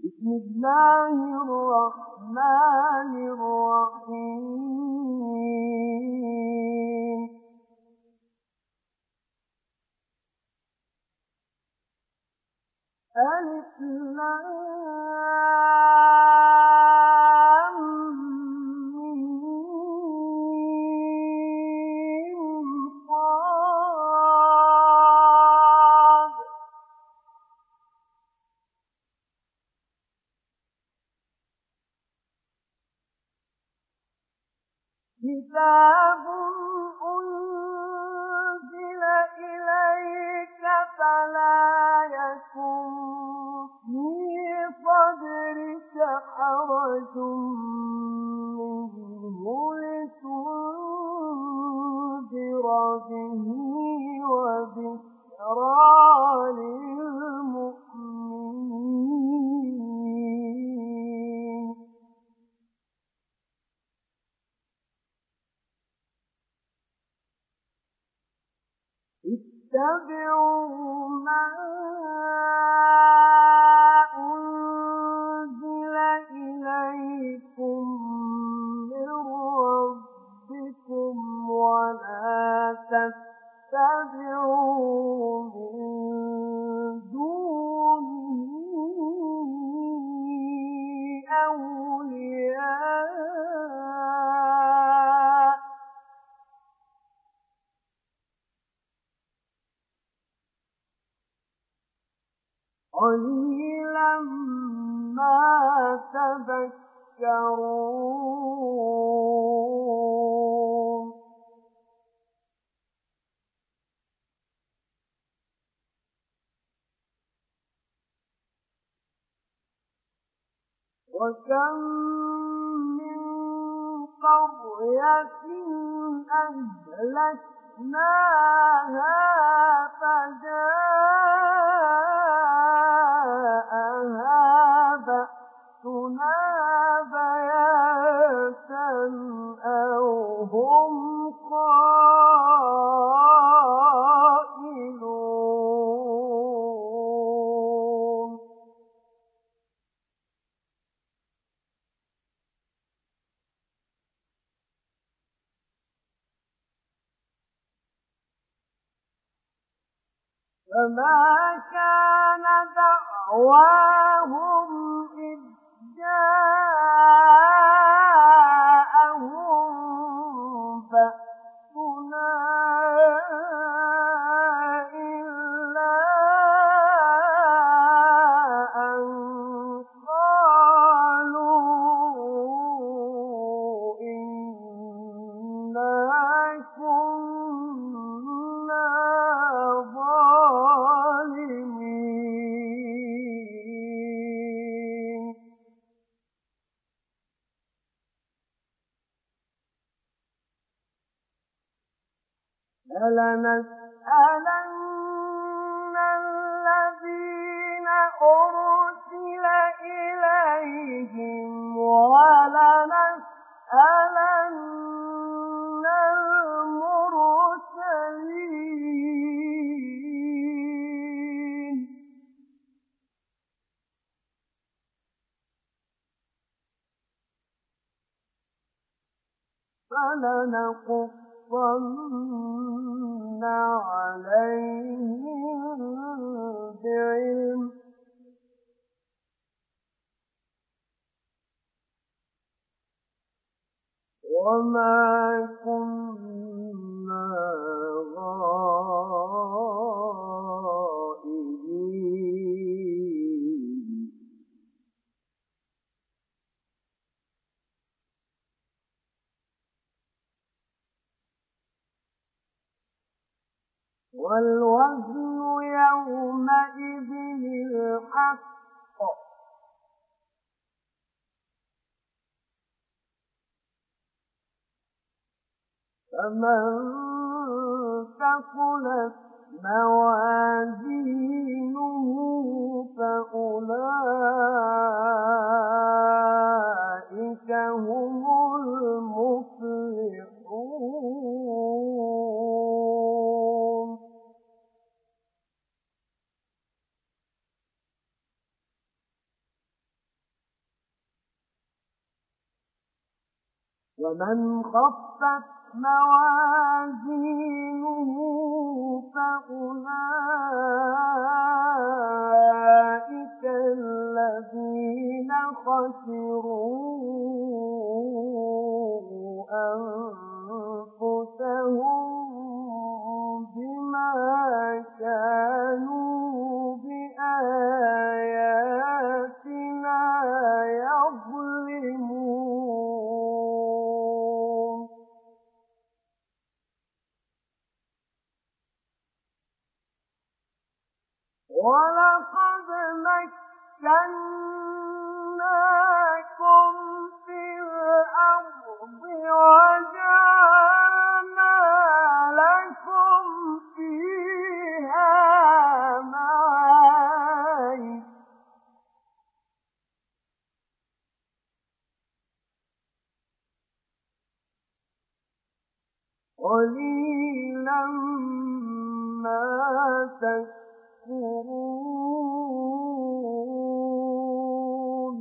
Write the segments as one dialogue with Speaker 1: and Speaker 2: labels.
Speaker 1: بسم الله الرحمن الرحيم ألف لام ميم صاد كتاب أنزل إليك فلا يكن في صدرك حرج منه لتنذر به وذكرى للمؤمنين اتبعوا ما أنزل إليكم من ربكم ولا تتبعوا من دونه أولياء قليلا ما تذكرون وكم من قرية أهلكناها فجاءها بأسنا بياتا أو هم قائلون فما كان دعواهم إذ جاءهم بأسنا إلا أن قالوا إنا كنا ظالمين فلنسألن الذين أرسل إليهم ولنسألن المرسلين فلنقصن عليهم بعلم وما كنا غائبين والوزن يومئذ الحق فمن ثقلت موازينه فأولئك هم المفلحون ومن خفت موازينه فأولئك الذين خسروا أنفسهم بما كانوا بآياتنا يظلمون. ولقد مكناكم في الأرض وجعلنا لكم فيها معايش قليلا ما تشكرون.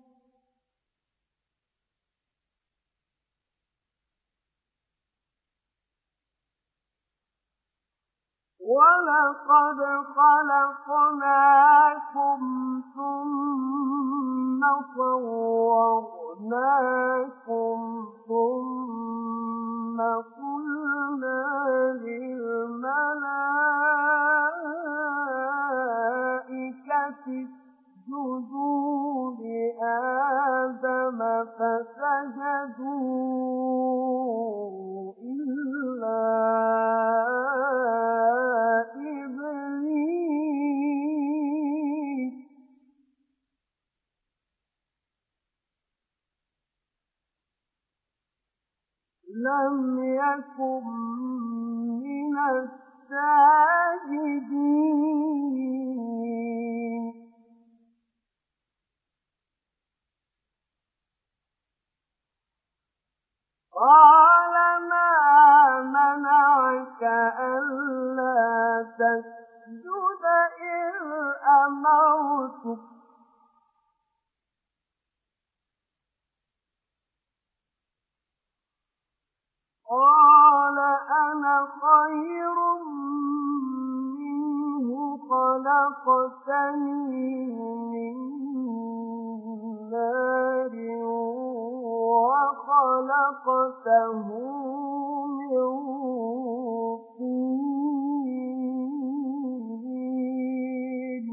Speaker 1: ولقد خلقناكم ثم صورناكم ثم قلنا للملائكة اسجدوا لآدم فسجدوا إلا إبليس لم يكن من الساجدين. قال ما منعك ألا تسجد إذ أمرتك قال أنا خير منه خلقتني من نار وخلقته من طين.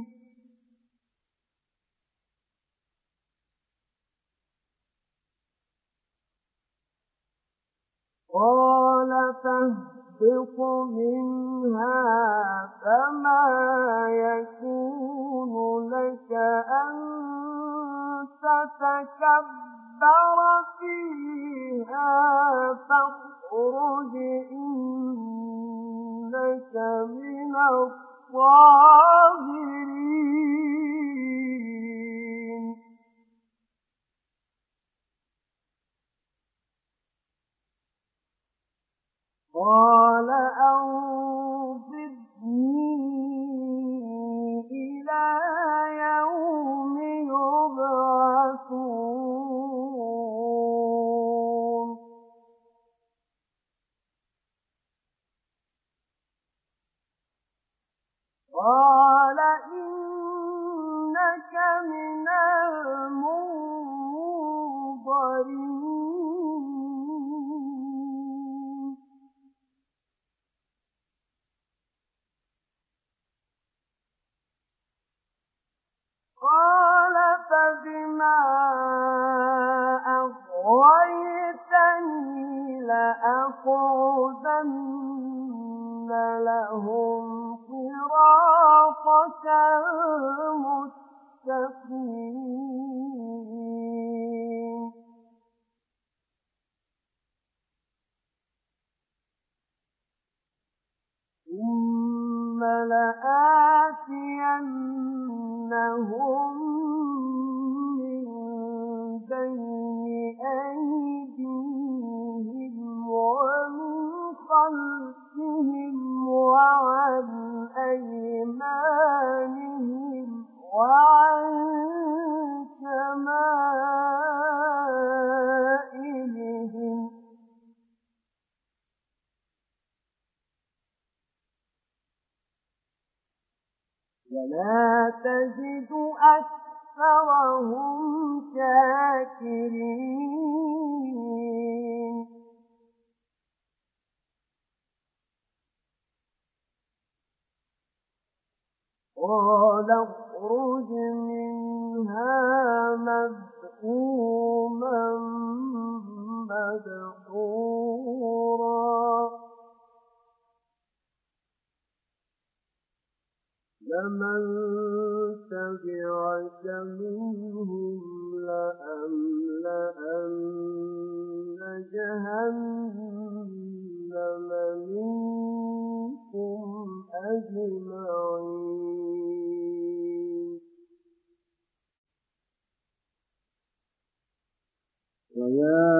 Speaker 1: قال فاهبط منها فما يكون لك أن تتكبر فيها فاخرج إنك من الصاغرين. قال أنظرني إلى يوم يبعثون. قال ولا تجد أكثرهم شاكرين قال اخرج منها مذءوما مدحورا لمن تبعك منهم لأملأن جهنم منكم أجمعين ويا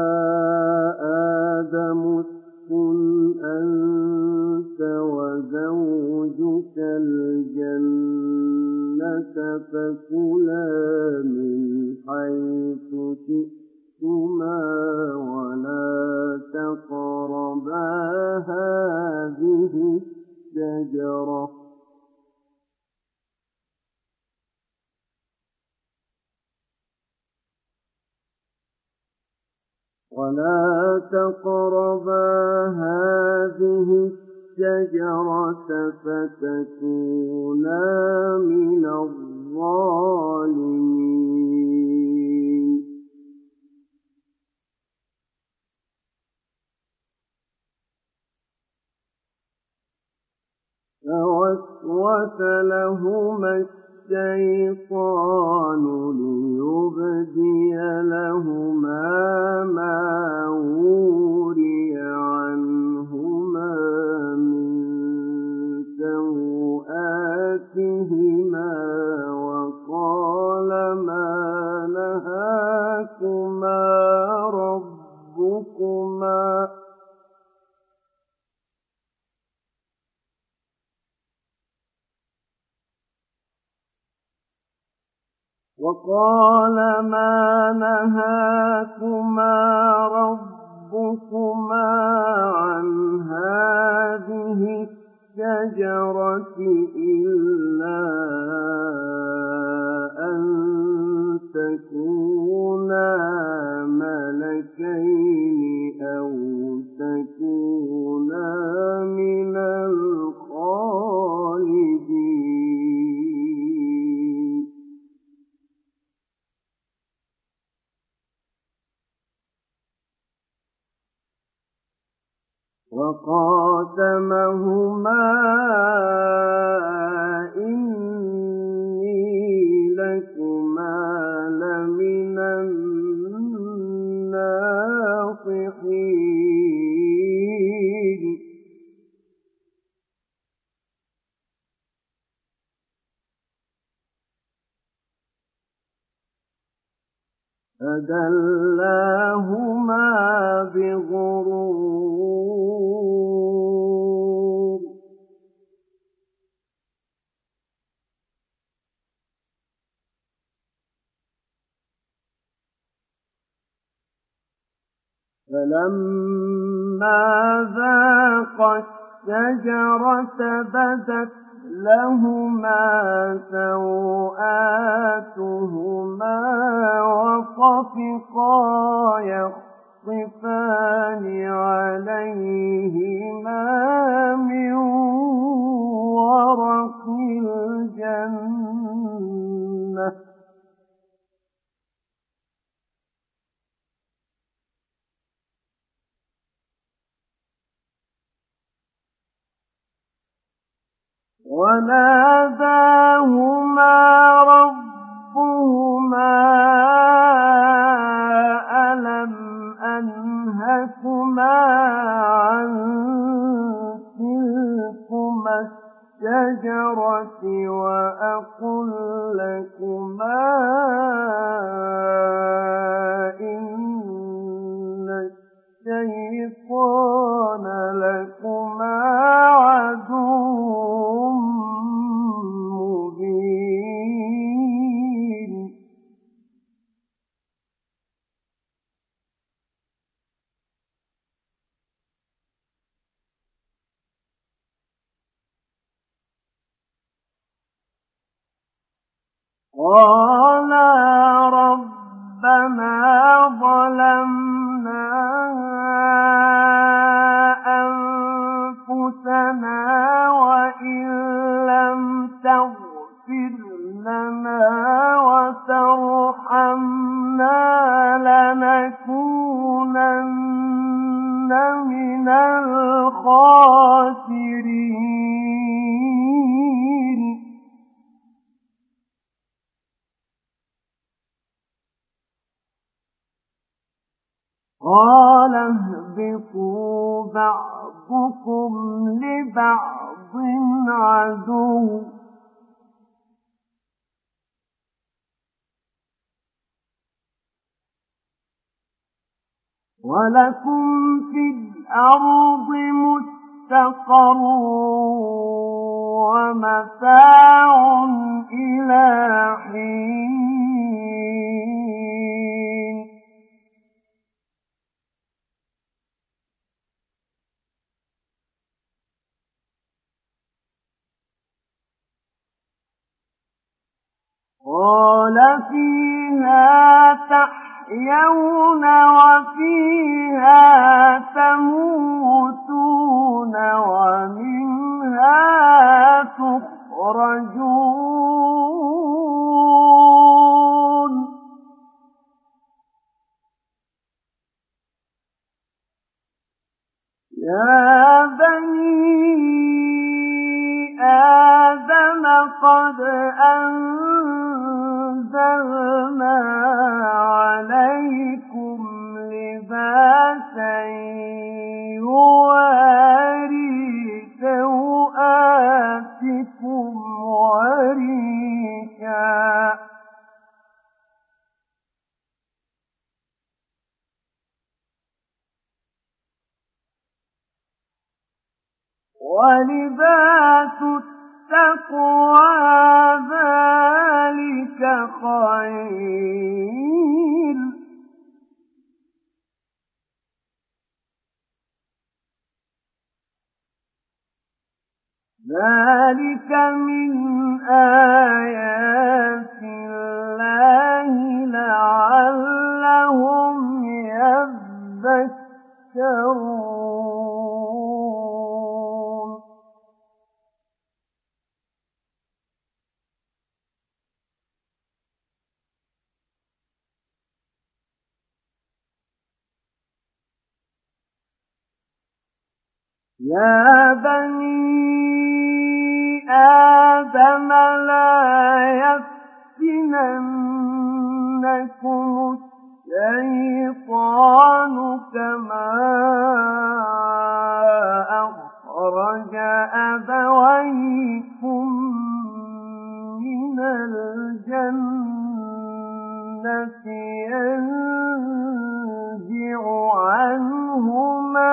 Speaker 1: آدم اسكن أنت وزوجك الجنة فكلا من حيث شئتما ولا تقربا هذه الشجرة فتكونا من الظالمين فوسوس لهما الشيطان ليبدي لهما ما وري عنهما من سوآتهما وقال ما نهاكما ربكما عن هذه الشجرة إلا أن تكونا ملكين أو تكونا من الخالدين وقاسمهما إني لكما لمن الناصحين فدلاهما بغرور فلما ذاقا الشجرة بدت لهما سوآتهما وطفقا يخصفان عليهما من ورق الجنة وناداهما ربهما ألم أنهكما عن تلكما الشجرة وأقل لكما إن الشيطان لكما عدو مبين قالا ربنا ظلمنا أنفسنا وإن لم تغفر لنا وترحمنا لنكونن من الخاسرين. قال اهبطوا بعضكم لبعض عدو ولكم في الأرض مستقر ومتاع إلى حين. قال فيها تحيون وفيها تموتون ومنها تخرجون. يا بني آدم قد أنزلنا عليكم لباسا يواري سوآتكم وريشا ولباس التقوى ذلك خير. ذلك من آيات الله لعلهم يذكرون. يا بني آدم لا يفتننكم الشيطان كما أخرج أبويكم من الجنة ينزع عنهما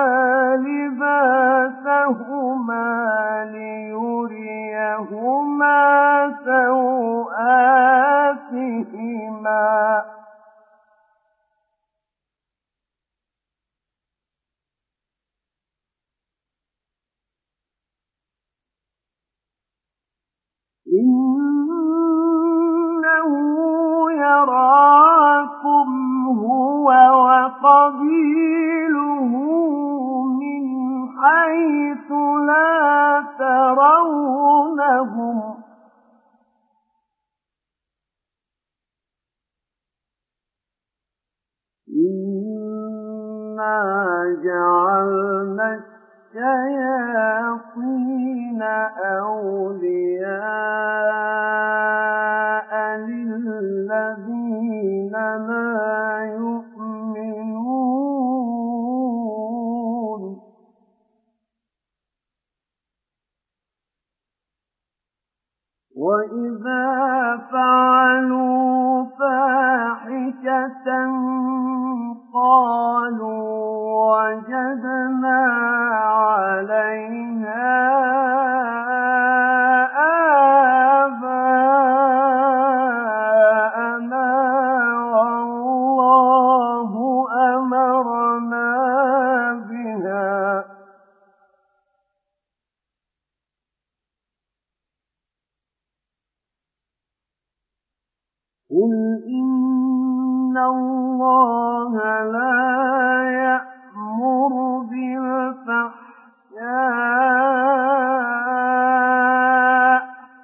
Speaker 1: لباسهما ليريهما سوآتهما إنه يراكم هو وقبيله من حيث لا ترونهم إنا جعلنا الشياطين أولياء للذين لا يؤمنون وإذا فعلوا فاحشة قالوا وجدنا عليها آباءنا والله أمرنا بها قُلْ إِنَّ اللَّهَ لَا يَأْمُرُ بِالْفَحْشَاءِ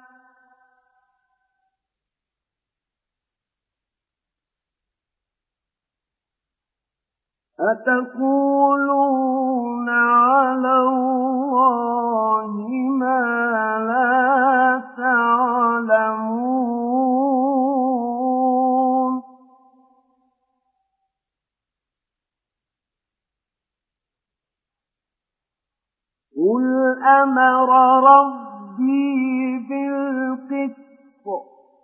Speaker 1: أَتَقُولُونَ عَلَى اللَّهِ مَا لَا تَعْلَمُونَ قُلْ أَمَرَ رَبِّي بِالْقِسْطِ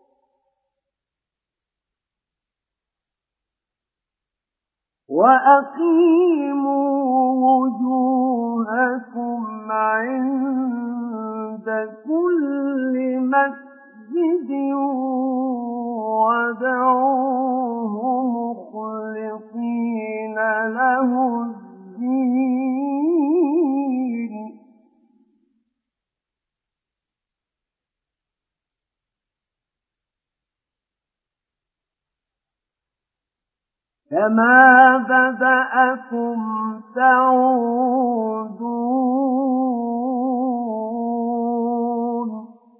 Speaker 1: وَأَقِيمُوا وُجُوهَكُمْ عِندَ كُلِّ مَسْجِدٍ وَادْعُوهُ مُخْلِصِينَ لَهُ الدِّينَ كَمَا بَدَأَكُمْ تَعُودُونَ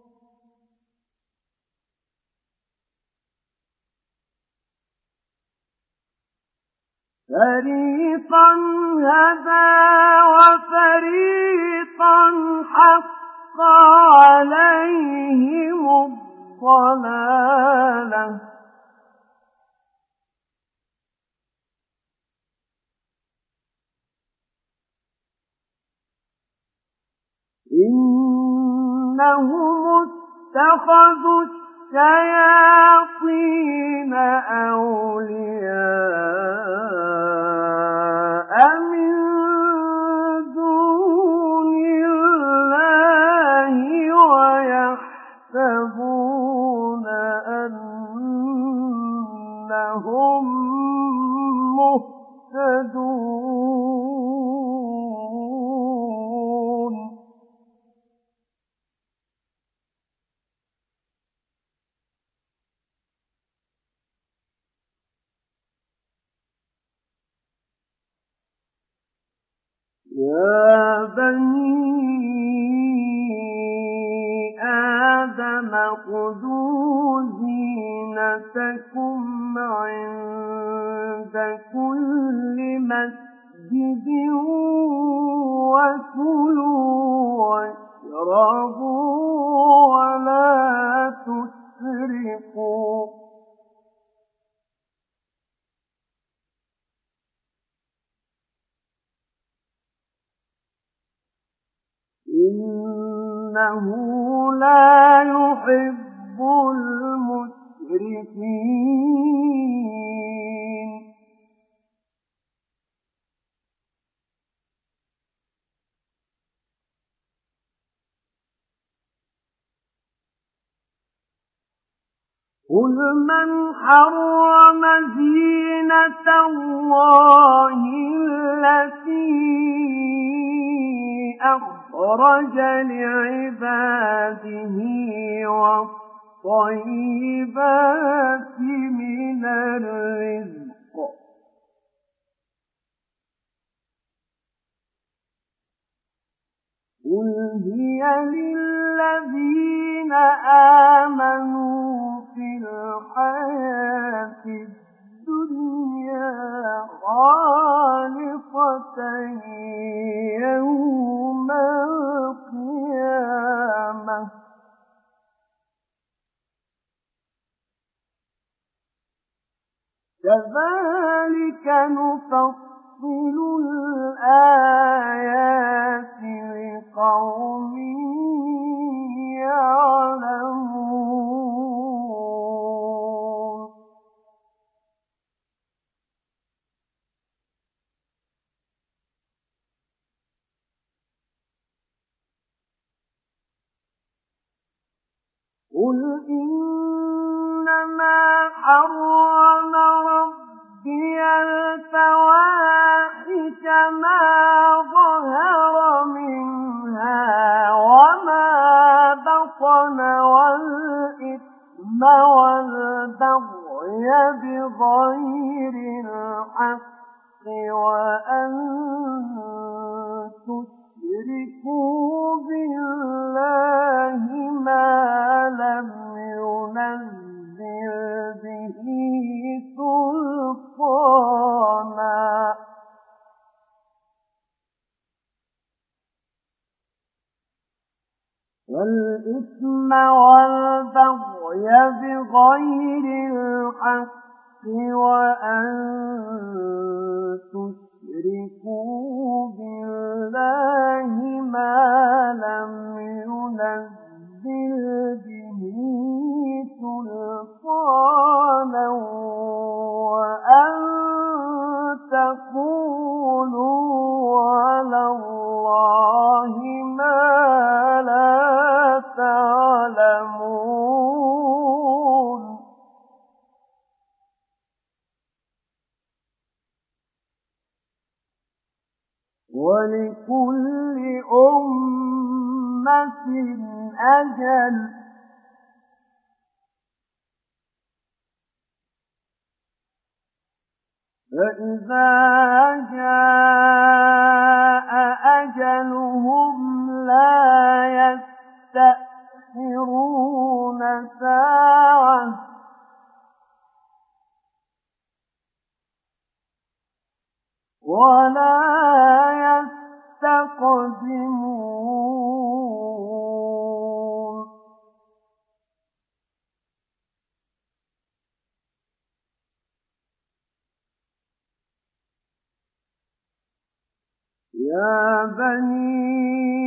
Speaker 1: فَرِيقًا هَدَىٰ وَفَرِيقًا حَقَّ عَلَيْهِمُ الضَّلَالَةُ إِنَّهُمُ اتَّخَذُوا الشَّيَاطِينَ أَوْلِيَاءَ مِن دُونِ اللَّهِ وَيَحْسَبُونَ أَنَّهُم مُّهْتَدُونَ يَا بَنِي آدَمَ خُذُوا زِينَتَكُمْ عِندَ كُلِّ مَسْجِدٍ وَكُلُوا وَاشْرَبُوا وَلَا تُسْرِفُوا إِنَّهُ لَا يُحِبُّ الْمُسْرِفِينَ قُلْ مَنْ حَرَّمَ زِينَةَ اللَّهِ الَّتِي أَخْرَجَ لِعِبَادِهِ وَالطَّيِّبَاتِ مِنَ الرِّزْقِ قُلْ هِيَ لِلَّذِينَ آمَنُوا فِي الْحَيَاةِ الدُّنْيَا خَالِصَةً يَوْمَ الْقِيَامَةِ كَذَلِكَ نُفَصِّلُ الْآيَاتِ لِقَوْمٍ يَعْلَمُونَ قُلْ إِنَّمَا حَرَّمَ رَبِّيَ الْفَوَاحِشَ مَا ظَهَرَ مِنْهَا وَمَا بَطَنَ وَالْإِثْمَ وَالْبَغْيَ بغير الحق وأن تشركوا بالله ما لم ينزل به سلطانا والإثم والبغي بغير الحق وأن تشركوا بالله ما لم ينزل به سلطانا وأن تقولوا على الله ما لا تعلمون ولكل أمة أجل فإذا جاء أجلهم لا يستأخرون ساعة ولا يستقدمون يا بني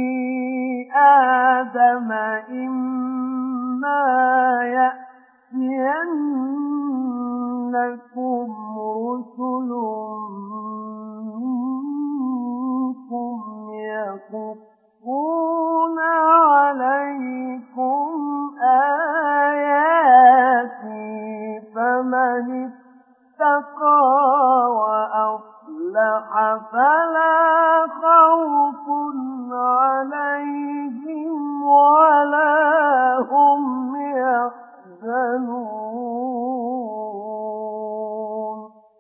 Speaker 1: آدم إما يأتينكم رسل منكم يقصون عليكم آياتي فمن اتقى وأصلح فلا خوف عليهم ولا هم يحزنون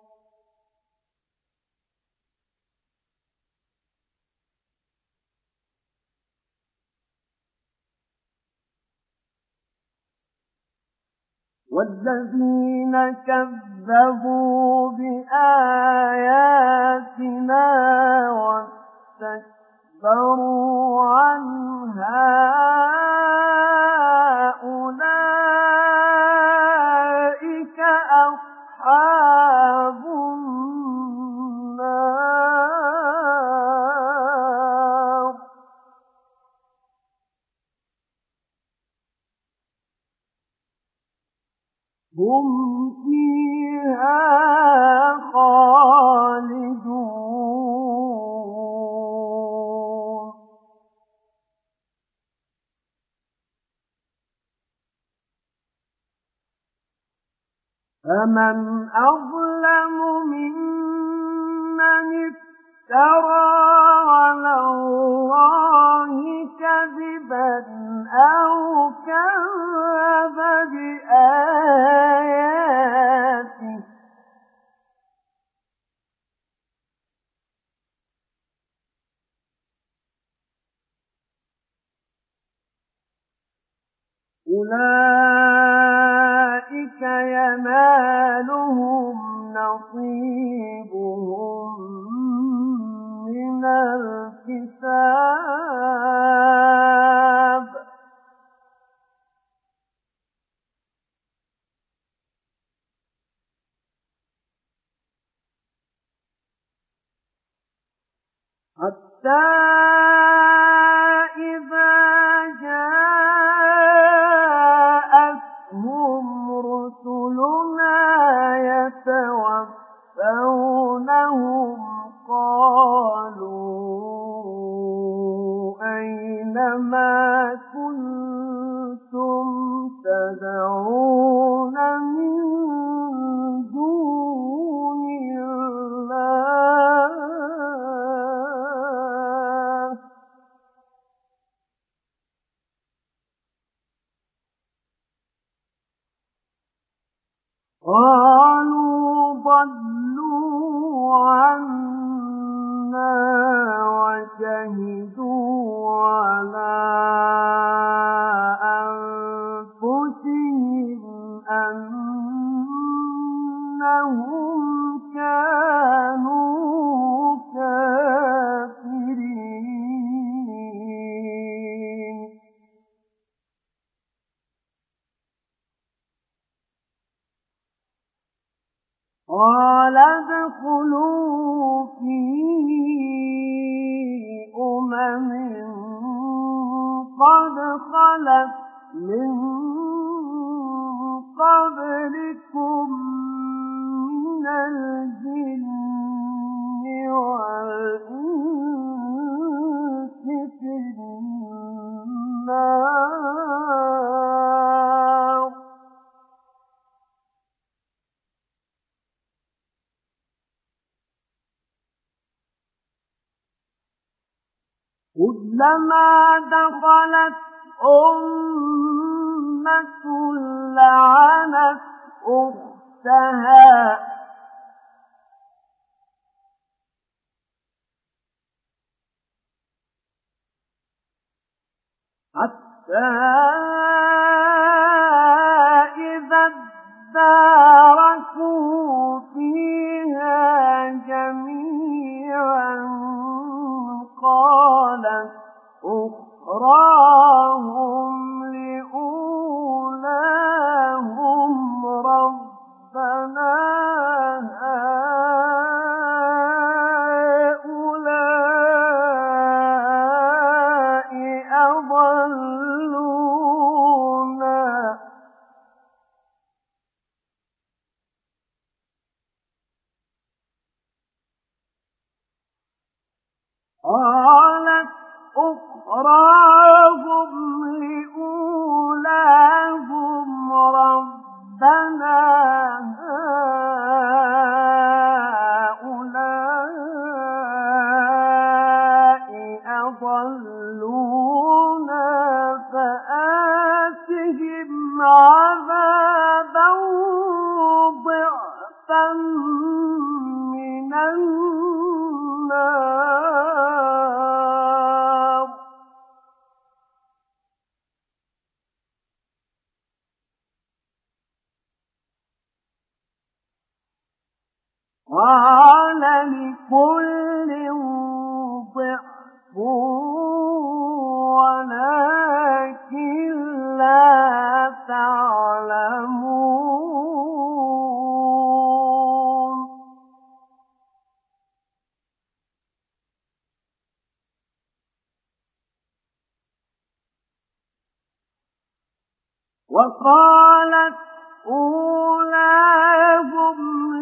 Speaker 1: والذين كذبوا بآياتنا واستكبروا عنها أولئك أصحاب النار هم فيها خالدون فمن أظلم ممن افترى على الله كذبا أو كذب بآياته أولئك ينالهم نصيبهم من الكتاب حتى إذا جاءتهم رسلنا يتوفونهم قالوا أين ما كنتم تدعون من دون الله قالوا ضلوا عنا وشهدوا على أنفسهم أنهم كانوا كافرين. قال ادخلوا في قد خلت من قبلكم من الجن والإنس في النار كلما دخلت أمة لعنت أختها حتى إذا اداركوا فيها جميعا قالت أخراهم لأولاهم ربنا هؤلاء أضلونا قالت أخراهم لأولاهم ربنا هؤلاء أضلونا فآتهم عذابا ضعفا من النار قال لكل ضعف ولكن لا تعلمون وقالت أولاهم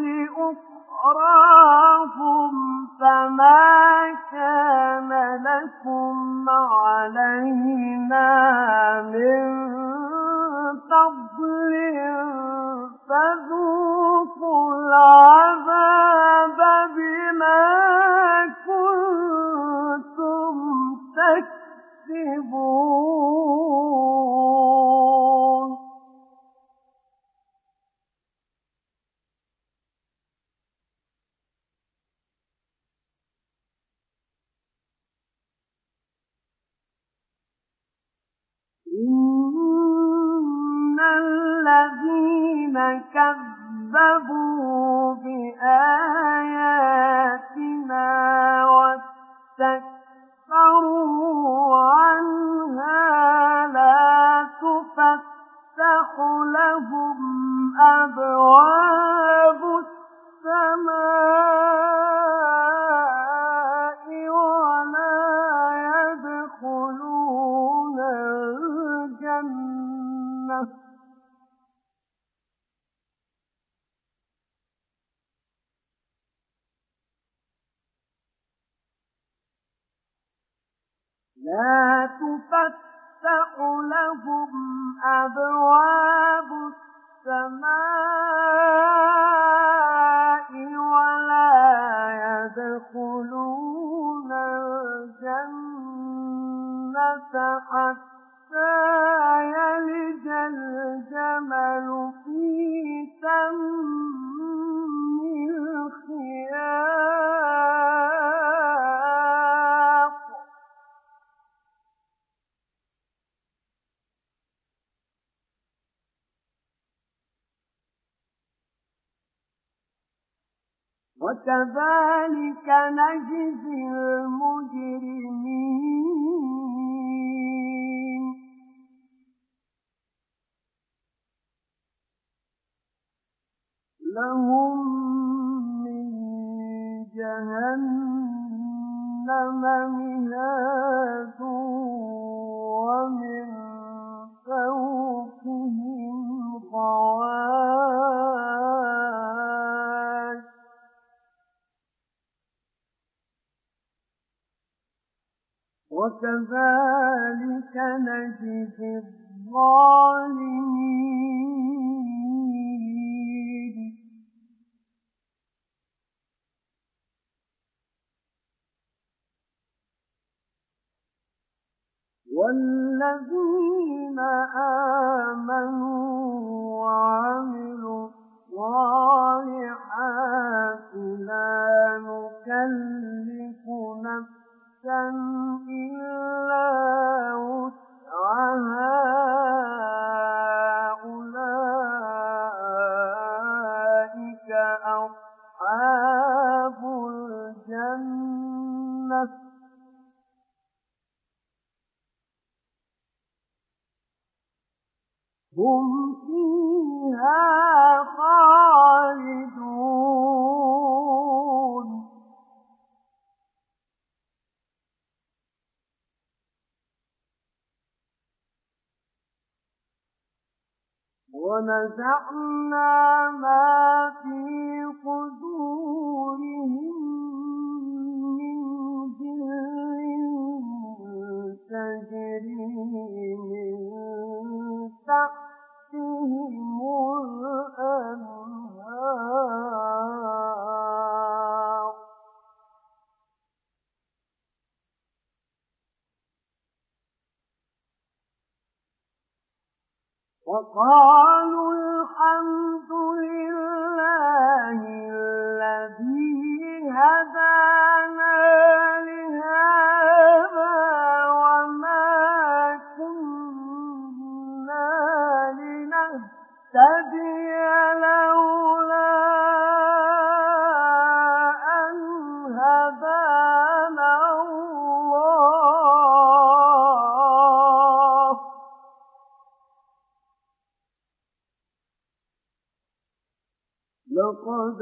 Speaker 1: لأخراهم فما كان لكم علينا من فضل فذوقوا العذاب بما كنتم تكسبون إن الذين كذبوا بآياتنا واستكبروا عنها لا تفتح لهم أبواب السماء ولا يدخلون الجنة لا تفتح لهم أبواب السماء ولا يدخلون الجنة حتى يلج الجمل في سم وكذلك نجزي المجرمين لهم من جهنم مهاد ومن فوقهم غواش وكذلك نجزي الظالمين والذين آمنوا وعملوا الصالحات لا نكلف نفسا إلا وسعها أولئك أصحاب الجنة هم فيها خالدون ونزعنا ما في صدورهم من غل تجري من تحتهم الأنهار وقالوا الحمد لله الذي هدانا لهذا وما كنا لنهتدي لولا أن هدانا الله لقد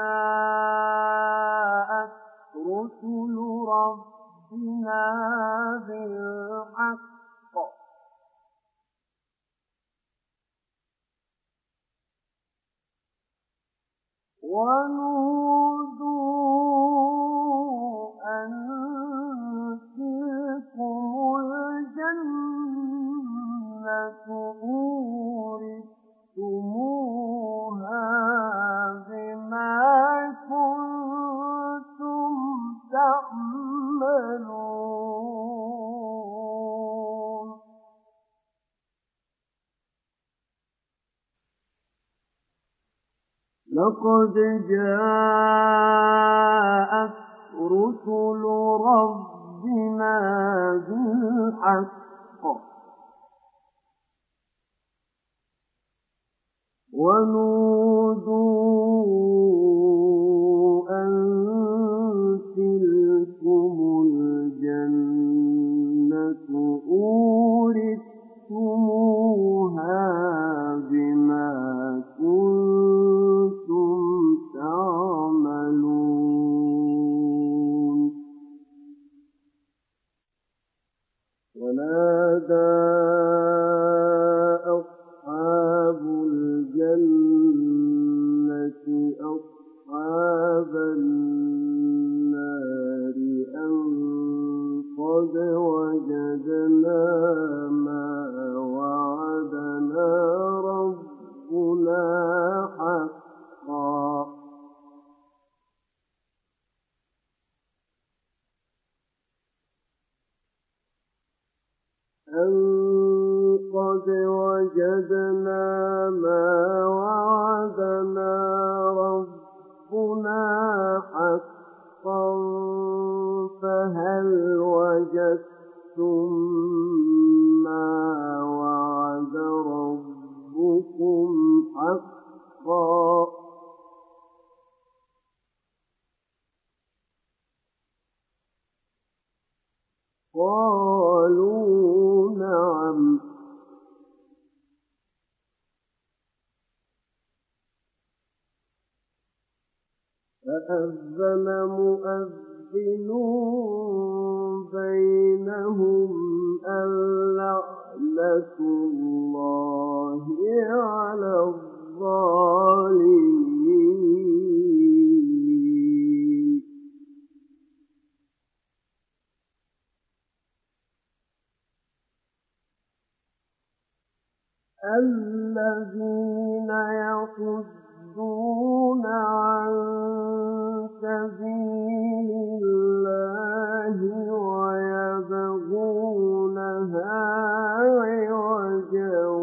Speaker 1: جاءت رسل ربنا بالحق ونودوا أن تلكم الجنة أورثتموها بما كنتم تعملون لقد جاءت رسل ربنا بالحق ونودوا أن تلكم الجنة أورثتموها بما كنتم تعملون ونادى أصحاب الجنة أصحاب النار أن قد وجدنا ما وعدنا ربنا حقا أن قد وجدنا ما وعدنا ربنا حقا فهل وجدتم ما وعد ربكم حقا فأذن مؤذن بينهم اللعنة الله على الظالمين. الذين يصدون عن سبيل الله ويبغونها عوجا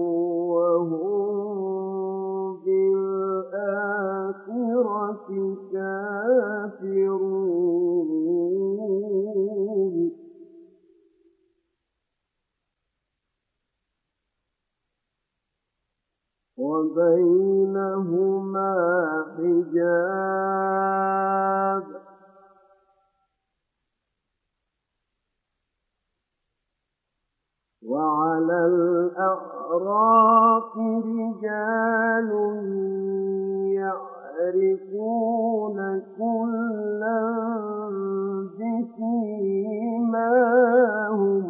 Speaker 1: وهم بالآخرة كافرون. وبينهما حجاب وعلى الأعراف رجال يعرفون كلا بسيماهم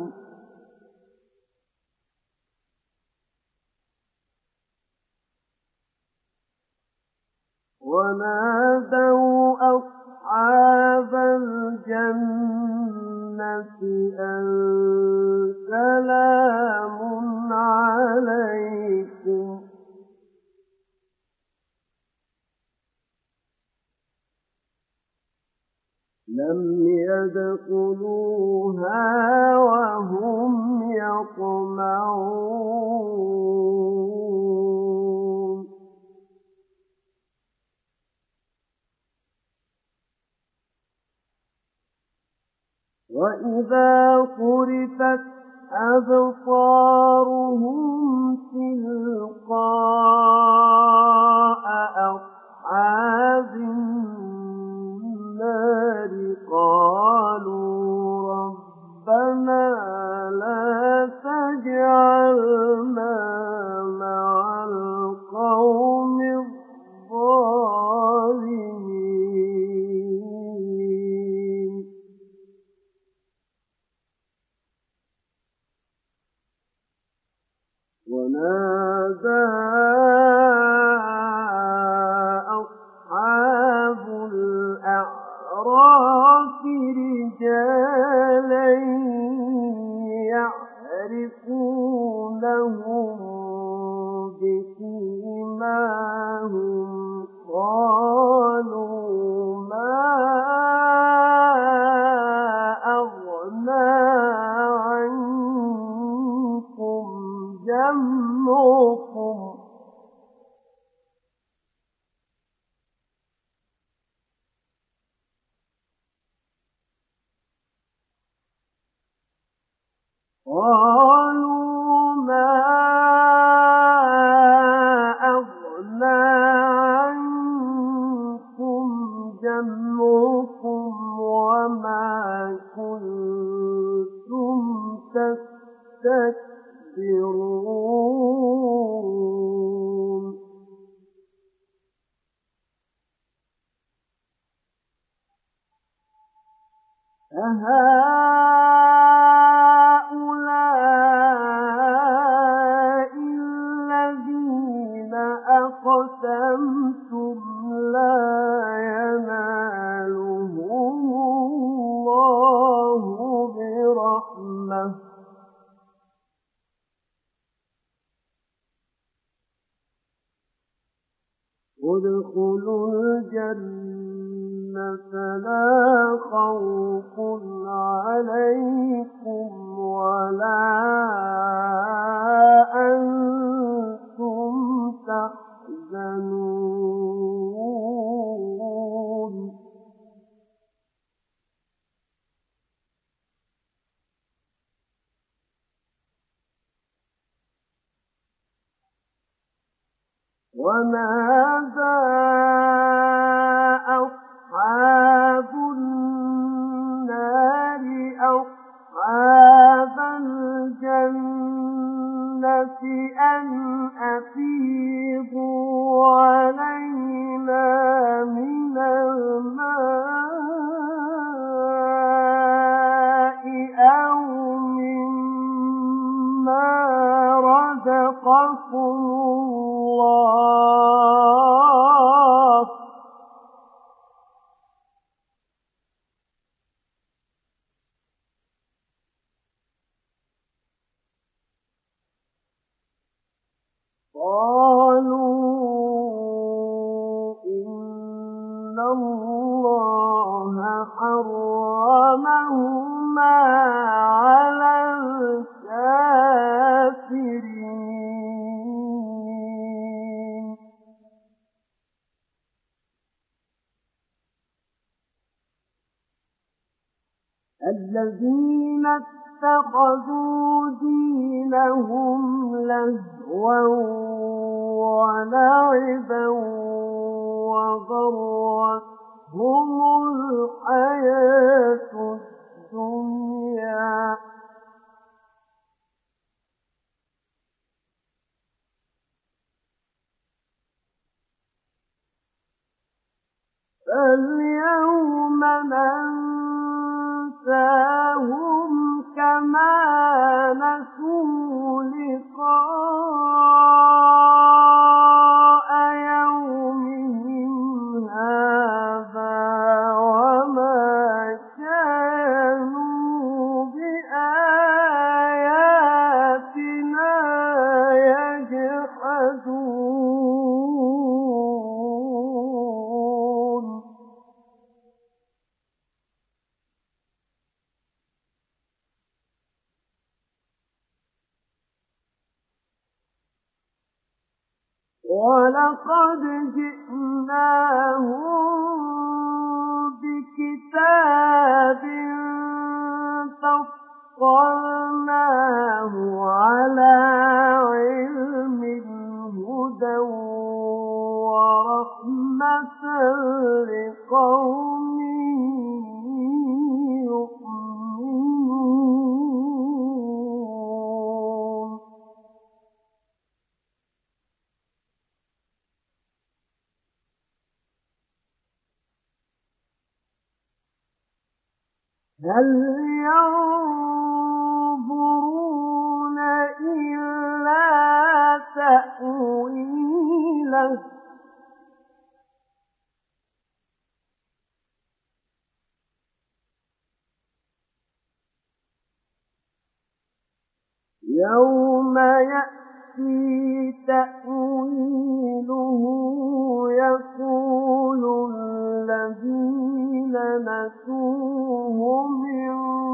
Speaker 1: ونادوا أصحاب الجنة أن سلام عليكم لم يدخلوها وهم يطمعون. وإذا صرفت أبصارهم تلقاء أصحاب النار قالوا ربنا لا تجعلنا مع القوم الظالمين. ونادى أصحاب الأعراف رجالا يعرفونهم بسيماهم قالوا ما أغنى عنكم جمعكم قالوا ما أغنى عنكم جمعكم وما كنتم تستكبرون. أهؤلاء الذين أقسمتم لا ينالهم الله برحمة ادخلوا الجنة لا خوف عليكم ولا أنتم تحزنون. ونادى أصحاب النار أصحاب الجنة أن أفيضوا علينا من واتقوا الله قالوا إن الله حرمهما على الكافرين الذين اتخذوا دينهم لهوا ولعبا وغرتهم الحياة الدنيا فاليوم ننساهم كما نسوا لقاء يومهم هذا وما كانوا بآياتنا يجحدون ولقد جئناهم بكتاب فصلناه على علم هدى ورحمة لقوم يؤمنون هل ينظرون إلا تأويله يوم يأتي تأويله يقول الذين نسوه من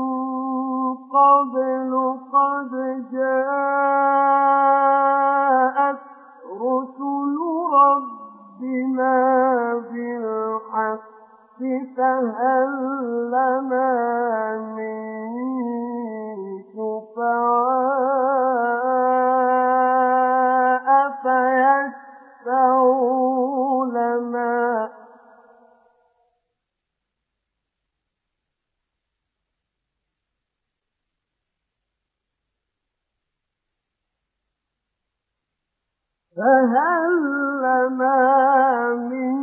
Speaker 1: قبل قد جاءت رسل ربنا بالحق فهل لنا من شفعاء فيشفعوا لنا من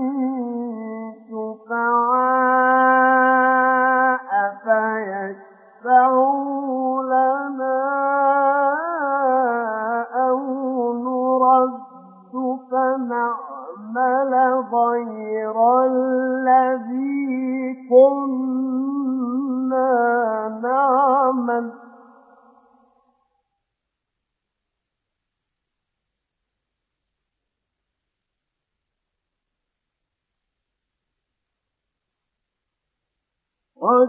Speaker 1: شفعاء فيشفعوا لنا أو نرد فنعمل غير الذي كنا نعمل قد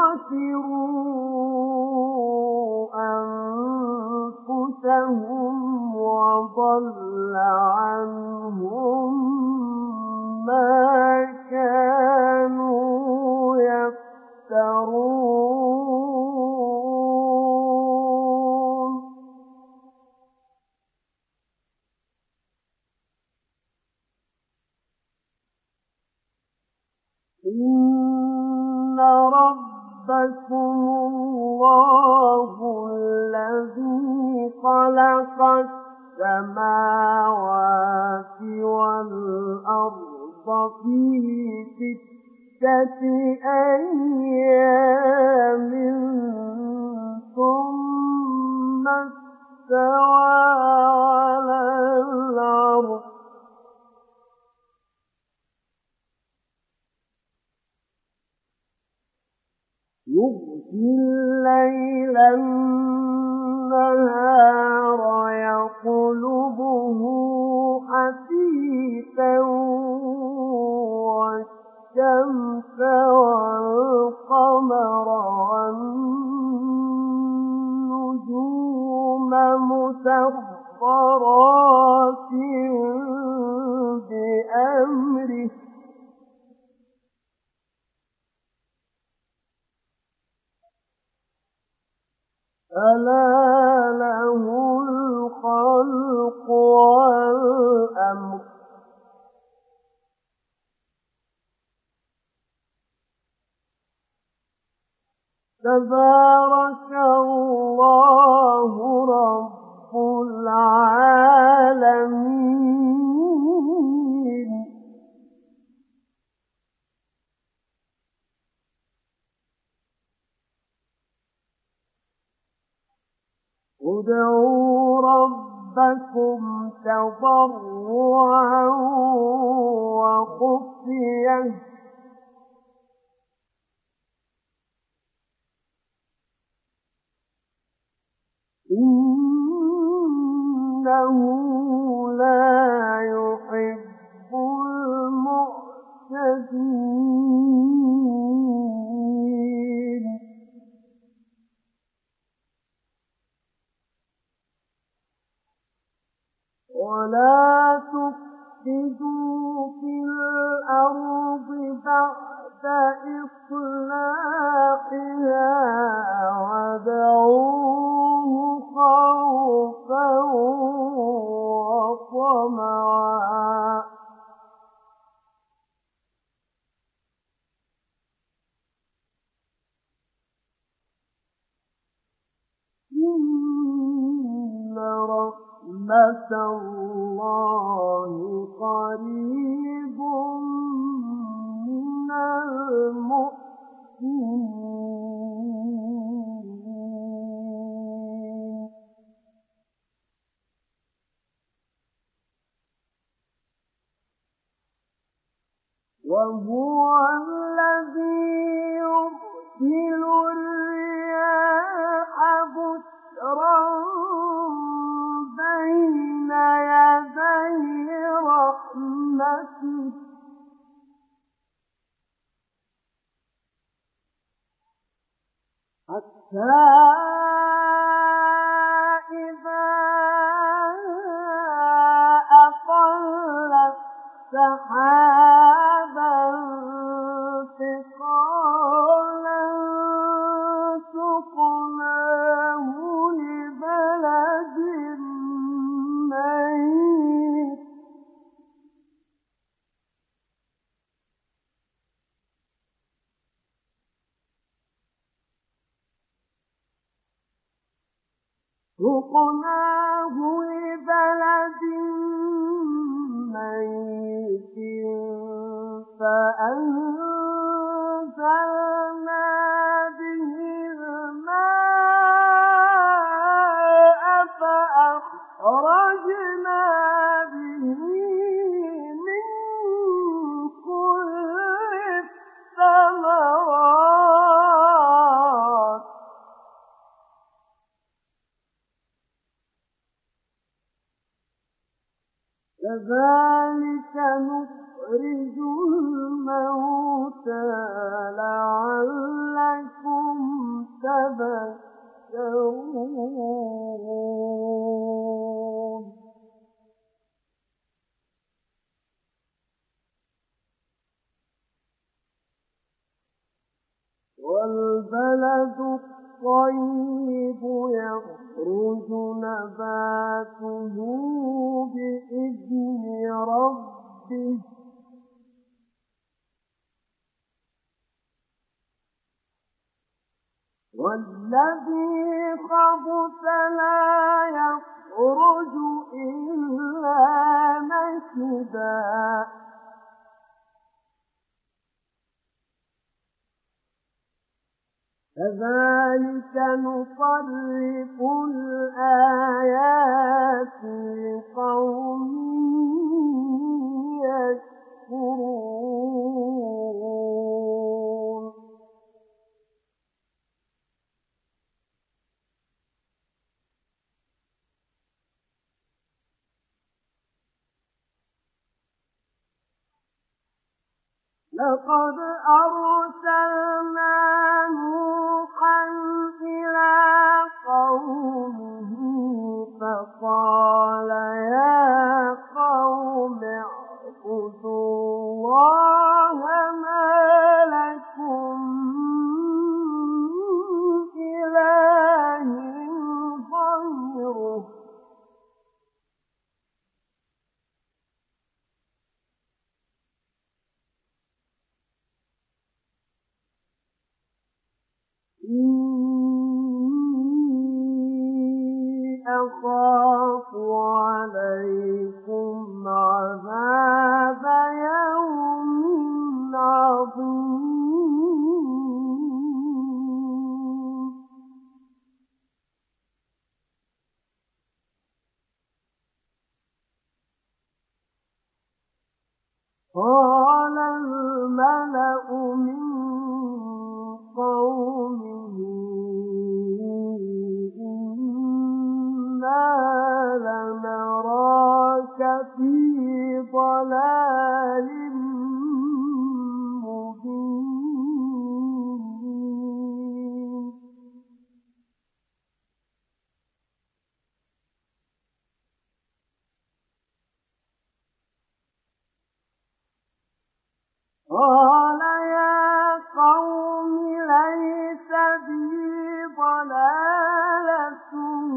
Speaker 1: خسروا أنفسهم وضل عنهم ما كانوا يفترون إن ربكم الله الذي خلق السماوات والأرض في 6 أيام ثم استوى على العرش يغشي الليل النهار يطلبه حثيثا والشمس والقمر والنجوم مسخرات بأمره ألا له الخلق والأمر تبارك الله رب العالمين ادعوا ربكم تضرعا وخفية إنه لا يحب المعتدين ولا تفسدوا في الأرض بعد إصلاحها وادعوه خوفا وطمعا إن رحمة الله قريب من المحسنين وهو الذي يرسل الرياح بشرا بين يدي رحمته حتى إذا أقلت سحابا ثقالا سقناه لبلد ميت فأنزلنا به الماء فأخرجنا به من كل الثمرات كذلك نخرج الموتى لعلكم تذكرون والبلد الطيب يخرج نباته بإذن ربه والذي خبث لا يخرج إلا نكدا كذلك نصرف الآيات لقوم يشكرون لقد أرسلنا نوحا إلى قومه فقال يا قوم اعبدوا الله ما لكم من إله غيره إني أخاف عليكم عذاب يوم عظيم قال الملأ من قومه إنا لنراك في ضلال مبين قال يا قوم ليس بي ضلالة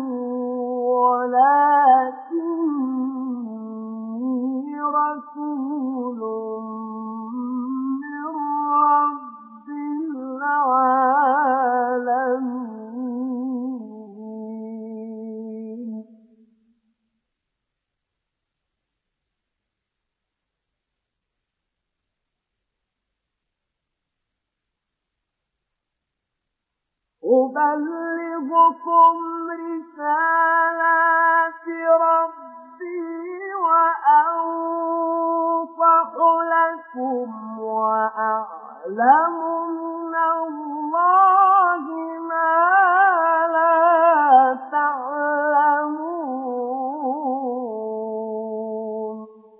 Speaker 1: ولكني رسول من رب العالمين أبلغكم رسالات ربي وأنصح لكم وأعلم من الله ما لا تعلمون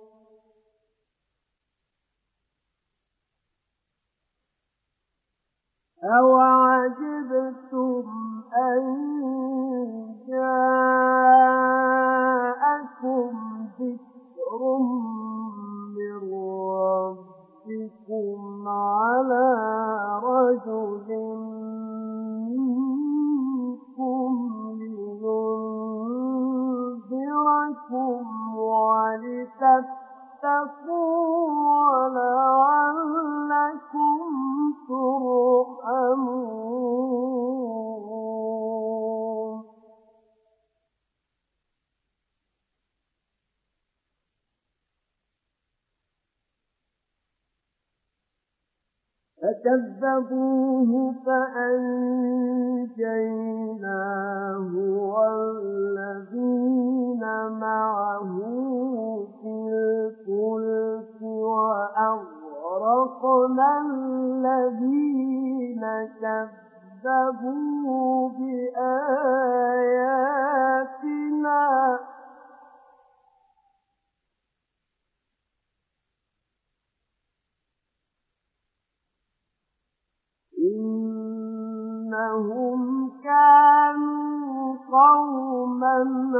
Speaker 1: أوعجبتم أن جاءكم ذكر من ربكم على رجل منكم لينذركم ولتتقوا ولعلكم ترحمون فكذبوه فأنجيناه والذين معه في الفلك وأغرقنا الذين كذبوا بآياتنا إنهم كانوا قوما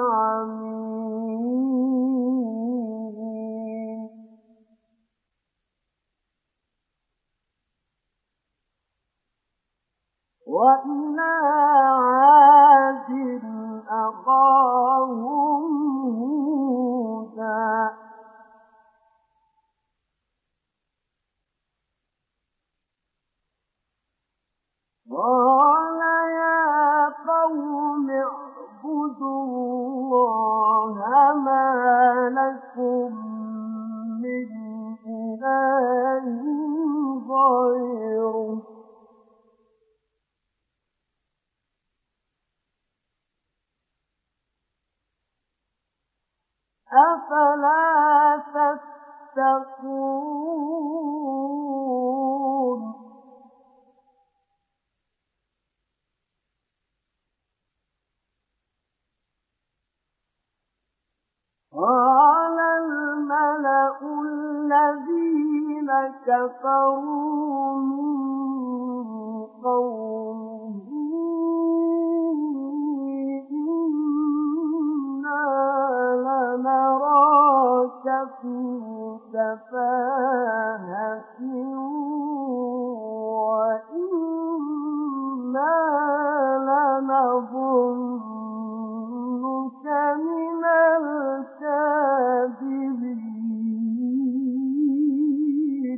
Speaker 1: عمين وإلى عاد أخاهم هودا قال يا قوم اعبدوا الله ما لكم من إله غيره أفلا تتقون قال الملأ الذين كفروا من قومه إنا لنراك في سفاهة وإنا لنظنك من الكاذبين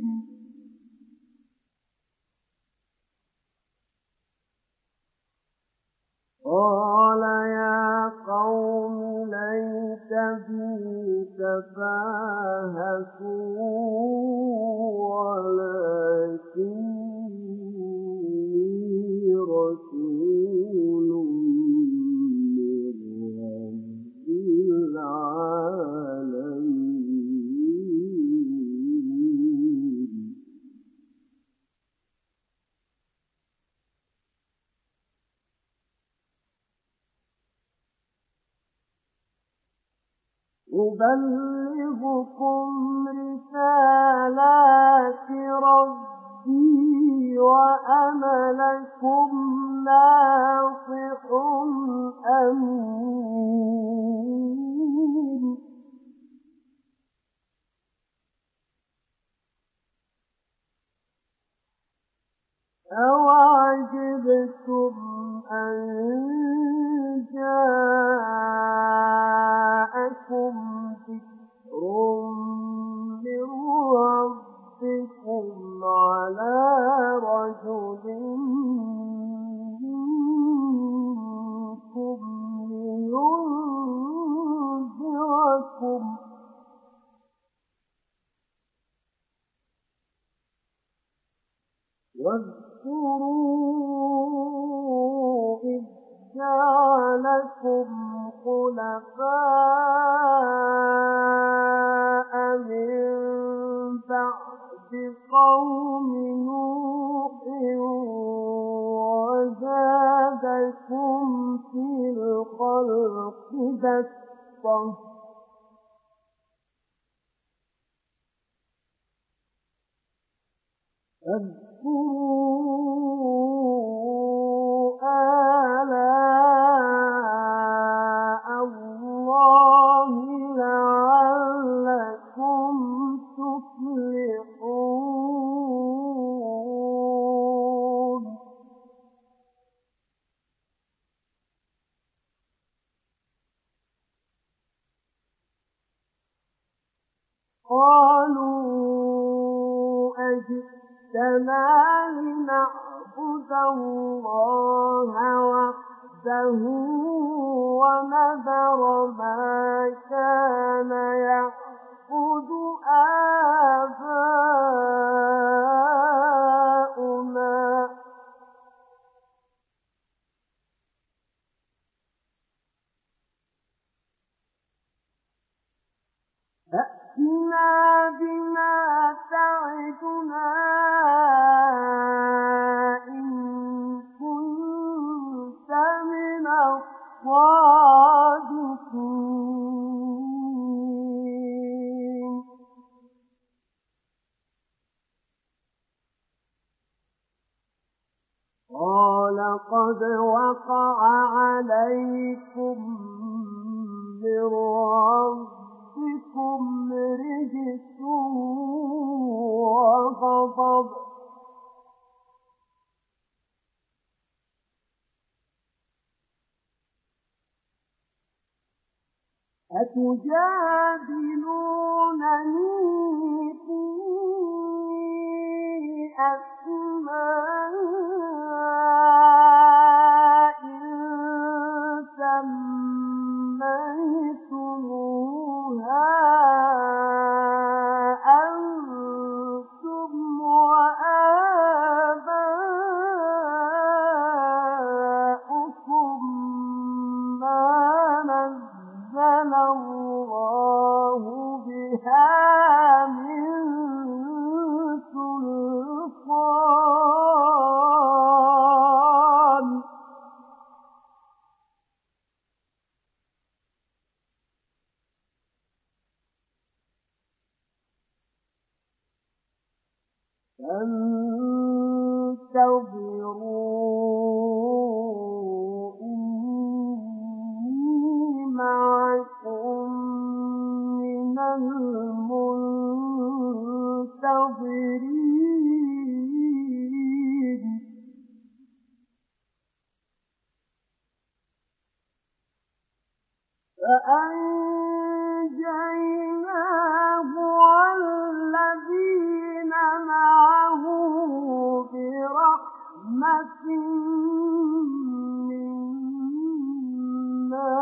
Speaker 1: قال يا قوم ليس بي سفاهة ولكني رسول من رب العالمين أبلغكم رسالات ربي وأنا لكم ناصح أمين أوعجبتم أن جاءكم ذكر من ربكم على رجل منكم لينذركم واذكروا إذ جعلكم خلفاء من بعد قوم نوح وزادكم في الخلق بسطة اذكروا آلاء الله لعلكم تفلحون قالوا أجئتنا لنعبد الله وحده ونذر ما كان يعبد آباؤنا فأتنا بما تعدنا إن كنت من الصادقين قال قد وقع عليكم من ربكم رجس وغضب أتجادلونني في أسماء سميتموها أنتم وآباؤكم ما نزل الله فانتظروا إني معكم من المنتظرين فأنجيناه والذين معه برحمة منا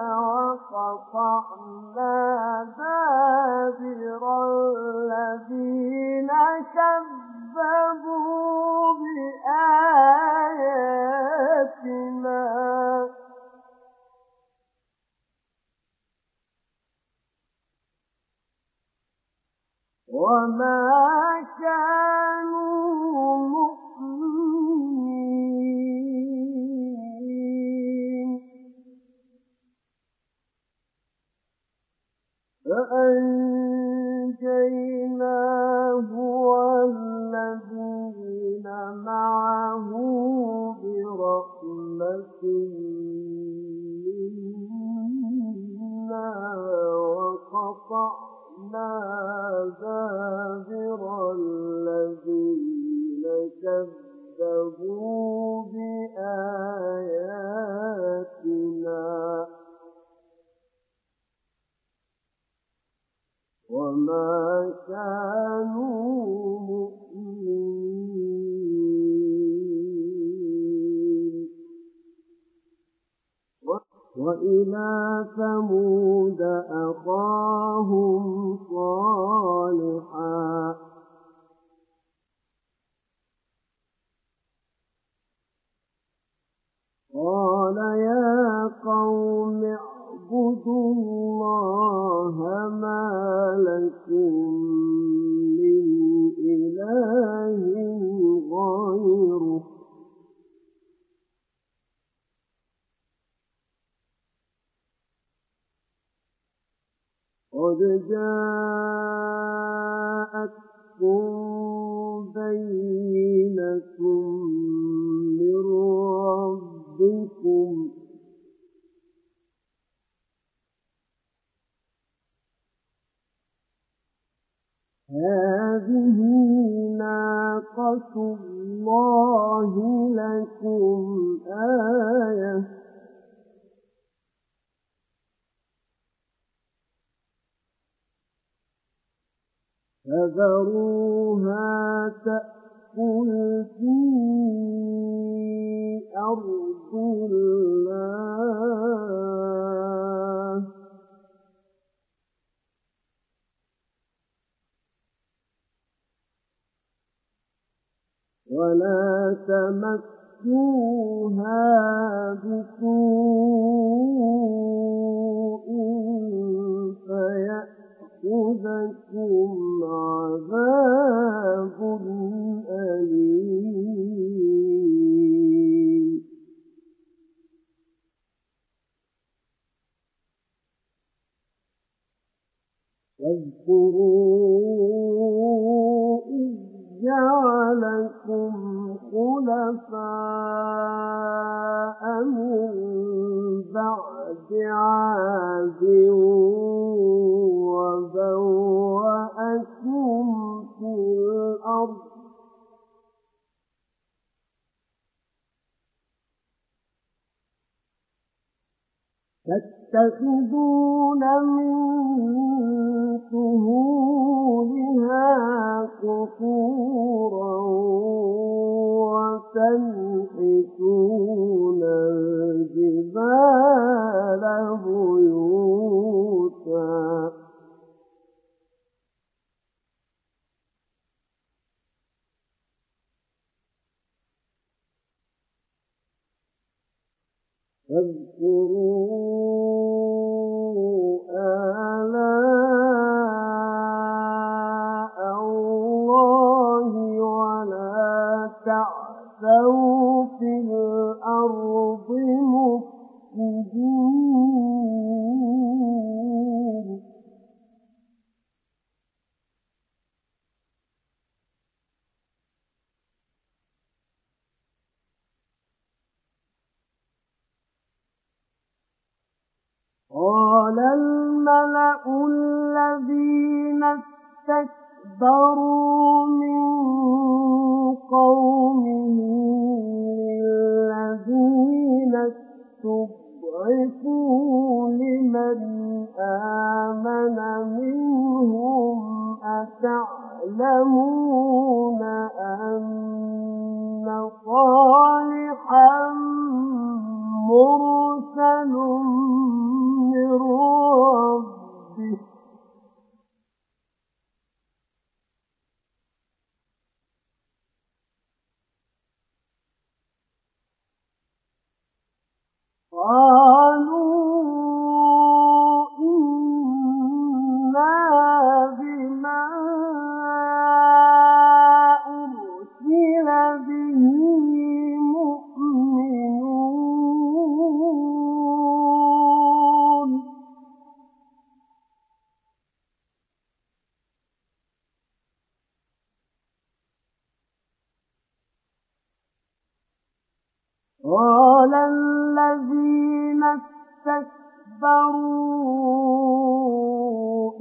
Speaker 1: وقطعنا دابر الذين كذبوا بآياتنا وما كانوا مؤمنين فأنجيناه والذين معه برحمة منا وقطعنا دابر الذين كذبوا بآياتنا وما كانوا مؤمنين وإلى ثمود أخاهم صالحا قال يا قوم اعبدوا الله ما لكم من إله غيره قد جاءتكم بينة من ربكم هذه ناقة الله لكم آية فذروها تأكل في أرض الله ولا تمسوها بسوء فيأخذكم عذاب أليم واذكروا إذ جعلكم خلفاء من بعد عاد وبوأكم في الأرض تتخذون من سهولها قصورا وتنحتون الجبال بيوتا فاذكروا آلاء الله ولا تعثوا في الأرض مفسدين قال الذين استكبروا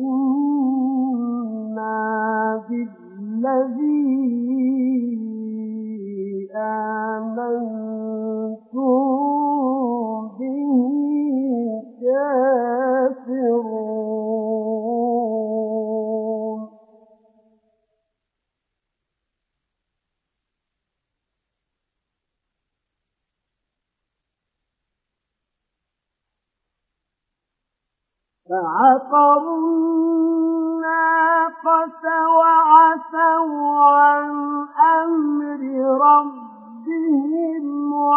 Speaker 1: إنا بالذي آمنتم به كافرون فعقروا الناقة وعتوا عن أمر ربهم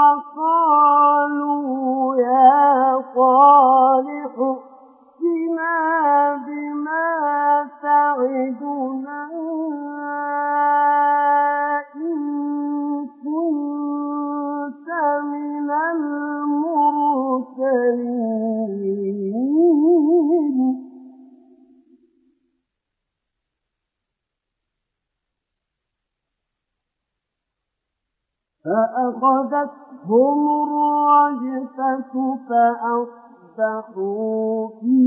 Speaker 1: وقالوا يا صالح ائتنا بما تعدنا إن كنت من المرسلين فأخذتهم الرجفة فأصبحوا في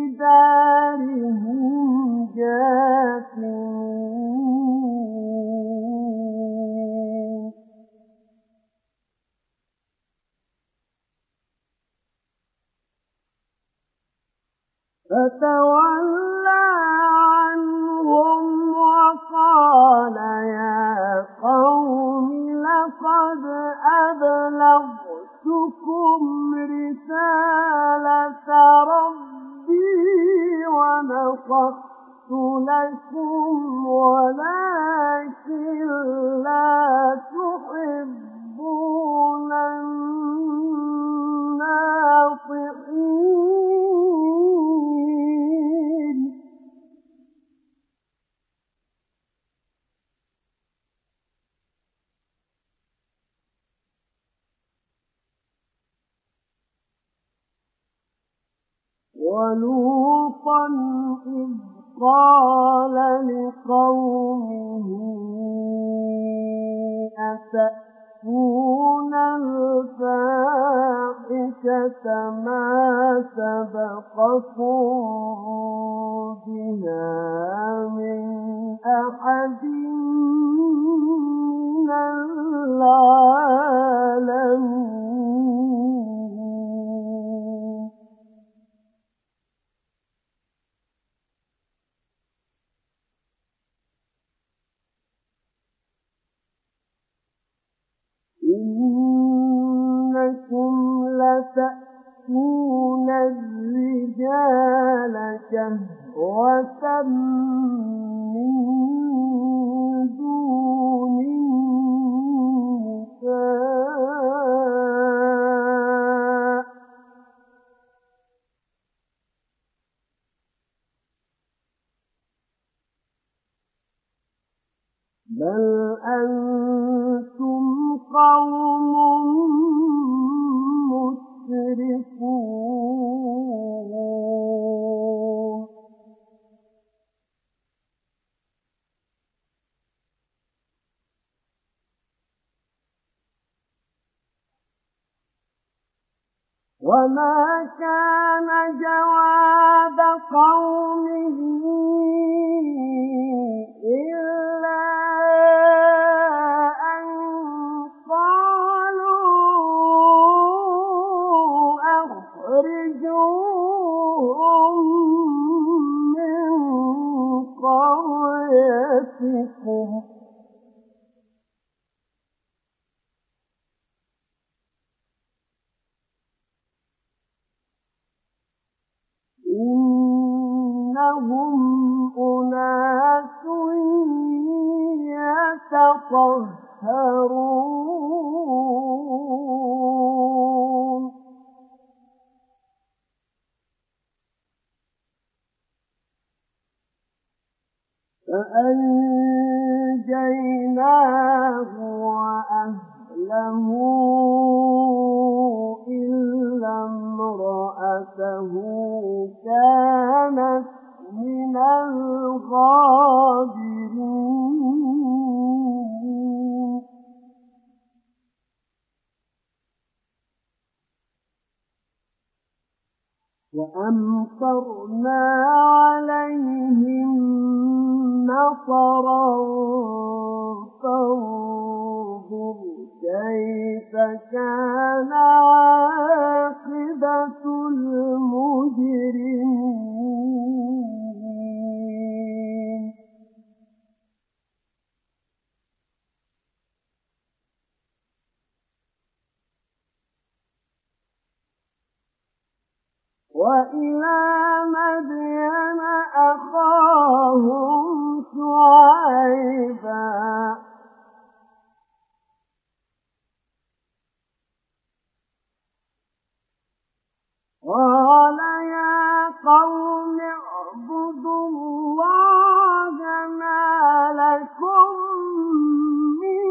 Speaker 1: دارهم جاثمين فتولى عنهم وقال يا قوم لقد أبلغتكم رسالة ربي ونصحت لكم ولكن لا تحبون الناصحين ولوطا إذ قال لقومه أتأتون الفاحشة ما سبقكم بها من أحد من العالمين إنكم لتأتون الرجال شهوة من دون النساء بل أنتم قوم مسرفون وما كان جواب قومه إلا أن قالوا أخرجوهم من قريتكم إنهم أناس يتطهرون فأنجيناه وأهله إلا امرأته كانت من الغابرين. وأمطرنا عليهم مطرا فانظر كيف كان عاقبة المجرمين وإلى مدين أخاهم شعيبا قال يا قوم اعبدوا الله ما لكم من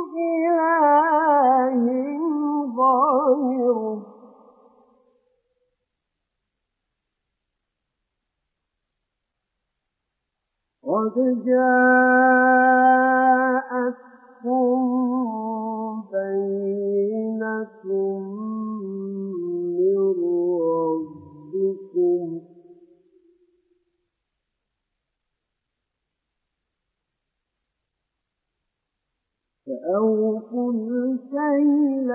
Speaker 1: إله غيره قد جاءتكم بينة من ربكم فأوفوا الكيل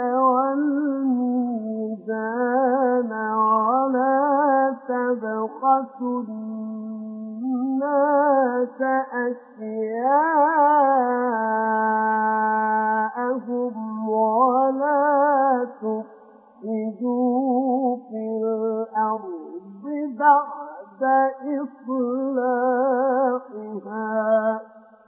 Speaker 1: والميزان ولا تبخسوا الناس أشياءهم ولا تفسدوا في الأرض بعد إصلاحها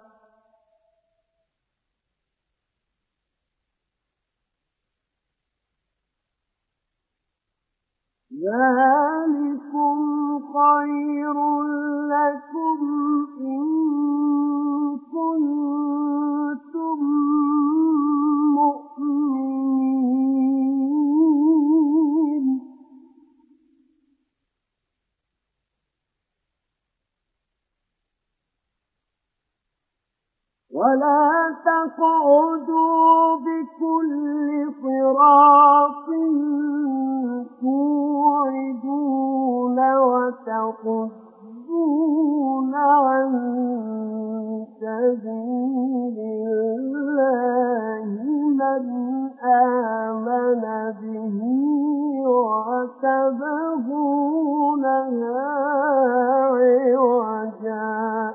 Speaker 1: ذلكم خير لكم إن كنتم مؤمنين ولا تقعدوا بكل صراط توعدون وتصدون عن سبيل الله من آمن به وتبغونها عوجا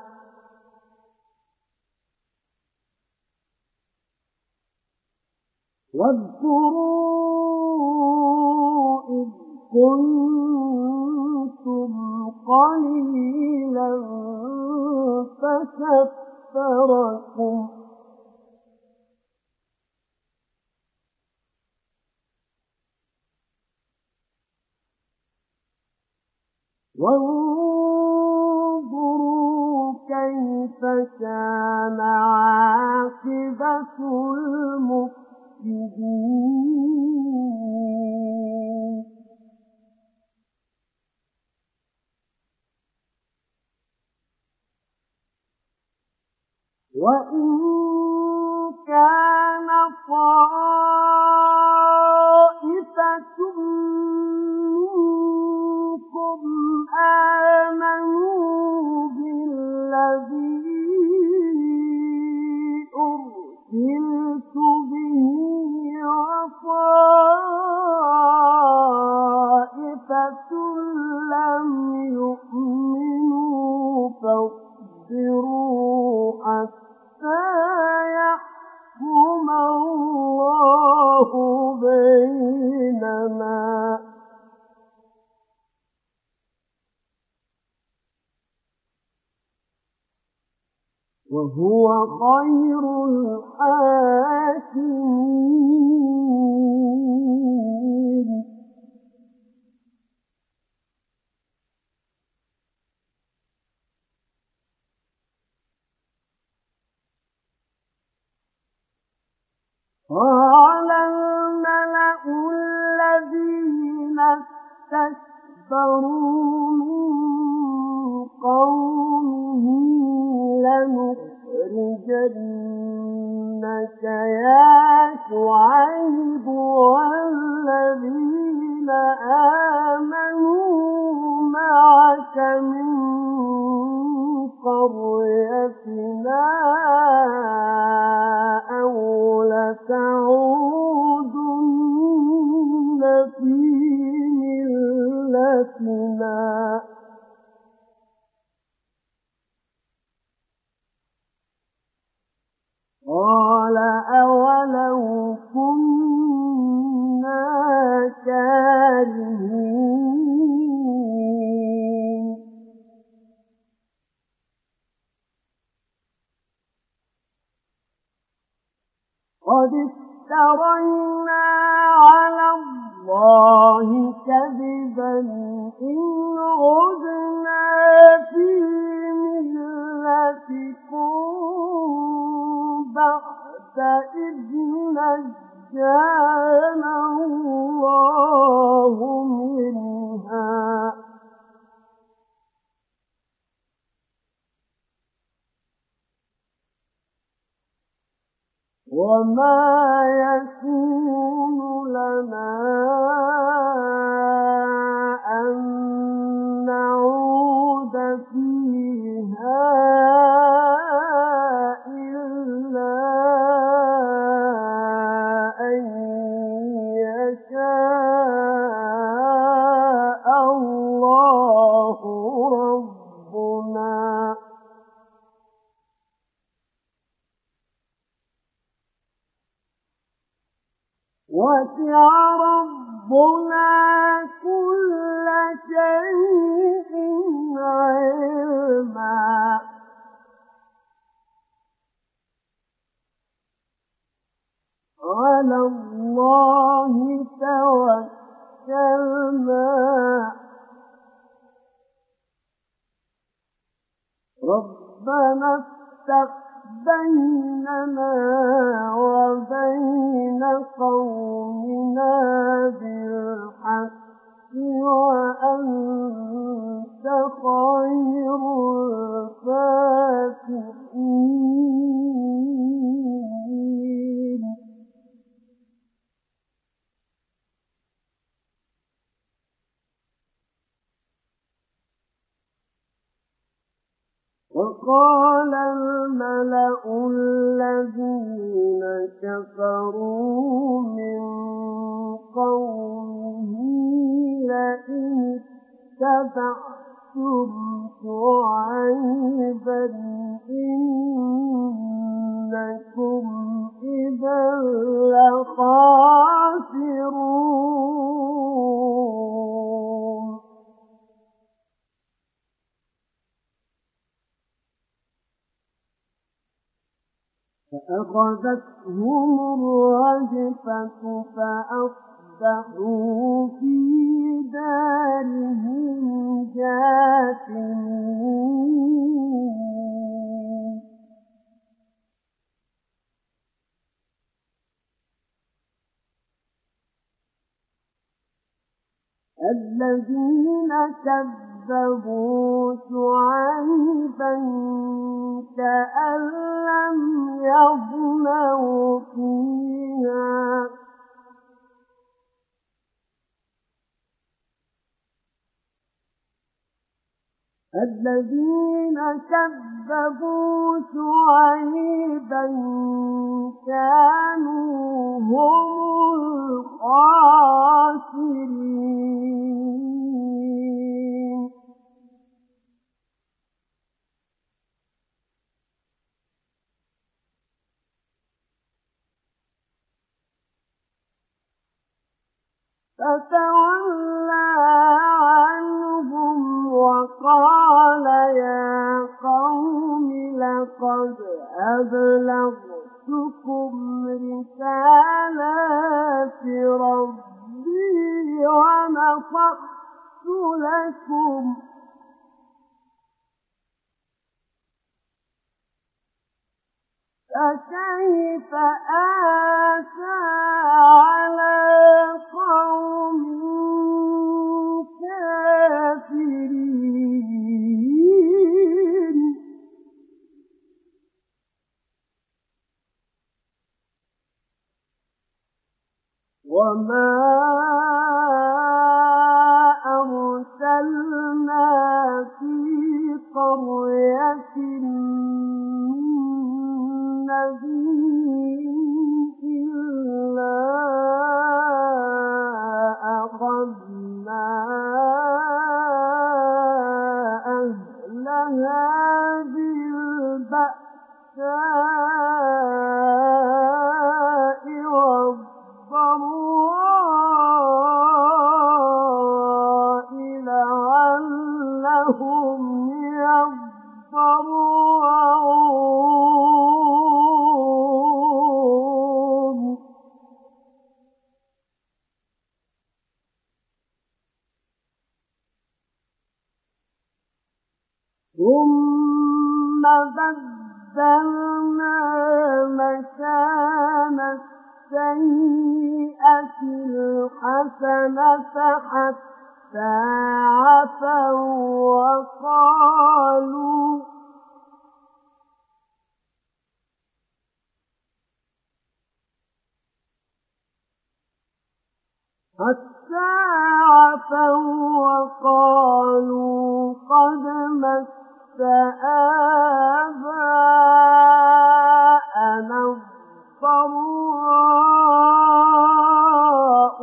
Speaker 1: واذكروا إذ كنتم قليلا فكثركم وانظروا كيف كان عاقبة المفسدين وإن كان طائفة منكم آمنوا بالذي أرسلت به وطائفة لم يؤمنوا فاصبروا حتى يحكم الله بيننا وهو خير الحاكمين قال الملأ الذين استكبروا من قومه لنخرجنك يا شعيب والذين آمنوا من قريتنا أو لتعودن في ملتنا قال أولو كنا كارهين قد افترينا على الله كذبا إن عدنا في ملتكم بعد إذ نجانا الله منها وما يكون لنا أن نعود فيها إلا أن يشاء الله ربنا وسع ربنا كل شيء علما على الله توكلنا ربنا افتح بيننا وبين قومنا بالحق وأنت خير الفاتحين وقال الملأ الذين كفروا من قومه لئن اتبعتم شعيبا إنكم إذا لخاسرون فأخذتهم الرجفة فأصبحوا في دارهم جاثمين الذين كذبوا شعيبا كأن لم يغنوا فيها الذين كذبوا شعيبا كانوا هم الخاسرين فتولى عنهم وقال يا قوم لقد أبلغتكم رسالات ربي ونصحت لكم فكيف آسى على قوم كافرين وما أرسلنا السيئة الحسنة حتى عفوا وقالوا قد مس آباءنا الضراء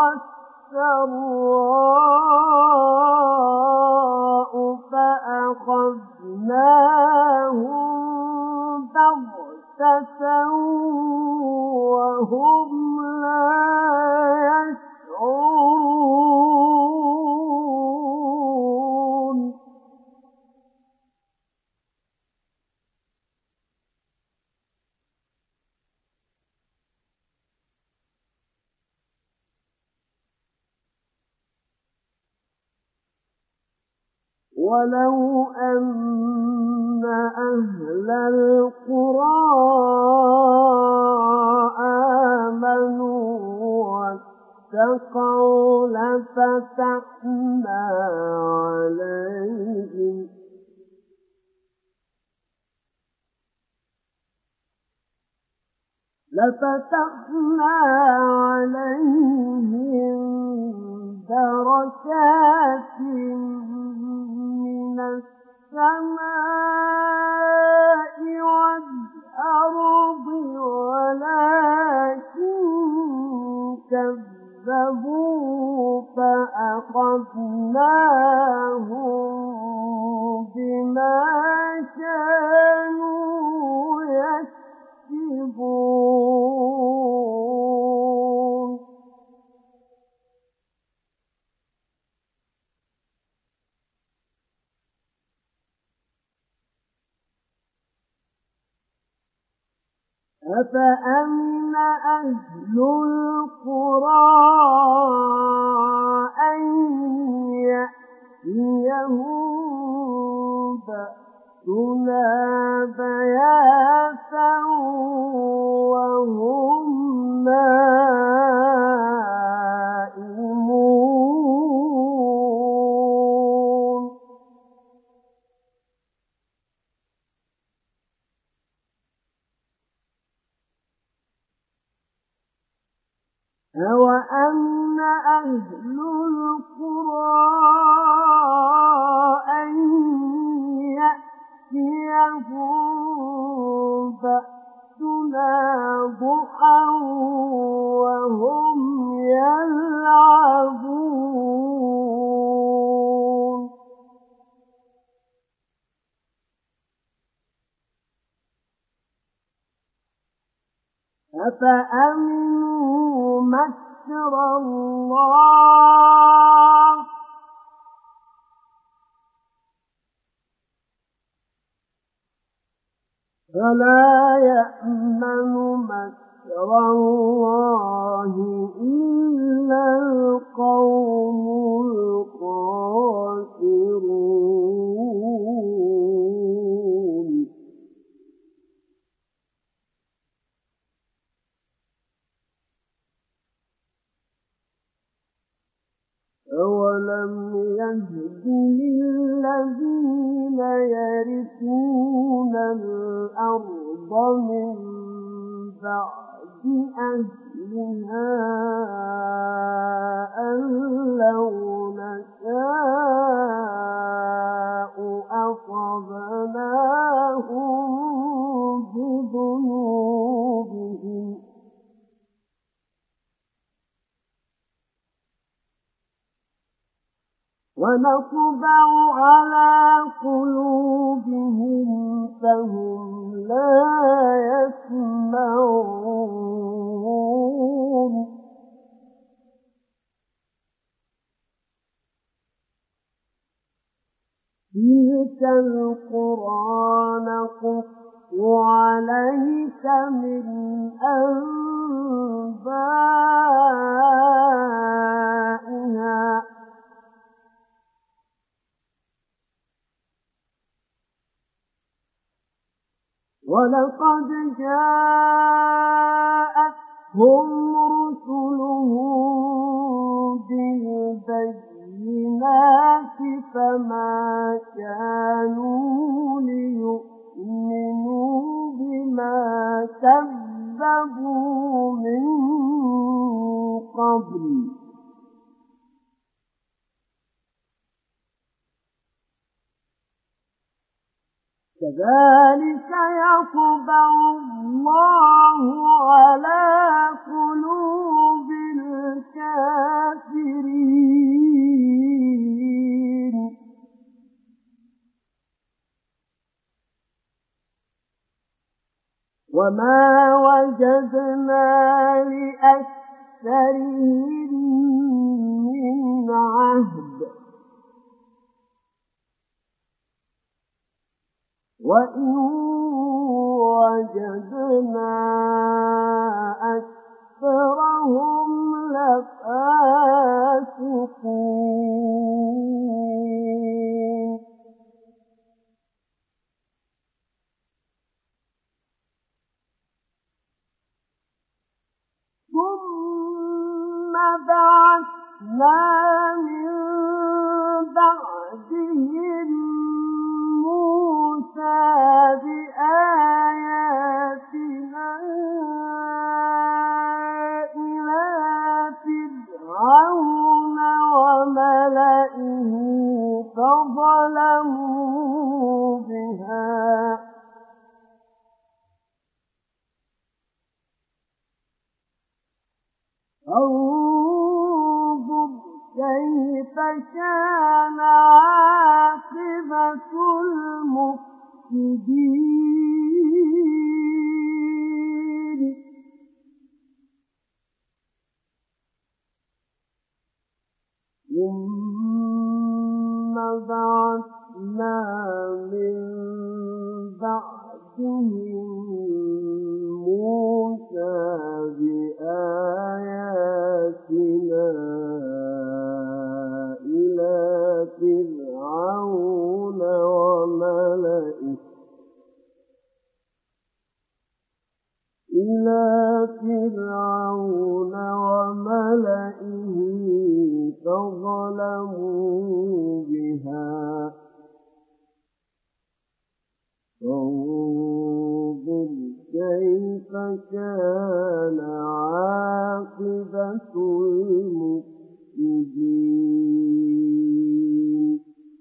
Speaker 1: والسراء فأخذناهم بغتة وهم لا يشعرون ولو أن أهل القرى آمنوا واتقوا لفتحنا عليهم بركات من السماء والأرض ولكن كذبوا فأخذناهم بما كانوا يكسبون أفأمن أهل القرى أن يأتيهم بأسنا بياتا وهم نائمون أوأمن أهل القرى أن يأتيهم بأسنا ضحى وهم يلعبون أفأمنوا مكر الله فلا يأمن مكر الله إلا القوم الخاسرون أولم يهد للذين يرثون الأرض من بعد أهلها أن لو نشاء أصبناهم بذنوبهم ونطبع على قلوبهم فهم لا يسمعون تلك القرى نقص عليك من أنبائها ولقد جاء رسلهم بالبينات فما كانوا ليؤمنوا بما كذبوا من قبل كذلك يطبع الله على قلوب الكافرين وما وجدنا لأكثرهم من عهد وإن وجدنا أكثرهم لفاسقين ثم بعثنا من بعدهم موسى بآياتنا إلى فرعون وملئه فظلموا بها انظر كيف كان عاقبة المفسدين ثم بعثنا من بعدهم موسى بآياتنا إلى فرعون وملئه فظلموا بها فانظر كيف كان عاقبة المفسدين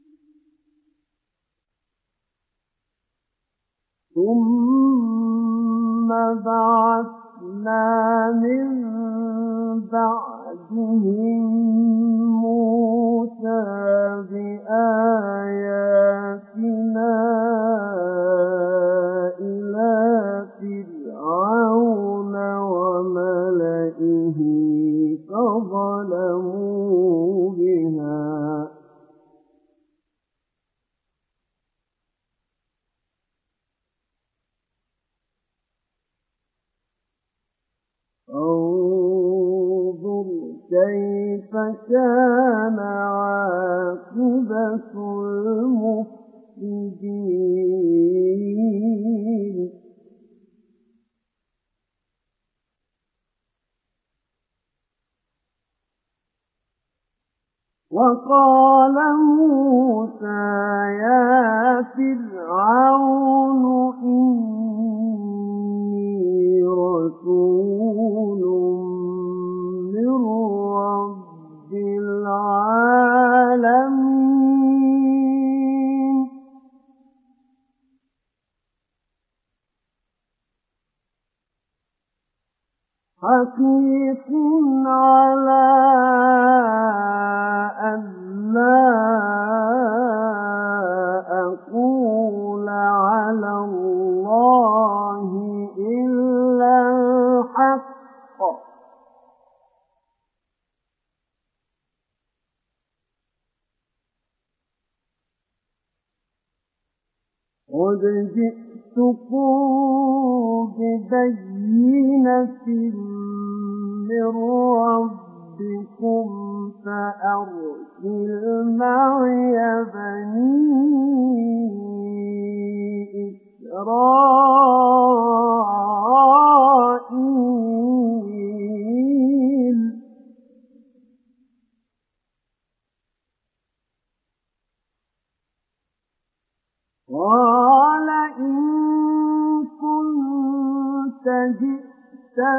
Speaker 1: ثم بعثنا من بعدهم موسى بآياتنا إلى فرعون وملئه فظلموا بها انظر كيف كان عاقبة المفسدين وقال موسى يا فرعون إني رسول من رب العالمين حقيق على أن لا أقول على الله إلا الحق قد جئتكم ببينة من ربكم فأرسل معي بني إسرائيل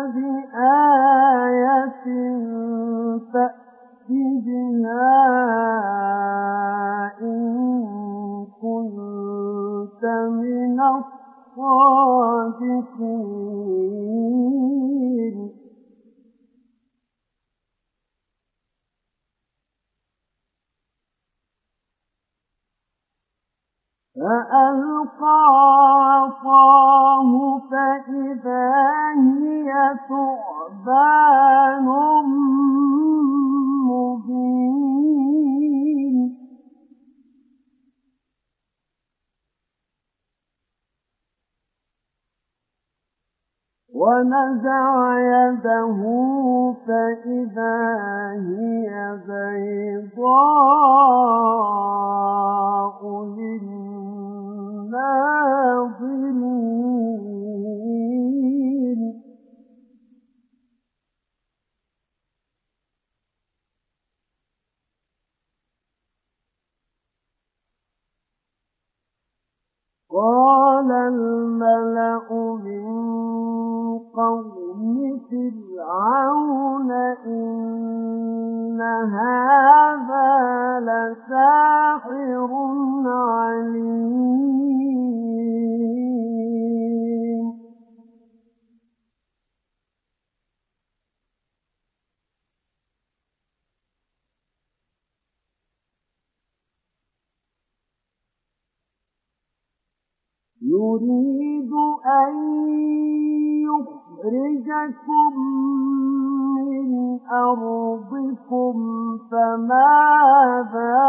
Speaker 1: بآية فأت بها إن كنت من الصادقين فألقى عصاه فإذا هي ثعبان مبين ونزع يده فإذا هي بيضاء للناظرين قال الملأ من قوم فرعون إن هذا لساحر عليم يريد أن يخرجكم من أرضكم فماذا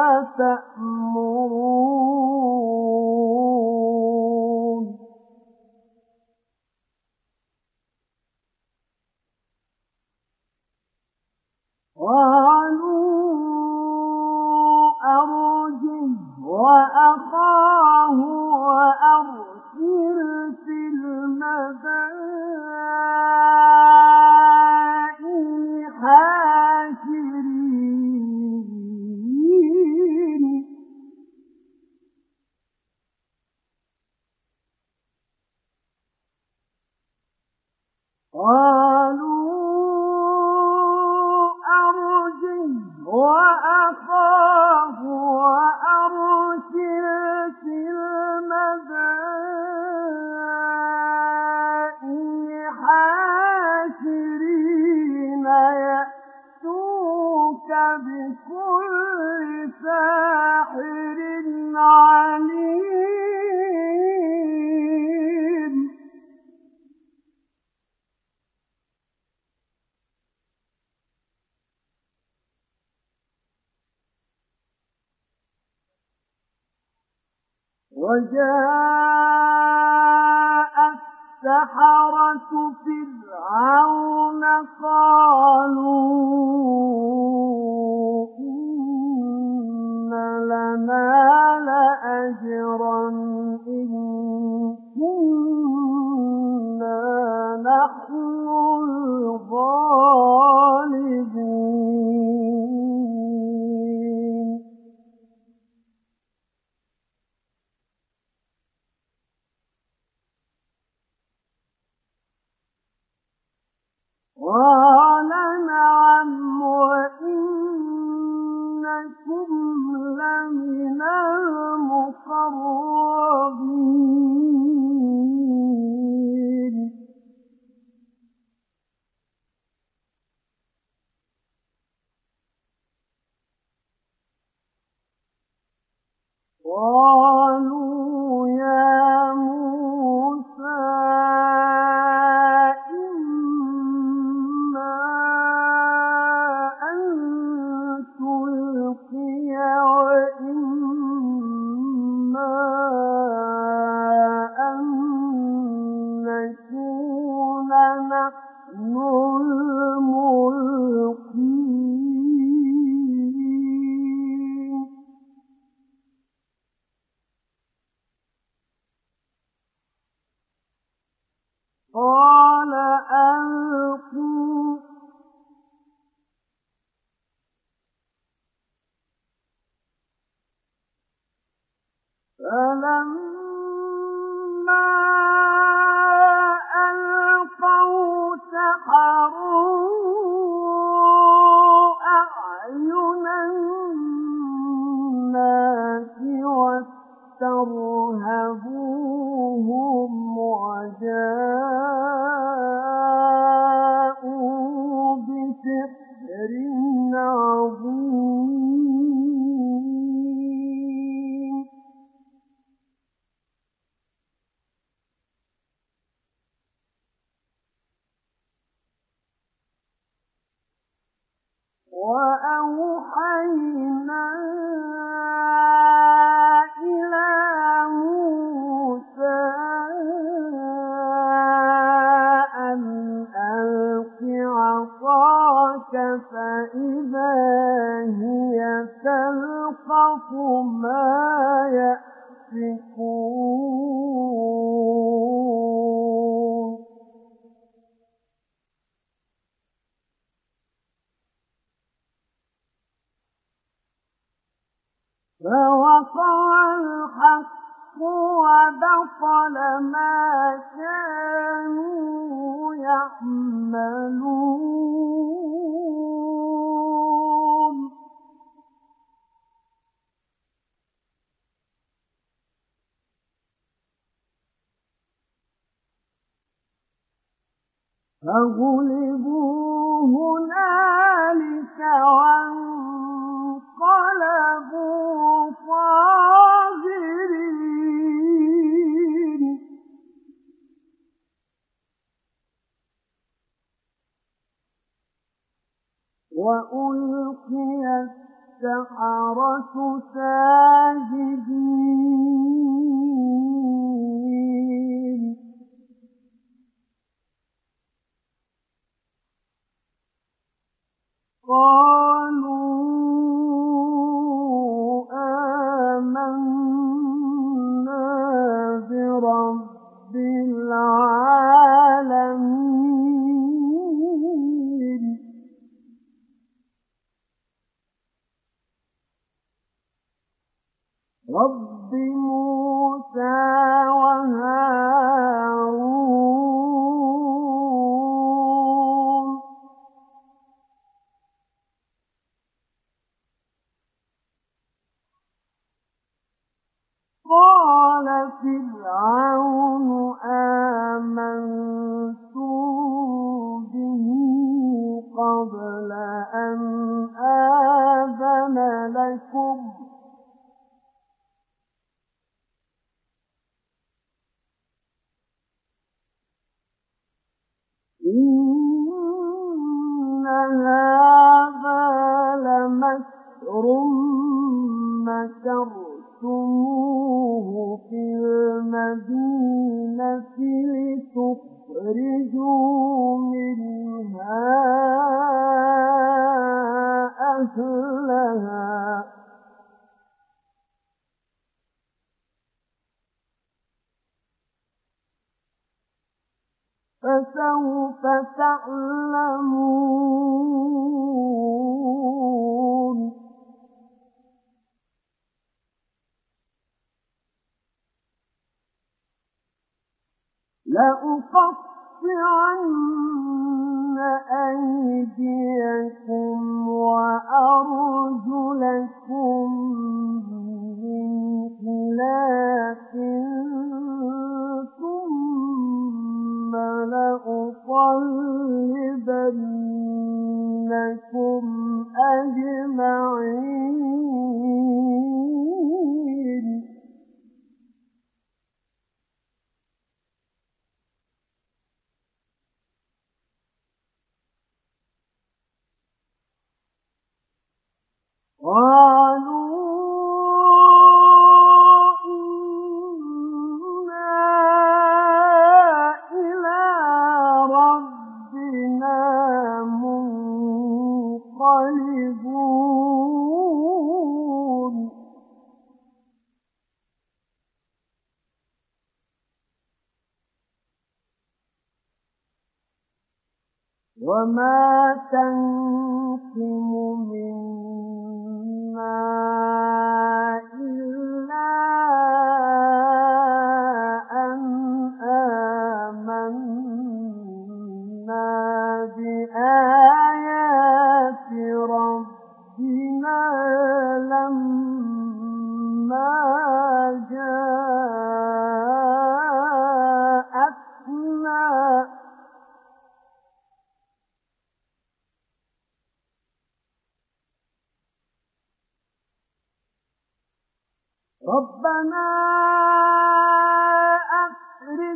Speaker 1: تأمرون قالوا أرجه وأخاه وأرسل في المدائن حاشرين قالوا أرجه وأخاه وأرسل في المدائن حاشرين يأتوك بكل ساحر عليم وجاء السحرة فرعون قالوا إن لنا لأجرا إن كنا نحن الغالبين قال نعم وإنكم لمن المقربين قالوا يا موسى إما أن تلقي وإما أن نكون نحن الملقين قال ألقوا فلما ألقوا وأوحينا إلى موسى أن ألق عصاك فإذا هي تلقف ما يأفكون فوقع الحق وبطل ما كانوا يعملون فغلبوا هنالك وانقلبوا صاغرين وألقي السحرة ساجدين قالوا آمنا برب العالمين رب موسى وهارون قال فرعون آمنتم به قبل أن آذن لكم إن هذا لمكر مكرتموه في المدينة لتخرجوا منها أهلها فسوف تعلمون لأقطعن أيديكم وأرجلكم من خلاف ثم لأصلبنكم أجمعين قالوا إنا إلى ربنا منقلبون وما تنقم منا إلا أن آمنا بآيات ربنا لما جاءتنا ربنا أفرغ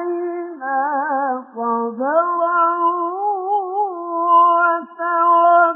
Speaker 1: علينا صبرا وتوفنا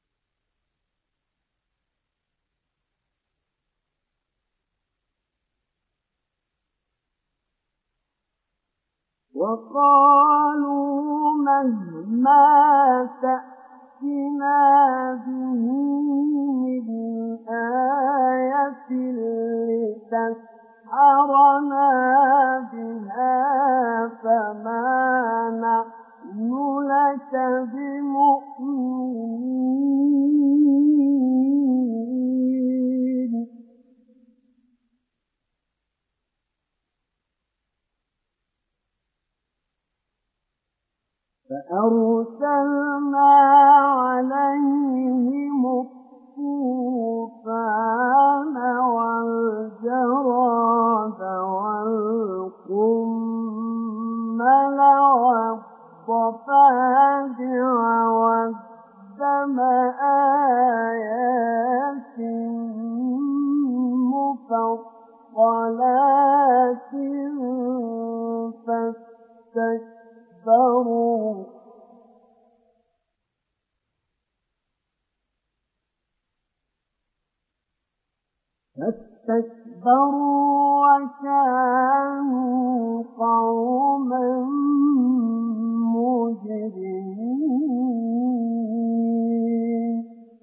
Speaker 1: وقالوا مهما تأتنا به من آية لتسحرنا بها فما نحن لك بمؤمنين فأرسلنا عليهم الطوفان والجراد والقمل والضفادع والدم آيات مفصلات فاستكبروا وكانوا قوما مجرمين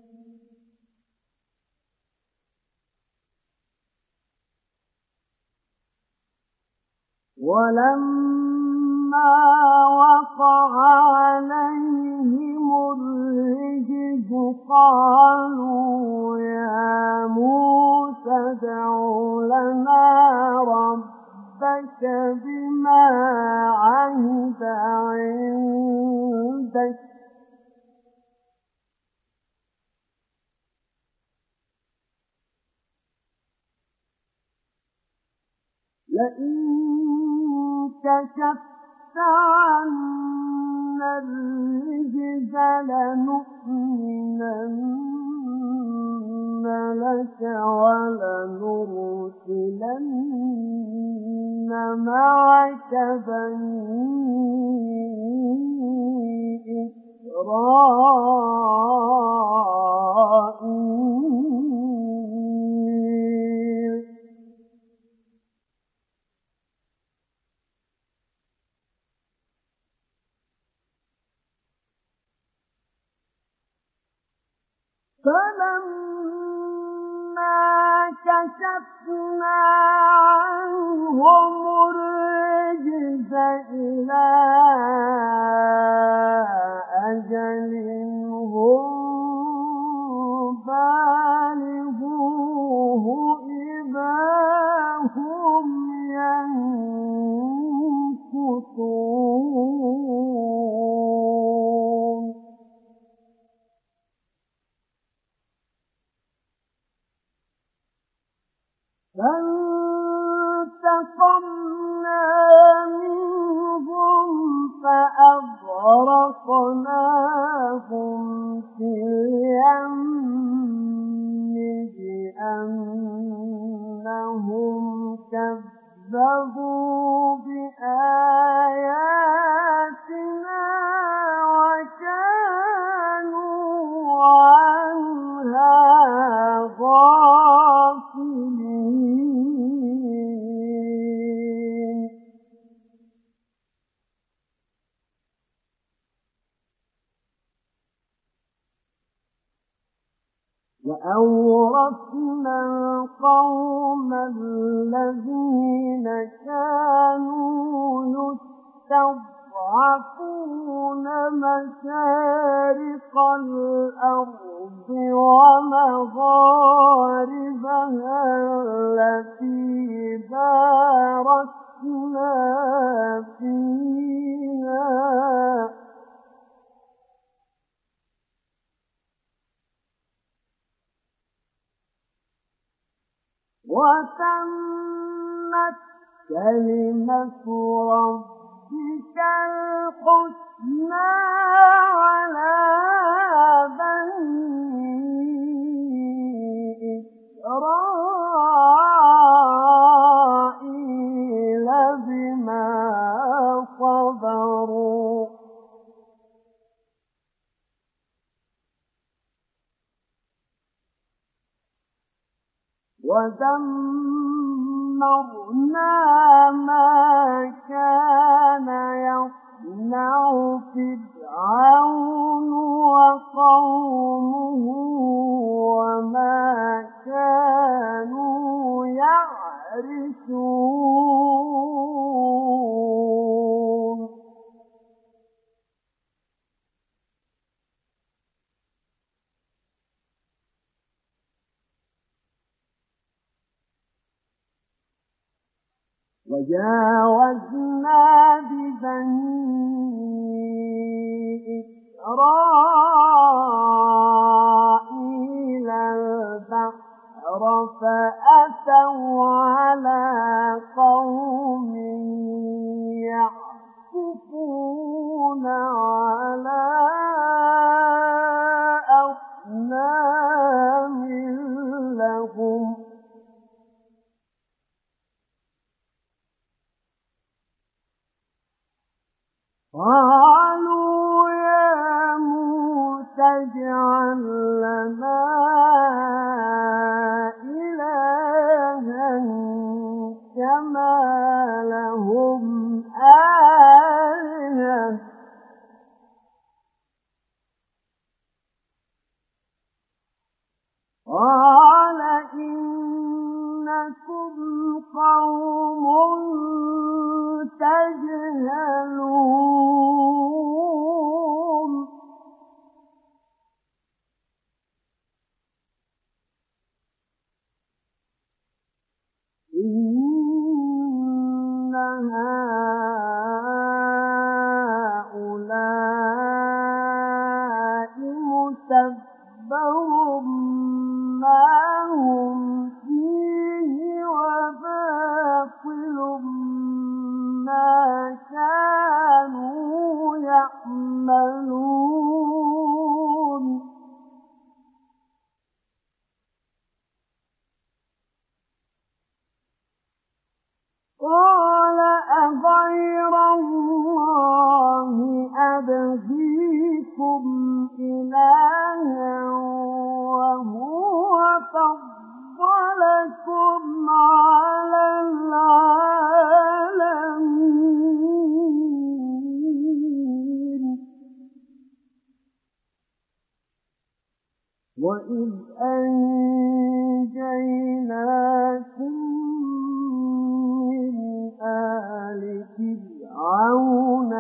Speaker 1: ولما وقع عليهم الرجز قالوا يا موسى ادع لنا ربك بما عهد عندك لئن كشفت عنا الرجز لنؤمنن لك ولنرسلن معك بني إسرائيل فلما كشفنا عنهم الرجز إلى أجل هم بالغوه إذا هم ينكثون فانتقمنا منهم فأغرقناهم في اليم بأنهم كذبوا بآياتنا وكانوا عنها غافلين وأورثنا القوم الذين كانوا يستضعفون مشارق الأرض ومغاربها التي باركنا فيها وتمت كلمة ربك الحسنى على بني إسرائيل بما صبروا ودمرنا ما كان وجاوزنا ببني إسرائيل البحر فأتوا على قوم يعكفون على أصنام لهم قالوا يا موسى اجعل لنا إلها كما لهم آلهة قال إنكم قوم تجهلون إن هؤلاء متبر ما هم فيه وباطل ما كانوا يعملون قال أغير الله أبغيكم إلها وهو فضلكم على العالمين وإذ أنجيناكم من آل فرعون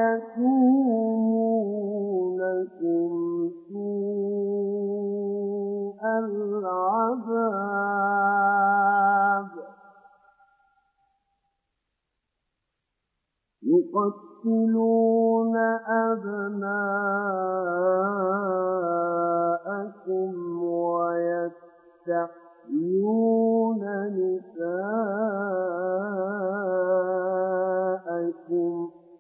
Speaker 1: يسومونكم سوء العذاب يقتلون أبناءكم ويستحيون نساءكم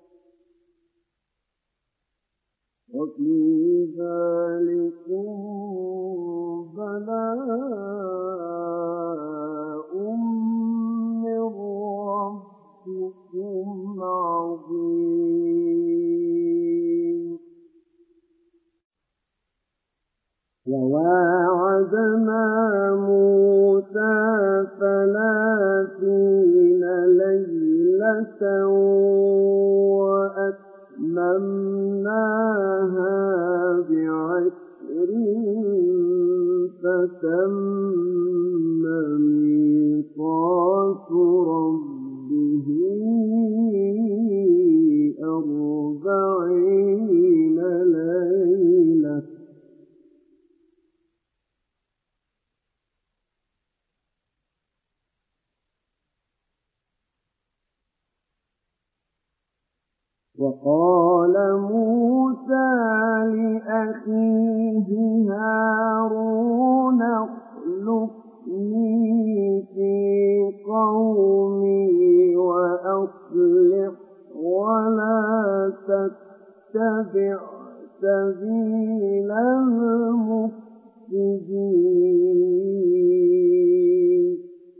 Speaker 1: وفي ذلكم بلاء من ربكم عظيم وواعدنا موسى 30 ليلة وأتممناها ب10 فتم ميقات ربه 40 ليلة وقال موسى لأخيه هارون اخلفني في قومي وأصلح ولا تتبع سبيل المفسدين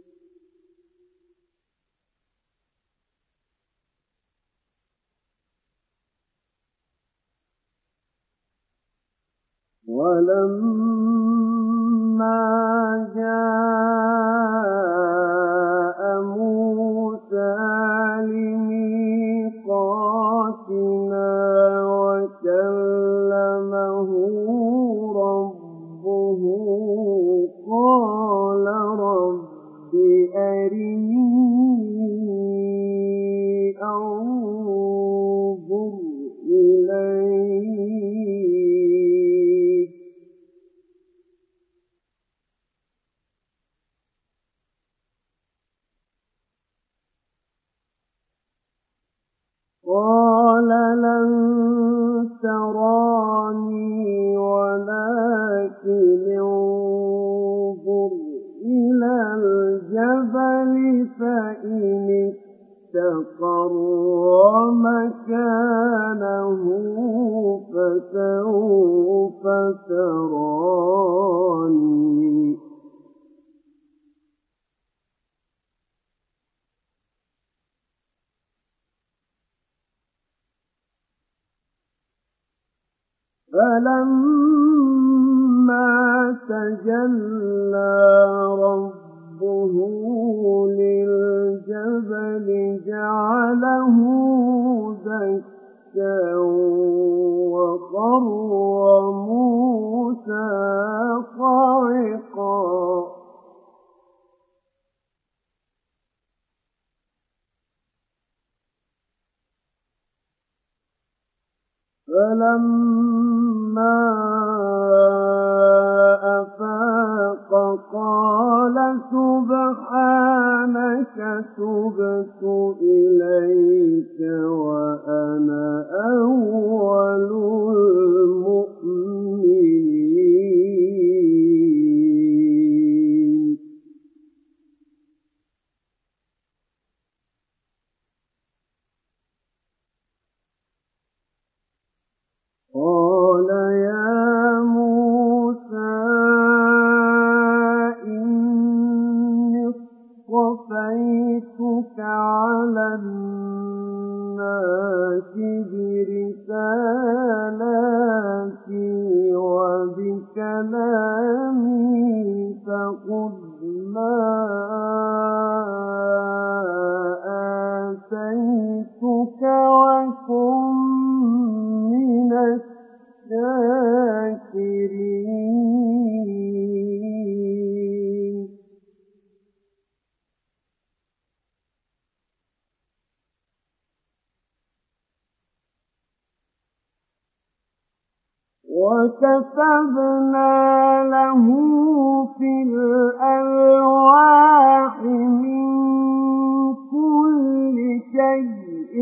Speaker 1: ولما جاء موسى لميقاتنا وكلمه ربه قال رب أرني أنظر إليك قال لن تراني ولكن انظر إلى الجبل فإن استقر مكانه فسوف تراني فلما تجلى ربه للجبل جعله دكا وخر موسى صعقا فلما أفاق قال سبحانك تبت إليك وأنا أول المؤمنين قال يا موسى إني اصطفيتك على الناس برسالاتي وبكلامي فخذ ما آتيتك وكن من الشاكرين وكتبنا له في الألواح من كل شيء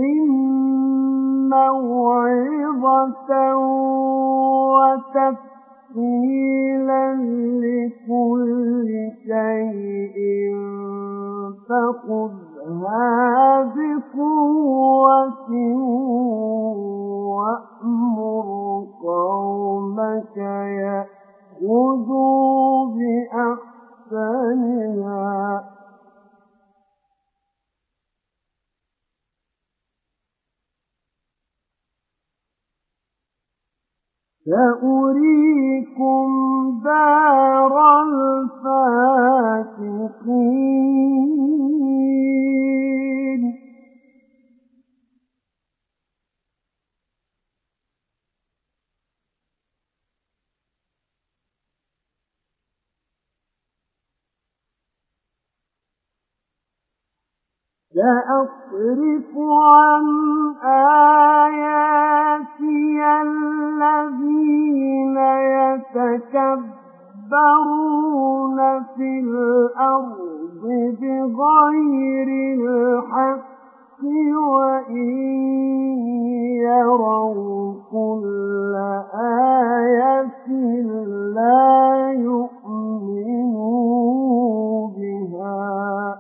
Speaker 1: موعظة وتفصيلا لكل شيء فخذها بقوة وأمر قومك يأخذوا بأحسنها سأريكم دار الفاسقين سأصرف عن آياتي الذين يتكبرون في الأرض بغير الحق وإن يروا كل آية لا يؤمنوا بها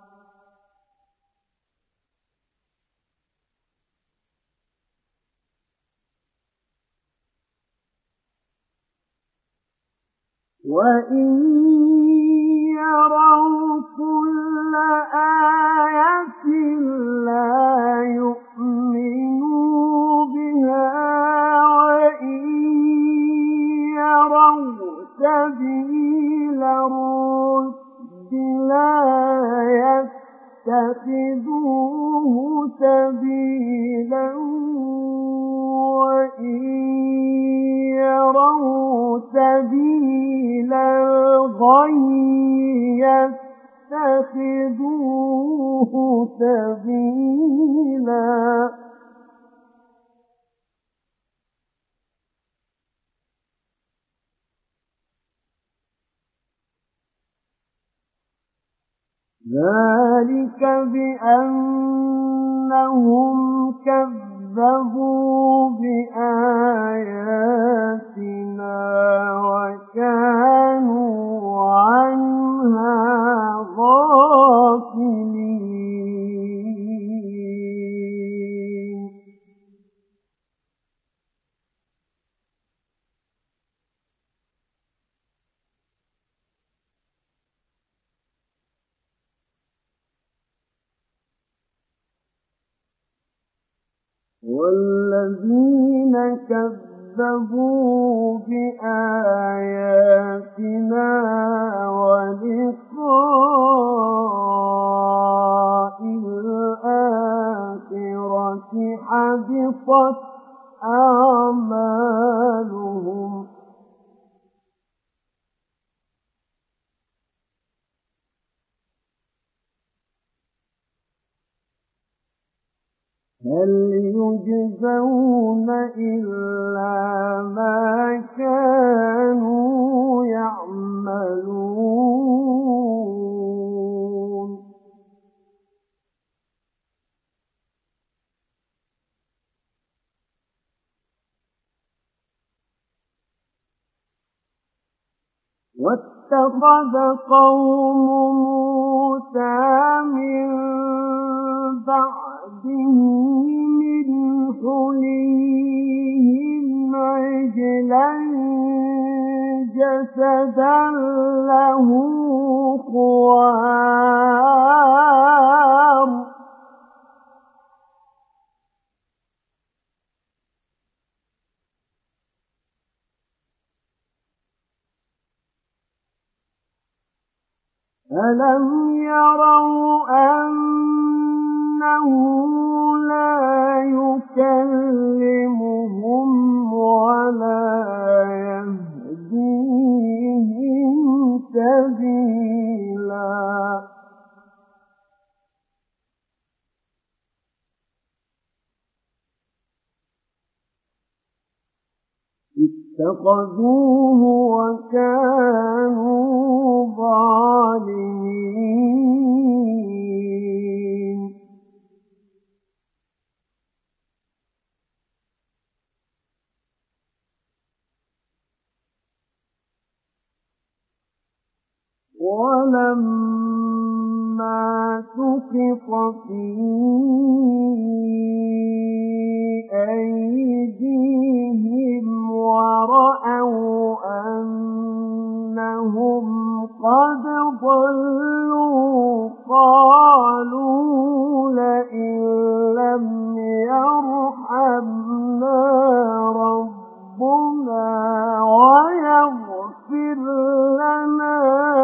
Speaker 1: وَإِن يَرَوْا كُلَّ آيَةٍ لَّا يُؤْمِنُوا بِهَا وَإِن يَرَوْا سَبِيلَ الرُّشْدِ لَا يَتَّخِذُوهُ سَبِيلًا وَإِن يَرَوْا سَبِيلَ الْغَيِّ يَتَّخِذُوهُ سَبِيلًا ذَلِكَ بِأَنَّهُمْ كَذَّبُوا كذبوا بآياتنا وكانوا عنها غافلين. والذين كذبوا بآياتنا ولقاء الآخرة حبطت أعمالهم هل يجزون إلا ما كانوا يعملون. واتخذ قوم موسى من بعده من حليهم عجلا جسدا له خوار ألم يروا أنه لا يكلمهم ولا يهديهم سبيلا اتخذوه وكانوا ظالمين. ولما سقط في أيديهم ورأوا أنهم قد ضلوا قالوا لئن لم يرحمنا ربنا ويغفر لنا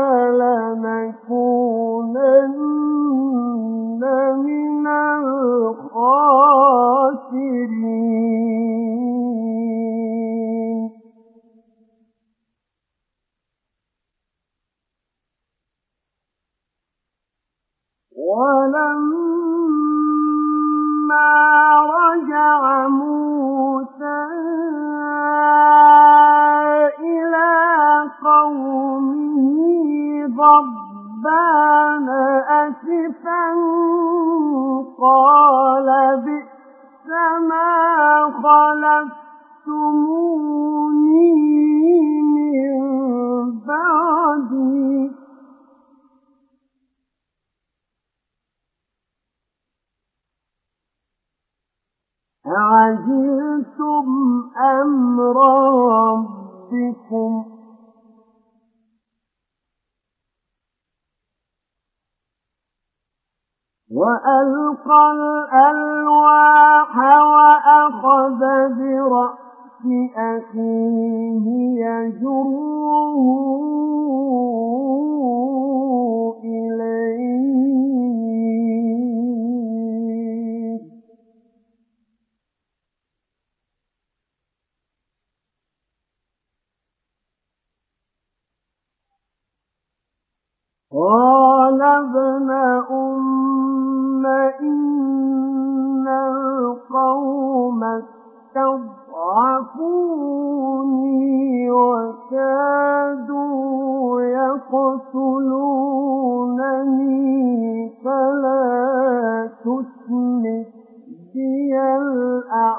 Speaker 1: لنكونن من الخاسرين. ولما رجع موسى إلى قومه غضبان أسفا قال بئس ما خلفتموني من بعدي أعجلتم أمر ربكم وألقى الألواح وأخذ برأس أخيه يجره إليه قال ابن أم إن القوم استضعفوني وكادوا يقتلونني فلا تشمت بي الأعداء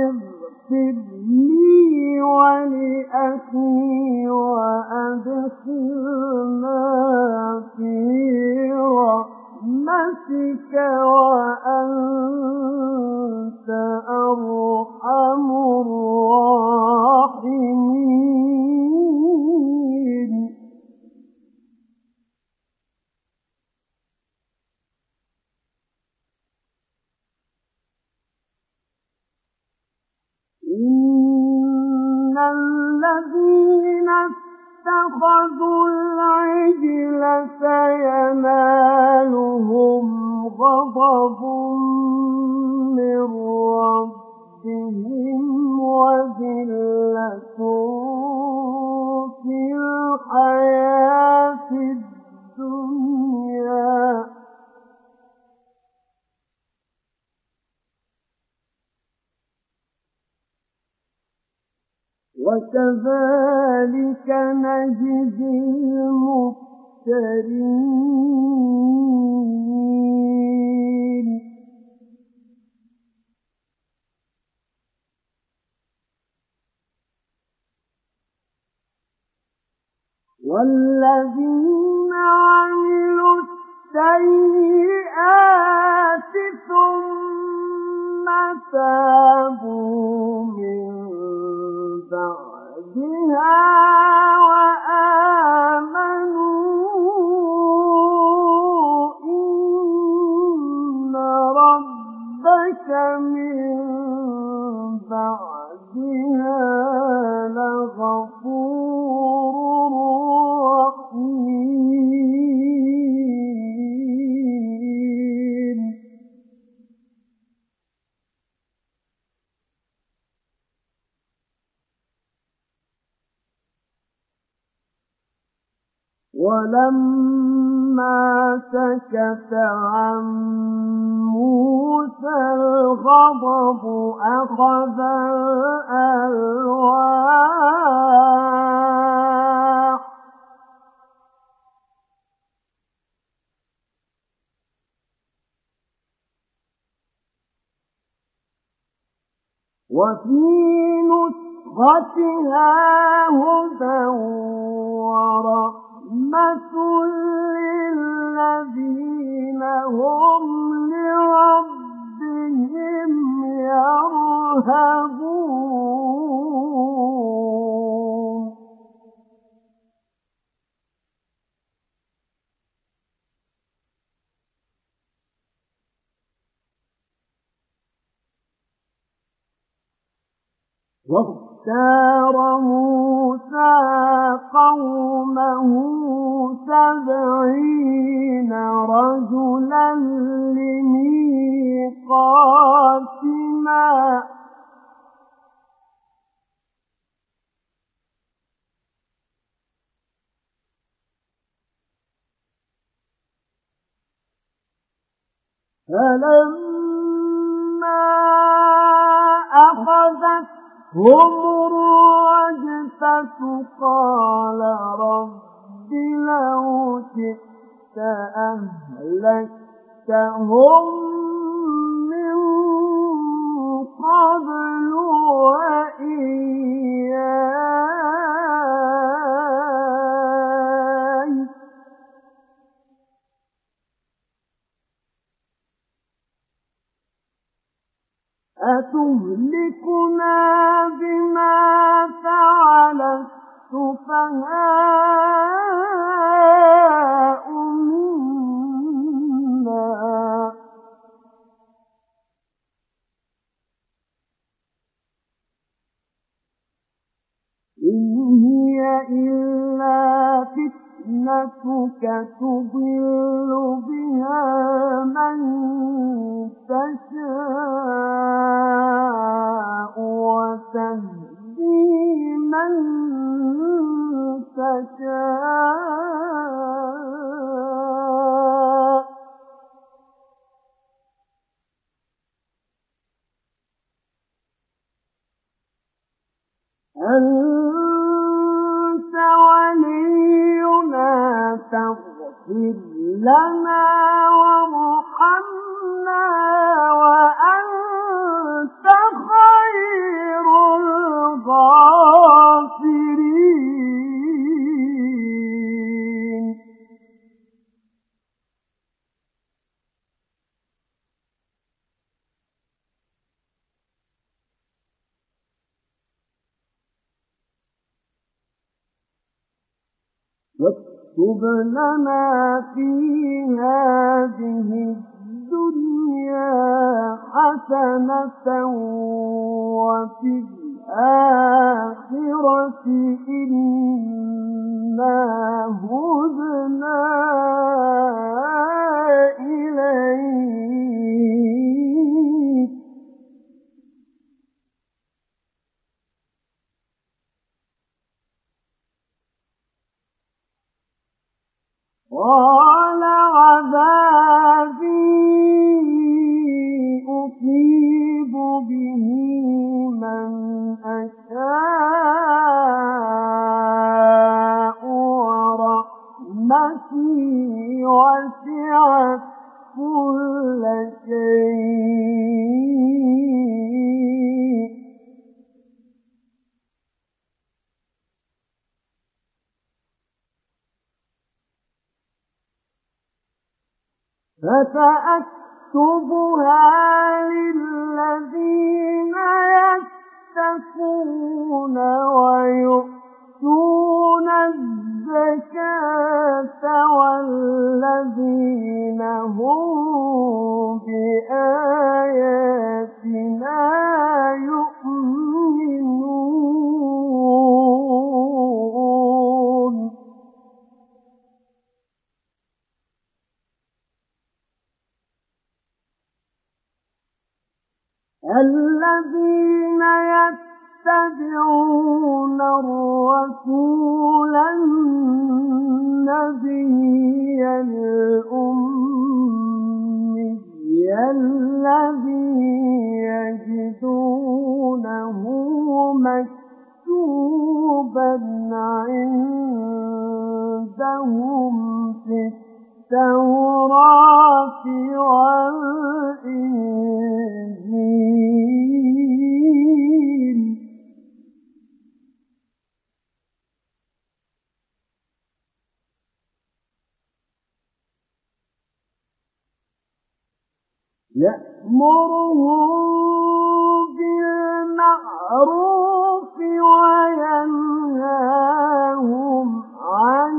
Speaker 1: اغفر لي ولأخي وأدخلنا في رحمتك وأنت أرحم الراحمين. إن الذين اتخذوا العجل سينالهم غضب من ربهم وذلة في الحياة الدنيا وكذلك نجزي المفترين. والذين عملوا السيئات ثم تابوا من بعدها وآمنوا إن ربك من بعدها لغفور رحيم. ولما سكت عن موسى الغضب أخذ الألواح وفي نسختها هدى ورحمة للذين هم لربهم يرهبون. واختار موسى قومه 70 رجلا لميقاتنا فلما أخذتهم الرجفة قال رب لو شئت أهلكتهم من قبل وإياي أتهلكنا بما فعل السفهاء منا إن هي إلا فتنتك تضل بها من تشاء وتهدي من تشاء أنت ولينا فاغفر لنا وارحمنا وأنت خير واكتب لنا في هذه الدنيا حسنة وفي الآخرة إنا هدنا إليك قال عذابي أصيب به من أشاء ورحمتي وسعت كل شيء فسأكتبها للذين يتقون ويؤتون الزكاة والذين هم بآياتنا يؤمنون الذين يتبعون الرسول النبي الأمي الذي يجدونه مكتوبا عندهم في التوراة والإنجيل يأمرهم بالمعروف وينهاهم عن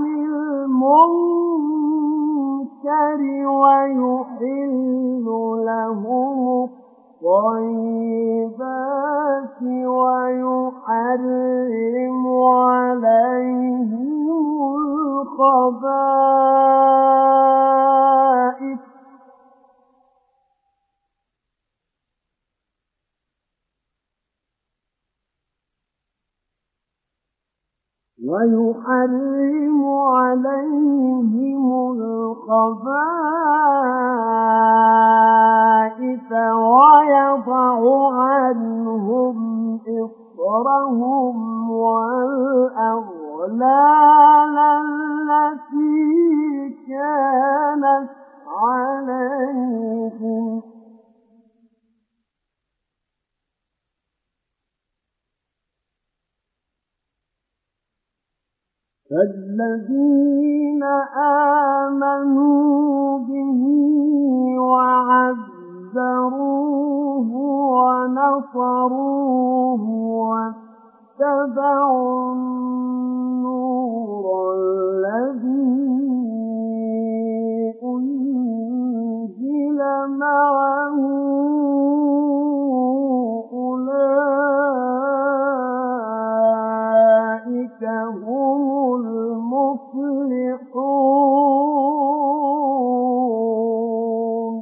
Speaker 1: المنكر ويحل لهم الطيبات ويحرم عليهم الخبائث ويضع عنهم إصرهم والأغلال التي كانت عليهم فالذين آمنوا به وعزروه ونصروه واتبعوا النور الذي أنزل معه أولئك هم المفلحون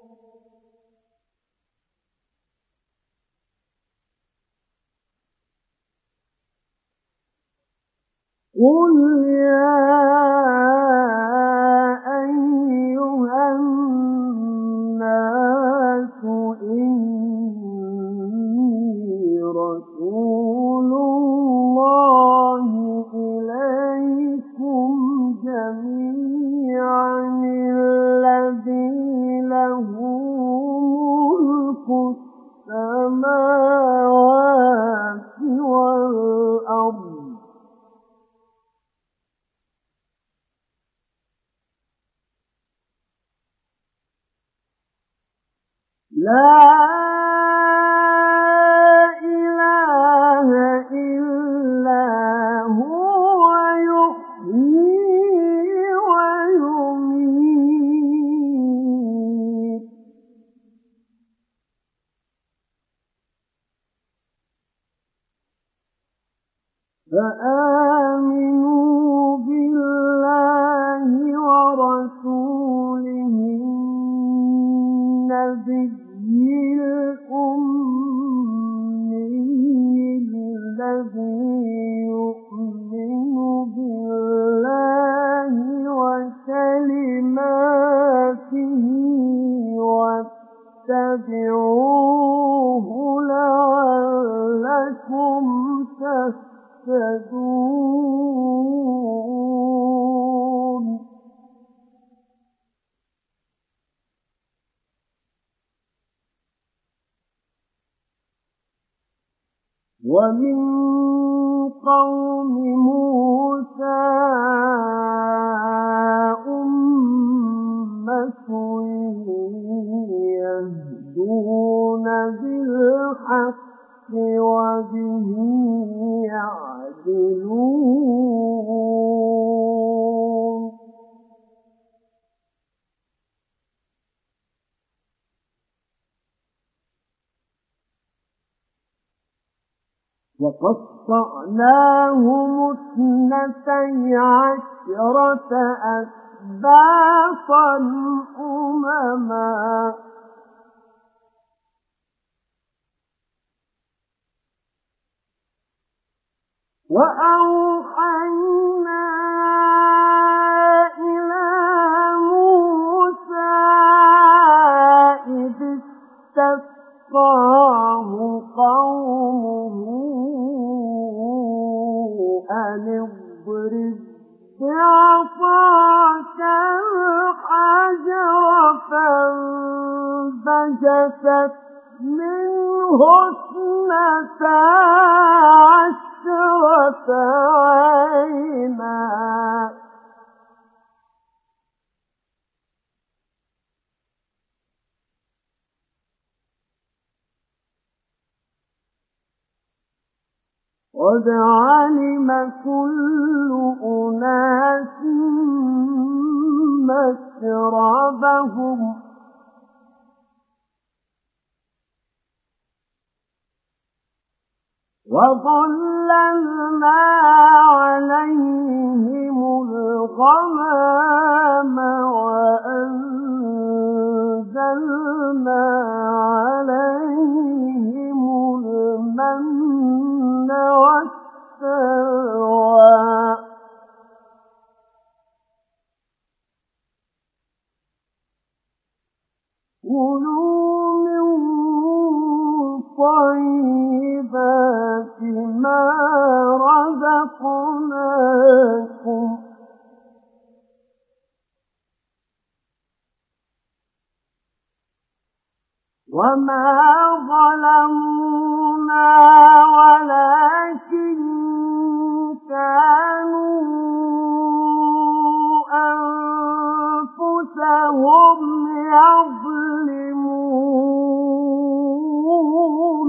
Speaker 1: قل يا أيها الناس إني رسول الله إليكم جميعا الذي له ملك السماوات والأرض لا إله إلا هو يحيي فآمنوا بالله ورسوله النبي الأمي الذي يؤمن بالله وكلماته واتبعوه لعلكم تهتدون. ومن قوم موسى أمة يهدون بالحق وبه يعدلون. وقطعناهم 12 أسباطا أمما وأوحينا إلى موسى إذ استسقاه قومه أن اضرب بعصاك الحجر فانبجست منه 12 عينا قد علم كل أناس مشربهم وظللنا عليهم الغمام وأنزلنا عليهم المن والسلوى كلوا من طيبات ما رزقناكم وما ظلمونا ولكن كانوا أنفسهم يظلمون.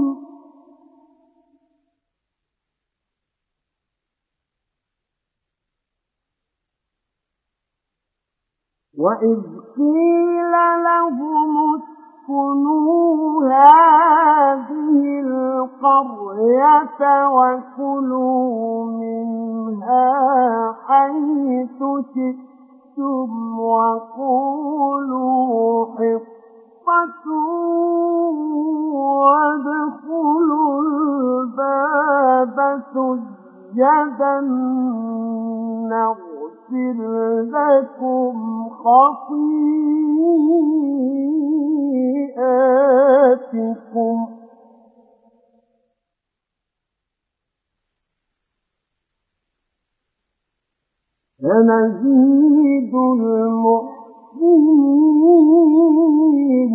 Speaker 1: وإذ قيل لهم اسكنوا هذه القرية وكلوا منها حيث شئتم وقولوا حطة وادخلوا الباب سجدا نغفر لكم خطيئاتكم سنزيد المحسنين.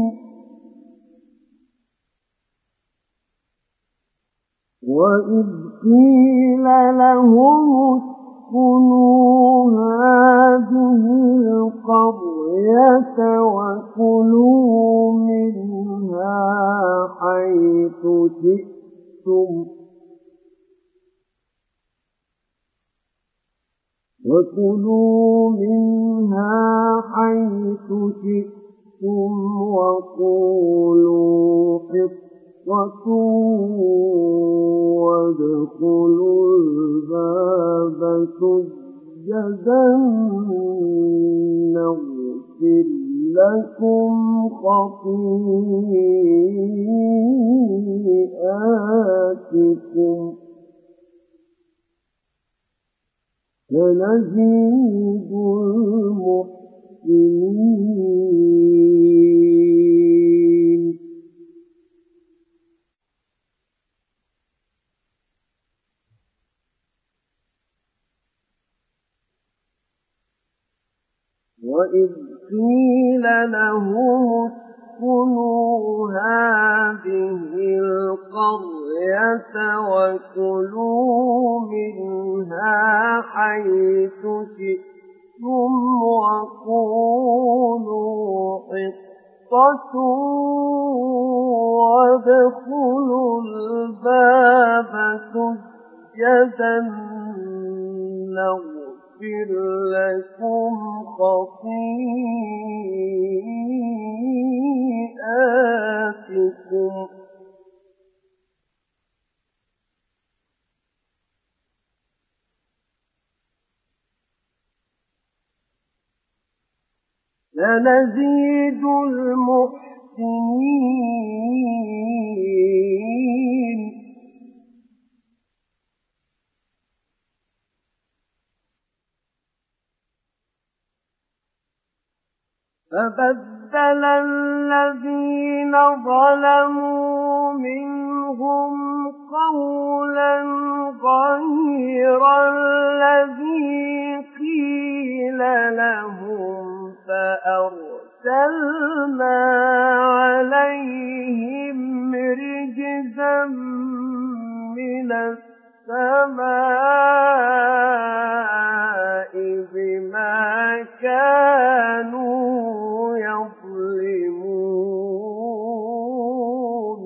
Speaker 1: وإذ قيل لهم اسكنوا هذه القرية وكلوا منها حيث شئتم وقولوا حطة وادخلوا الباب سجدا نغفر لكم خطيئاتكم سنزيد المحسنين وإذ قيل لهم اسكنوا هذه القرية وكلوا منها حيث شئتم وقولوا حطة وادخلوا الباب سجدا نغفر لكم خطيئاتكم سنزيد المحسنين فبدل الذين ظلموا منهم قولا غير الذي قيل لهم فأرسلنا عليهم رجزا من السماء بما كانوا يظلمون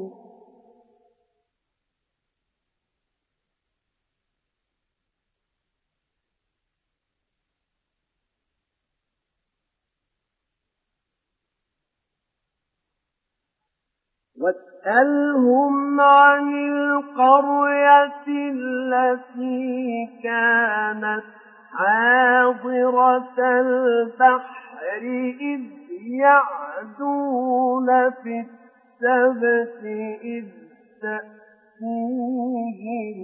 Speaker 1: واسألهم عن القرية التي كانت حاضرة البحر إذ يعدون في السبت إذ تأتيهم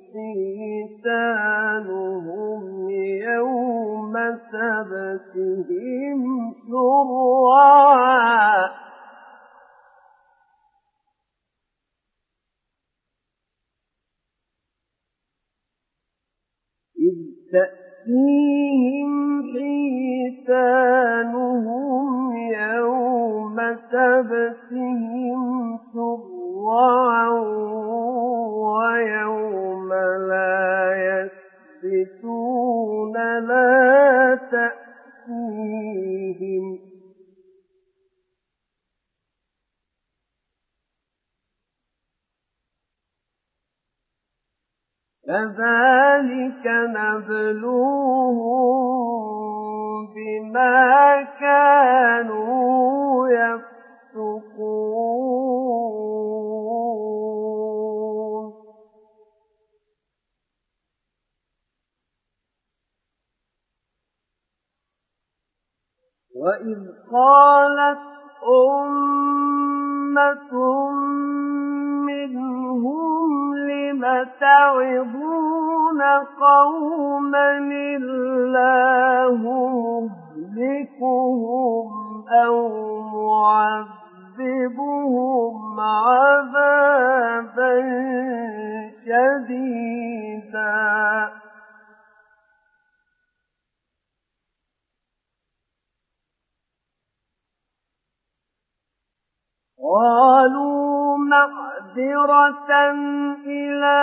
Speaker 1: حيتانهم يوم سبتهم شرعا إذ تأتيهم حيتانهم يوم سبتهم شرعا ويوم لا يسبتون لا تأتيهم كذلك نبلوهم بما كانوا يفسقون وإذ قالت أمة منهم لم تعظون قوما الله مهلكهم أو معذبهم عذابا شديدا قالوا معذرة إلى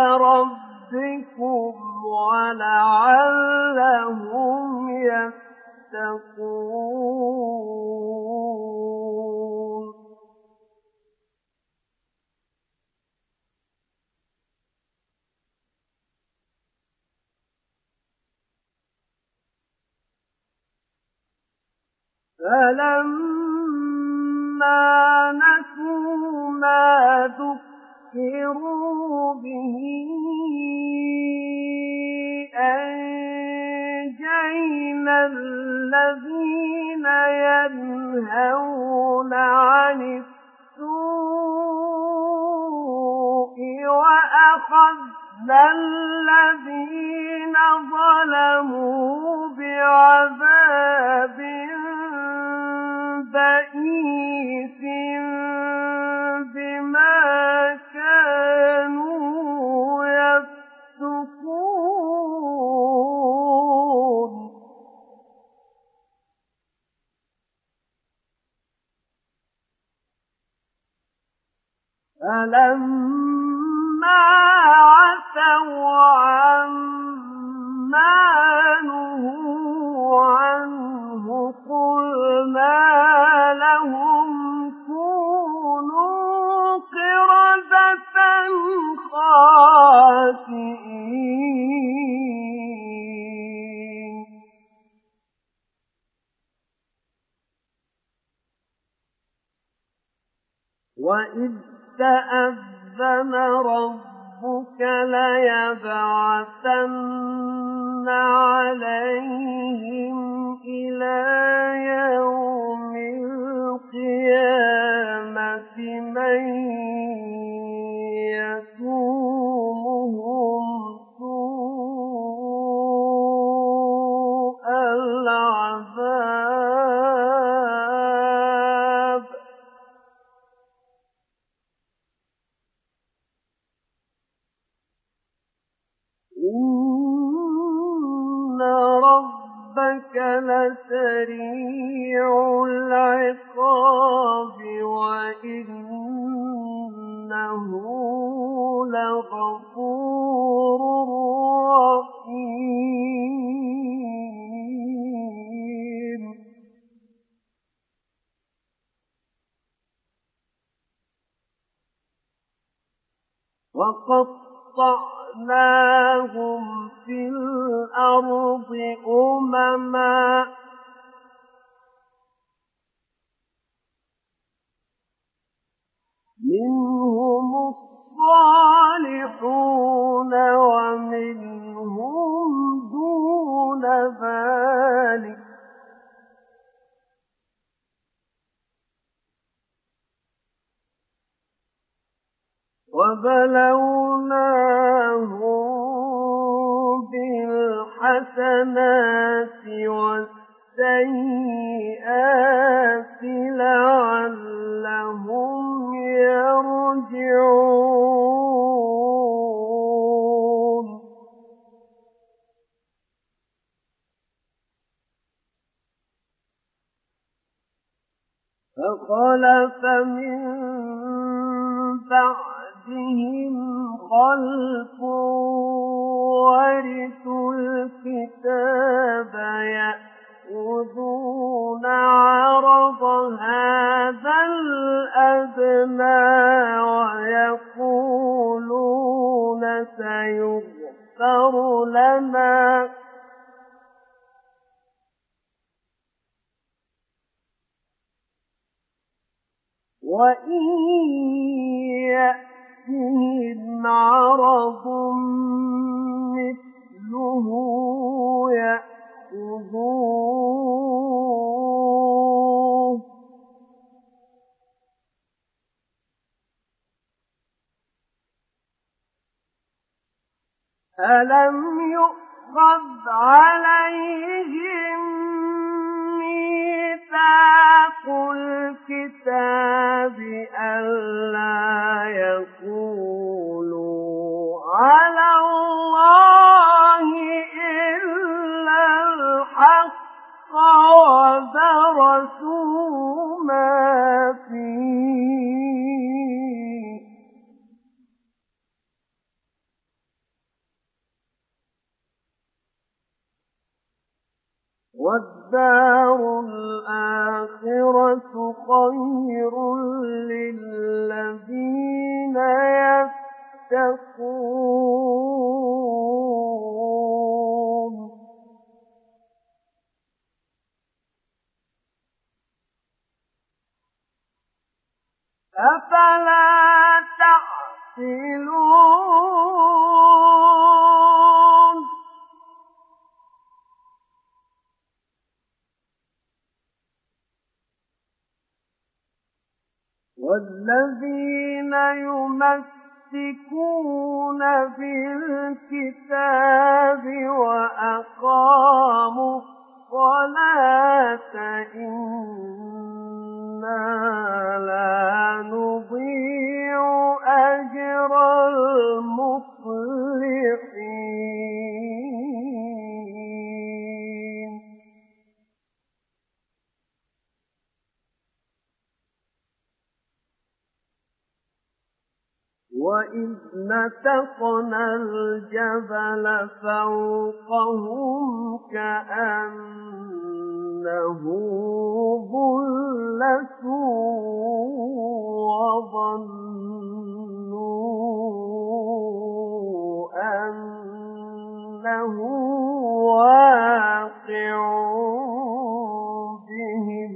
Speaker 1: ربكم ولعلهم يتقون فلما نسوا ما ذكروا به أنجينا أخذنا الذين ظلموا بعذاب بئيس بما كانوا يفسقون فلما عتوا عما نهوا عنه قلنا لهم كونوا قردة خاسئين وإذ تأذن ربك ليبعثن عليهم إلى يوم القيامة من يسومهم سوء العذاب إن ربك لسريع العقاب وإنه لغفور رحيم وقطعناهم في الأرض أمما منهم الصالحون ومنهم دون ذلك وبلوناهم بالحسنات والسيئات لعلهم يرجعون فخلف من بعدهم خلف ورثوا الكتاب يأخذون عرض هذا الأدنى ويقولون سيغفر لنا وإن يأتهم عرض مثله يأخذوه ألم يؤخذ عليهم ميثاق الكتاب ألا يقولوا على الله إلا الحق ودرسوا ما فيه والدار الآخرة خير للذين يتقون أفلا تعقلون والذين يمسكون بالكتاب وأقاموا الصلاة إنا لا نضيع أجر المصلحين وإذ نتقنا الجبل فوقهم كأنه ظلة وظنوا أنه واقع بهم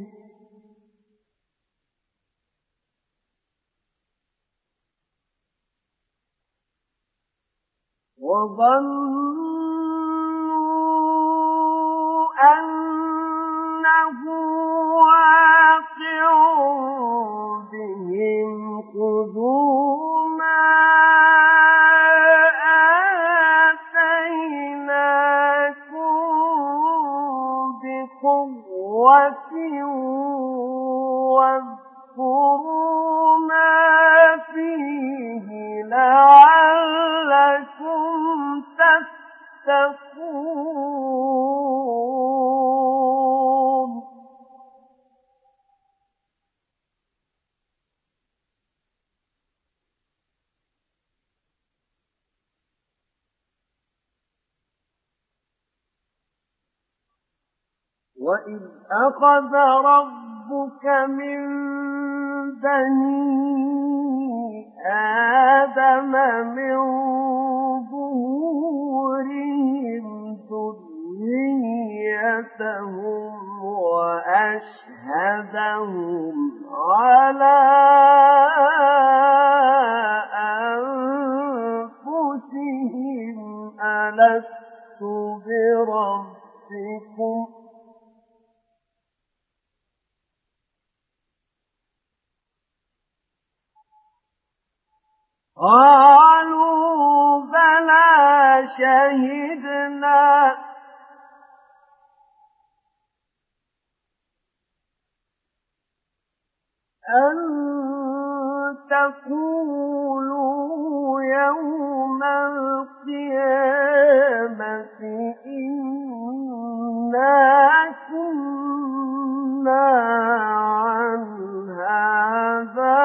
Speaker 1: خذوا ما آتيناكم بقوة واذكروا ما فيه لعلكم تتقون وإذ أخذ ربك من بني آدم من ظهورهم ذريتهم وأشهدهم على أنفسهم ألست بربكم قالوا بلى شهدنا أن تقولوا يوم القيامة إنا كنا عن هذا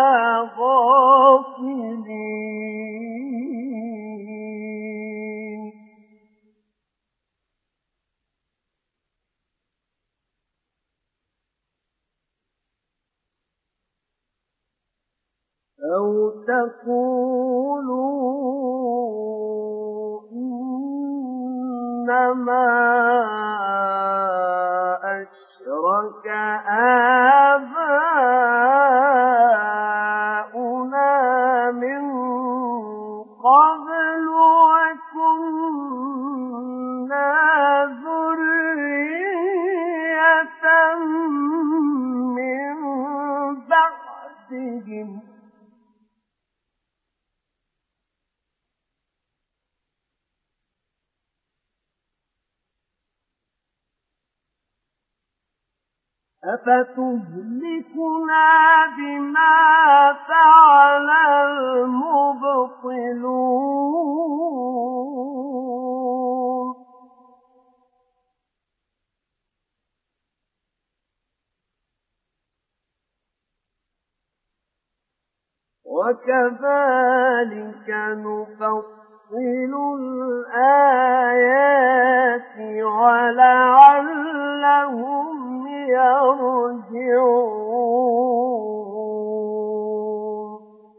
Speaker 1: غافلين أو تقولوا إنما أشرك آباؤنا من قبل وكنا ذرية من بعدهم أفتهلكنا بما فعل المبطلون وكذلك نفصل الآيات ولعلهم يرجعون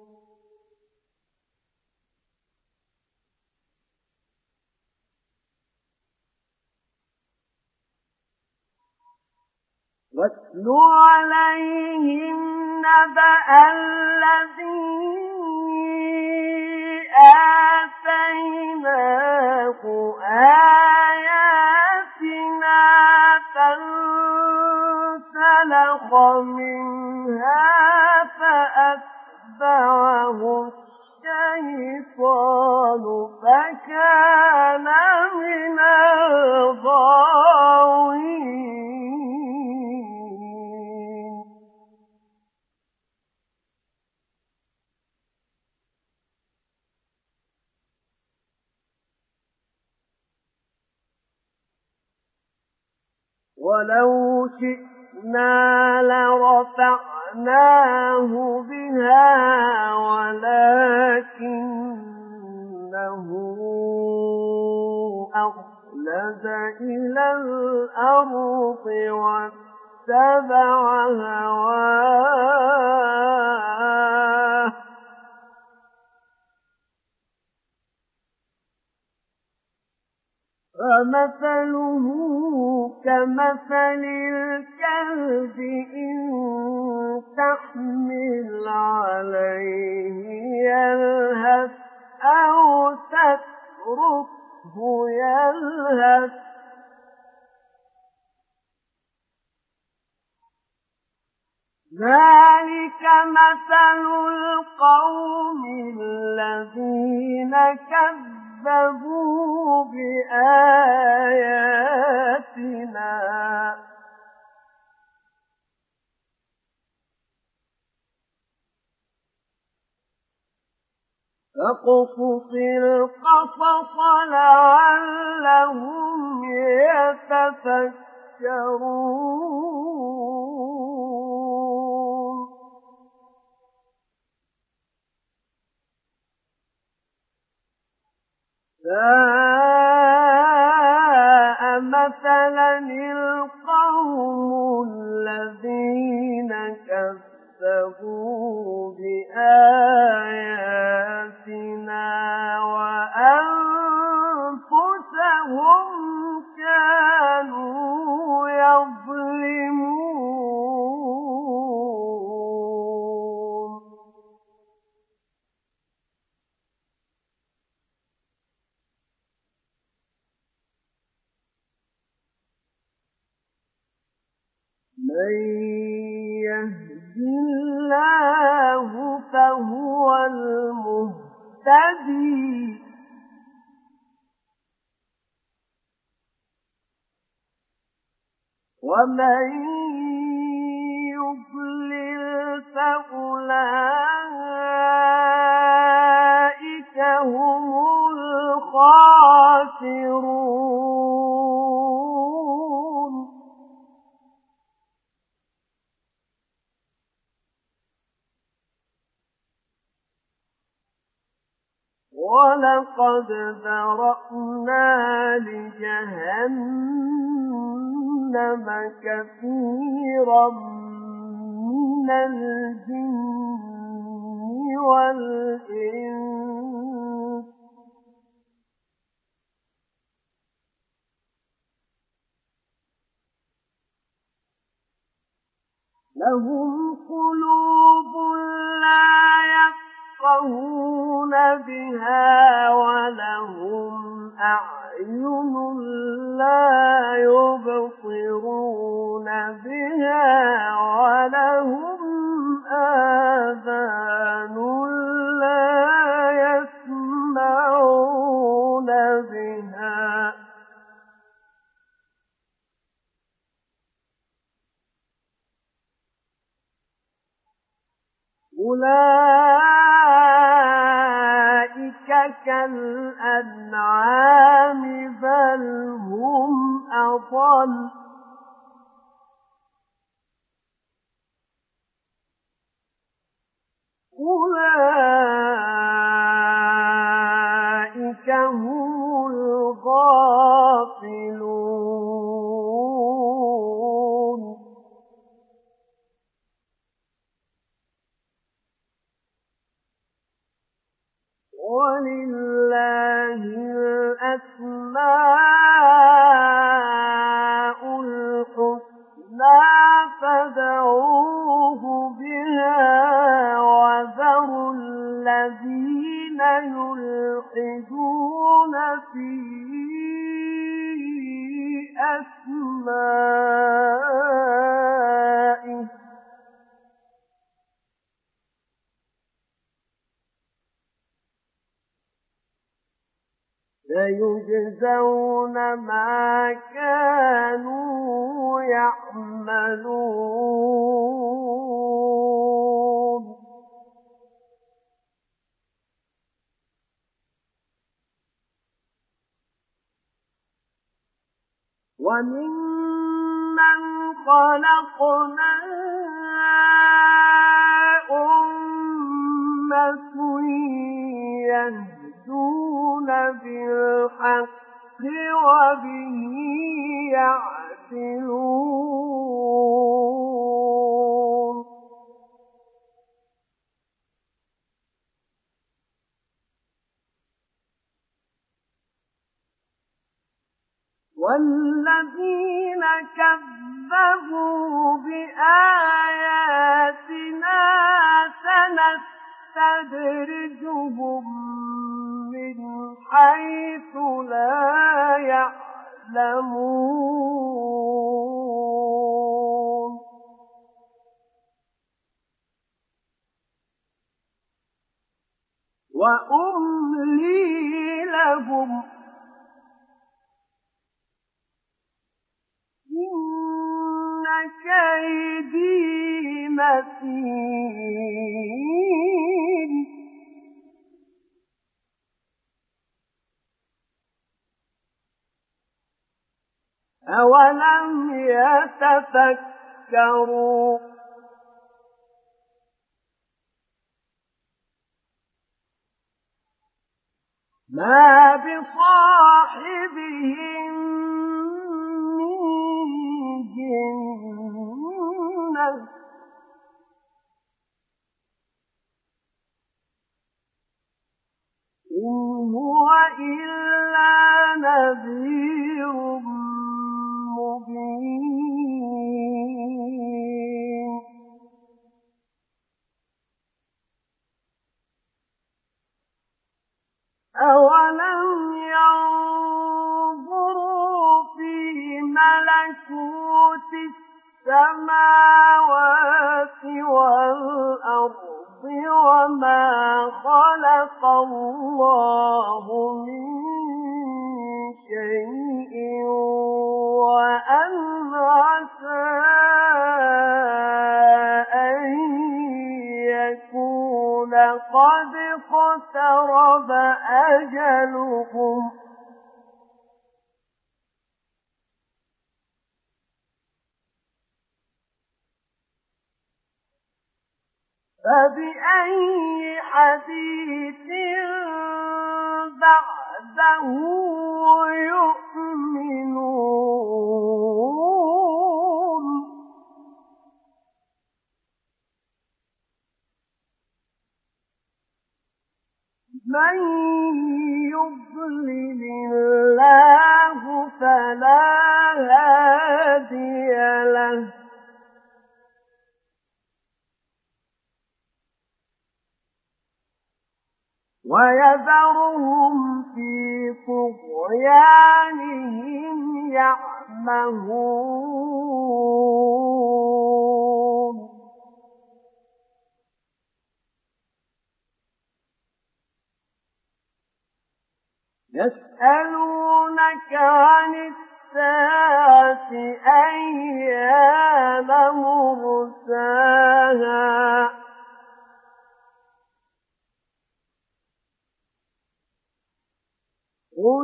Speaker 1: واتل عليهم نبأ الذي آتيناه آياتنا فانسلخ منها فأتبعه الشيطان ولو شئنا لرفعناه بها ولكنه أخلد إلى الأرض واتبع هواه فمثله كمثل الكلب إن تحمل عليه يلهث أو تتركه يلهث ذلك مثل القوم الذين كذبوا بآياتنا فاقصص القصص لعلهم يتفكرون ساء مثلا القوم الذين كذبوا بآياتنا وأنفسهم كانوا يظلمون من يهد الله فهو المهتدي ومن يضلل فأولئك هم الخاسرون ولقد ذرأنا لجهنم كثيرا من الجن والإنس لهم قلوب لا يفقهون بها ولهم أعين لا يبصرون بها ولهم آذان لا يسمعون بها أولئك كالأنعام بل هم أضل أولئك هم الغافلون ولله الأسماء الحسنى فادعوه بها وذروا الذين يلحدون في أسمائه سيجزون ما كانوا يعملون وممن خلقنا أمة يهدون بالحق وبه يعدلون والذين كذبوا بآياتنا سنستدرجهم من حيث لا يعلمون وأملي لهم إن كيدي متين أولم يتفكروا ما بصاحبهم من جنة إن هو إلا نذير مبين أولم ينظروا في ملكوت السماوات والأرض وما خلق الله من شيء وأن عسى أن يكون قد اقترب أجلهم فبأي حديث بعده يؤمنون من يضلل الله فلا هادي له ويذرهم في طغيانهم يعمهون يسألونك عن الساعة أيان مرساها قل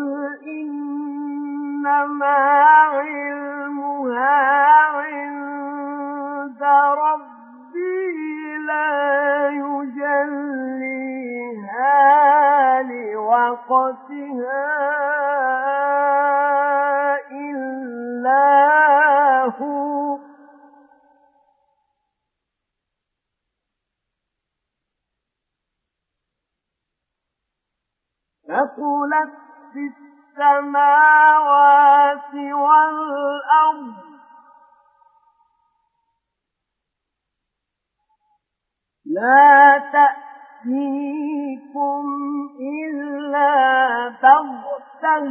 Speaker 1: إنما علمها عند ربي لا يجليها لوقتها إلا هو ثقلت في السماوات والأرض لا تأتيكم إلا بغتة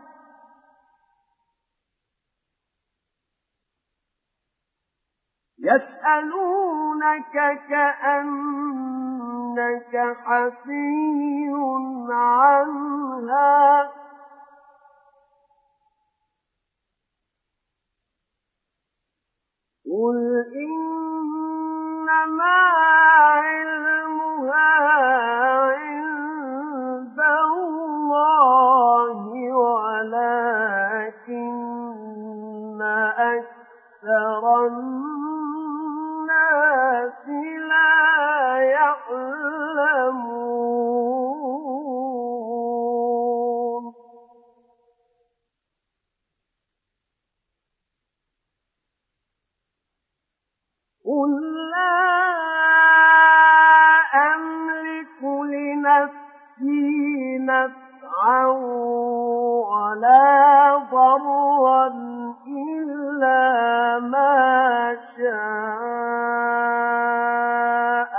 Speaker 1: يسألونك كأنك حفي عنها قل إنما علمها عند الله ولكن أكثر نفعا ولا ضرا إلا ما شاء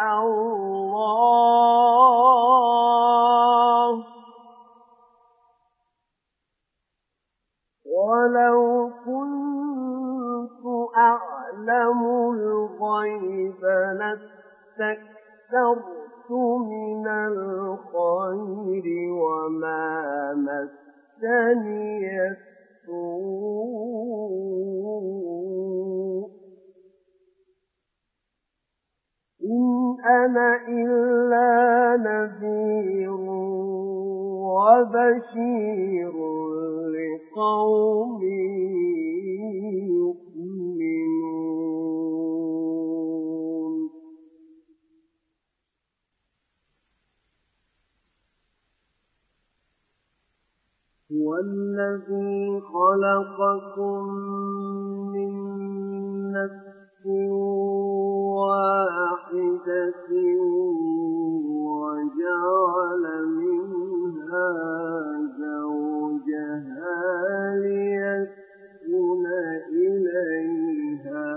Speaker 1: الله ولو كنت أعلم الغيب لاستكثرت من الخير وما مسني السوء إن أنا إلا نذير وبشير لقوم يؤمنون هو الذي خلقكم من نفس واحدة وجعل منها زوجها ليسكن إليها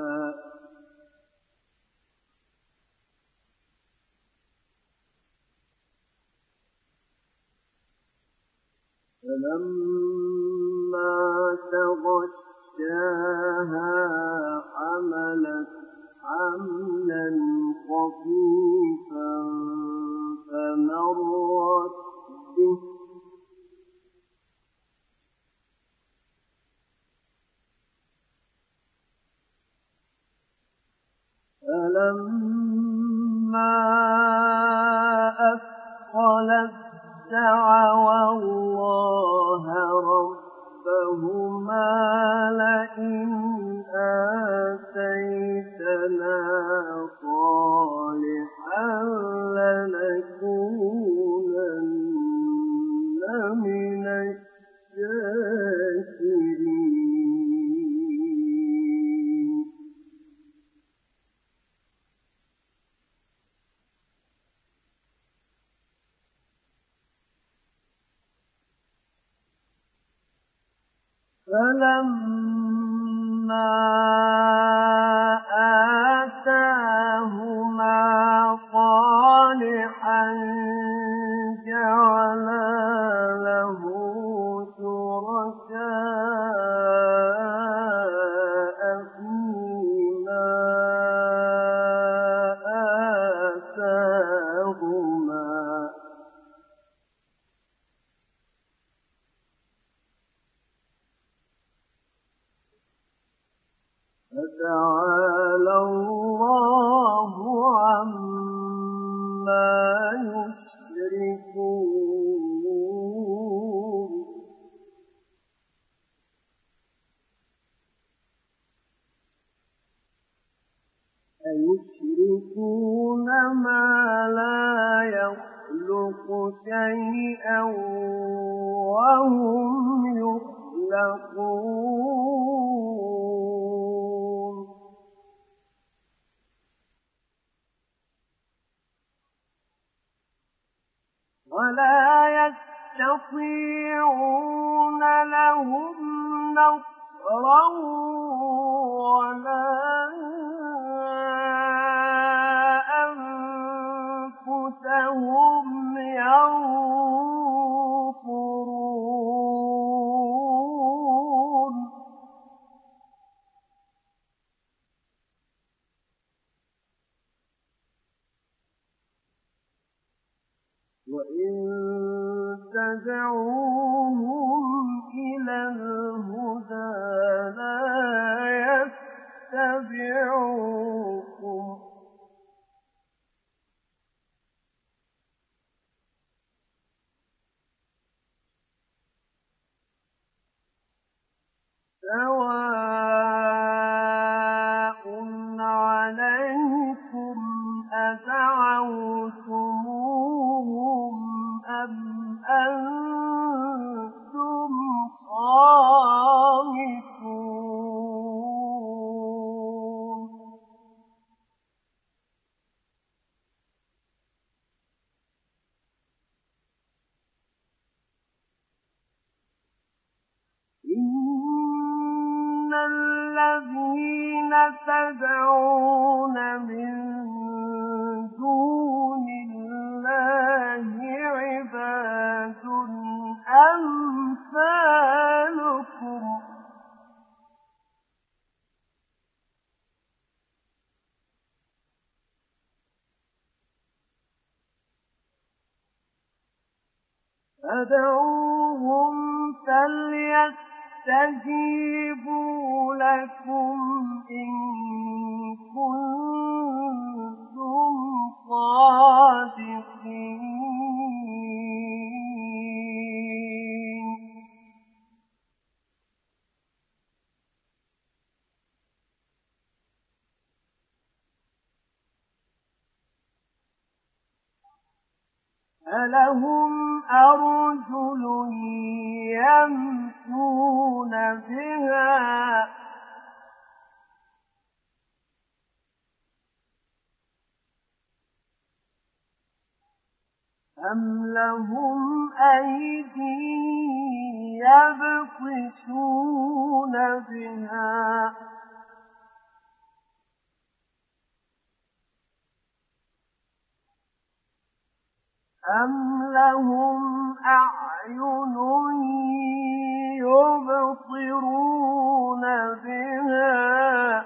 Speaker 1: فلما تغشاها حملت حملا خفيفا فمرت به فلما أثقلت دعوا الله ربهما لئن آتيتنا صالحا لنكونن من الشاكرين فلما آتاهما صالحا جعلا له شركاء فيما آتاهما فتعالى الله عما يشركون أيشركون ما لا يخلق شيئا وهم يخلقون ولا يستطيعون لهم نصرا ولا أنفسهم ينصرون وإن تدعوهم إلى الهدى لا تدعون من دون الله عباد أمثالكم فادعوهم فليستجيبوا لكم إن كنتم صادقين ألهم أرجل يمشون بها أم لهم أيدي يبطشون بها أم لهم أعين يبصرون بها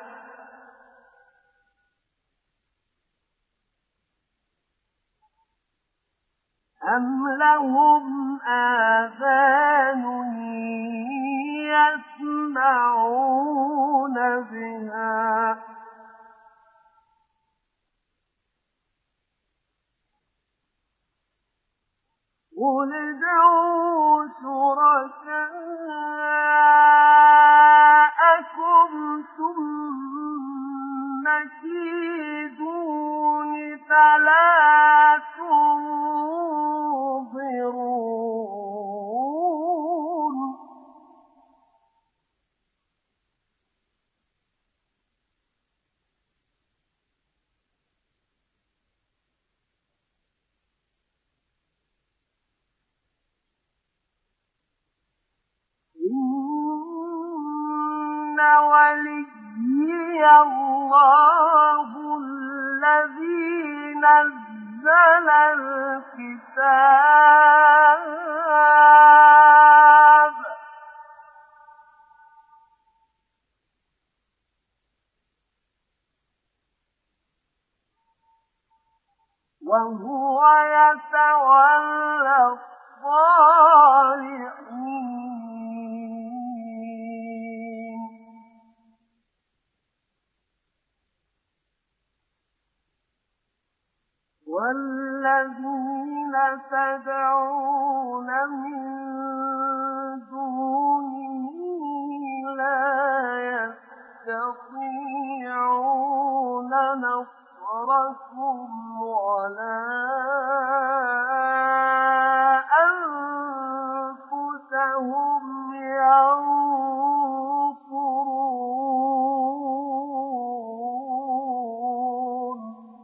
Speaker 1: أم لهم آذان يسمعون بها قل ادعوا شركاءكم ثم كيدون فلا تنظرون إن وليي الله الذي نزل الكتاب وهو يتولى الصالحين والذين تدعون من دونه لا يستطيعون نصركم ولا أنفسهم ينصرون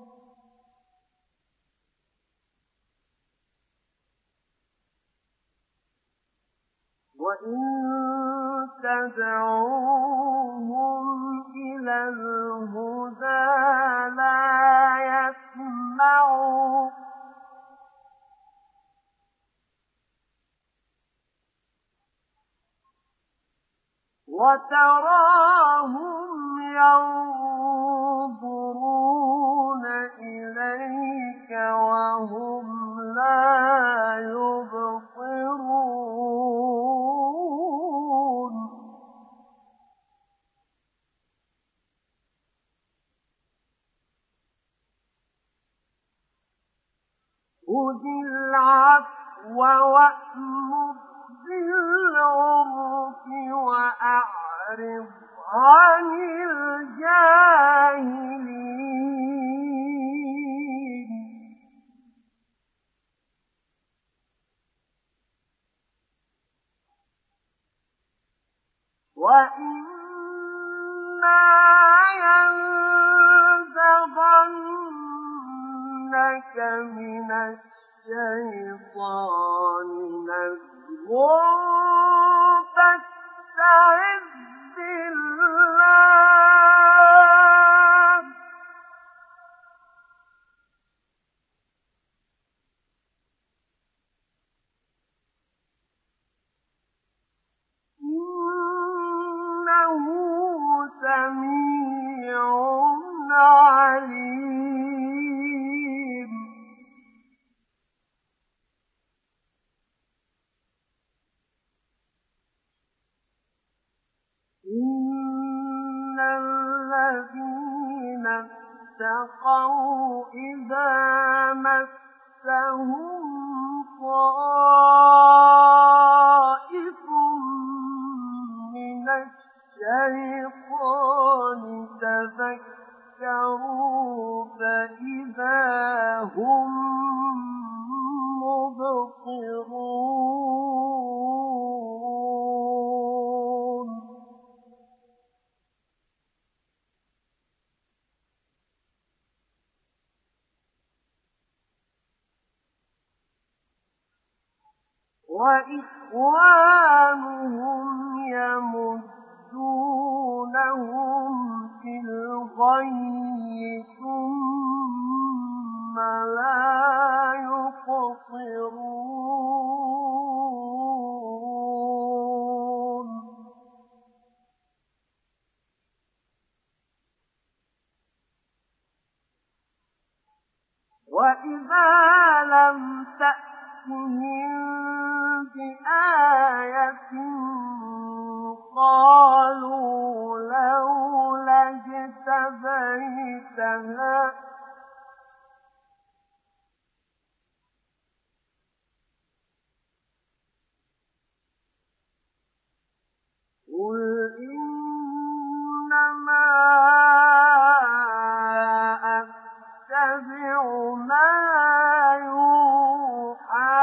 Speaker 1: وإن تدعوهم إلى الهدى لا يسمعوا وتراهم ينظرون إليك وهم لا يبصرون خذ العفو وأمر بالعرف وأعرض عن الجاهلين وإما ينزغنك من الشيطان نزغ فاستعذ بالله سميع عليم. إن الذين اتقوا إذا مسهم طائف من الشيطان تذكروا فإذا هم مبصرون. وإخوانهم يمدونهم في الغي ثم لا يقصرون. وإذا لم تأتهم بآية قالوا لولا اجتبيتها قل إنما أتبع ما يوحى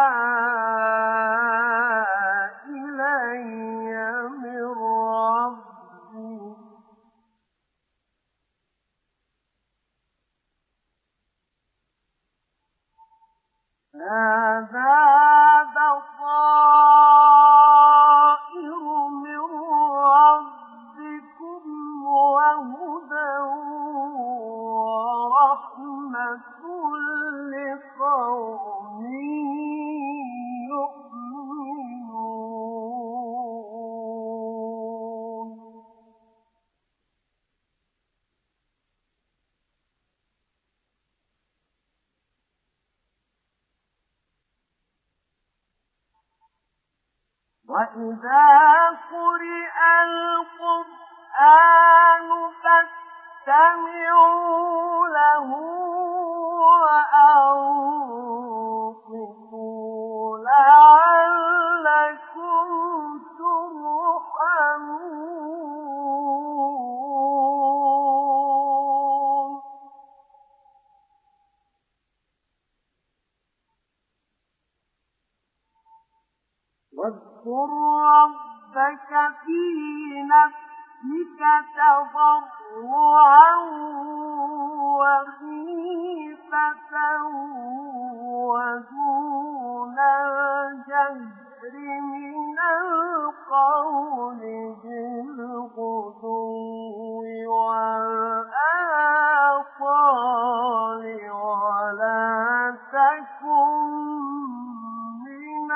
Speaker 1: إلي من ربي هذا بصائر من ربكم وهدى ورحمة لقوم يؤمنون. وإذا قرئ القرآن فاستمعوا له وأنصتوا لعلكم ترحمون. واذكر ربك في نفسك تضرعا وخيفة ودون الجهر من القول بالغدو والآصال ولا تكن من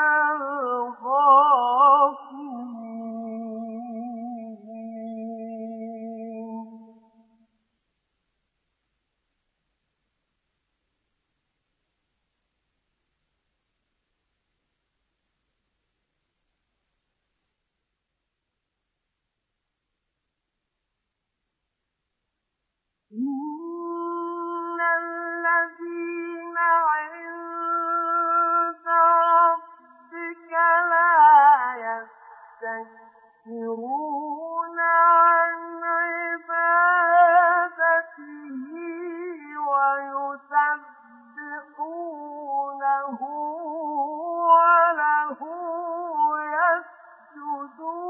Speaker 1: الغافلين. إن الذين عند ربك لا يستكبرون عن عبادته ويسبحونه وله يسجدون.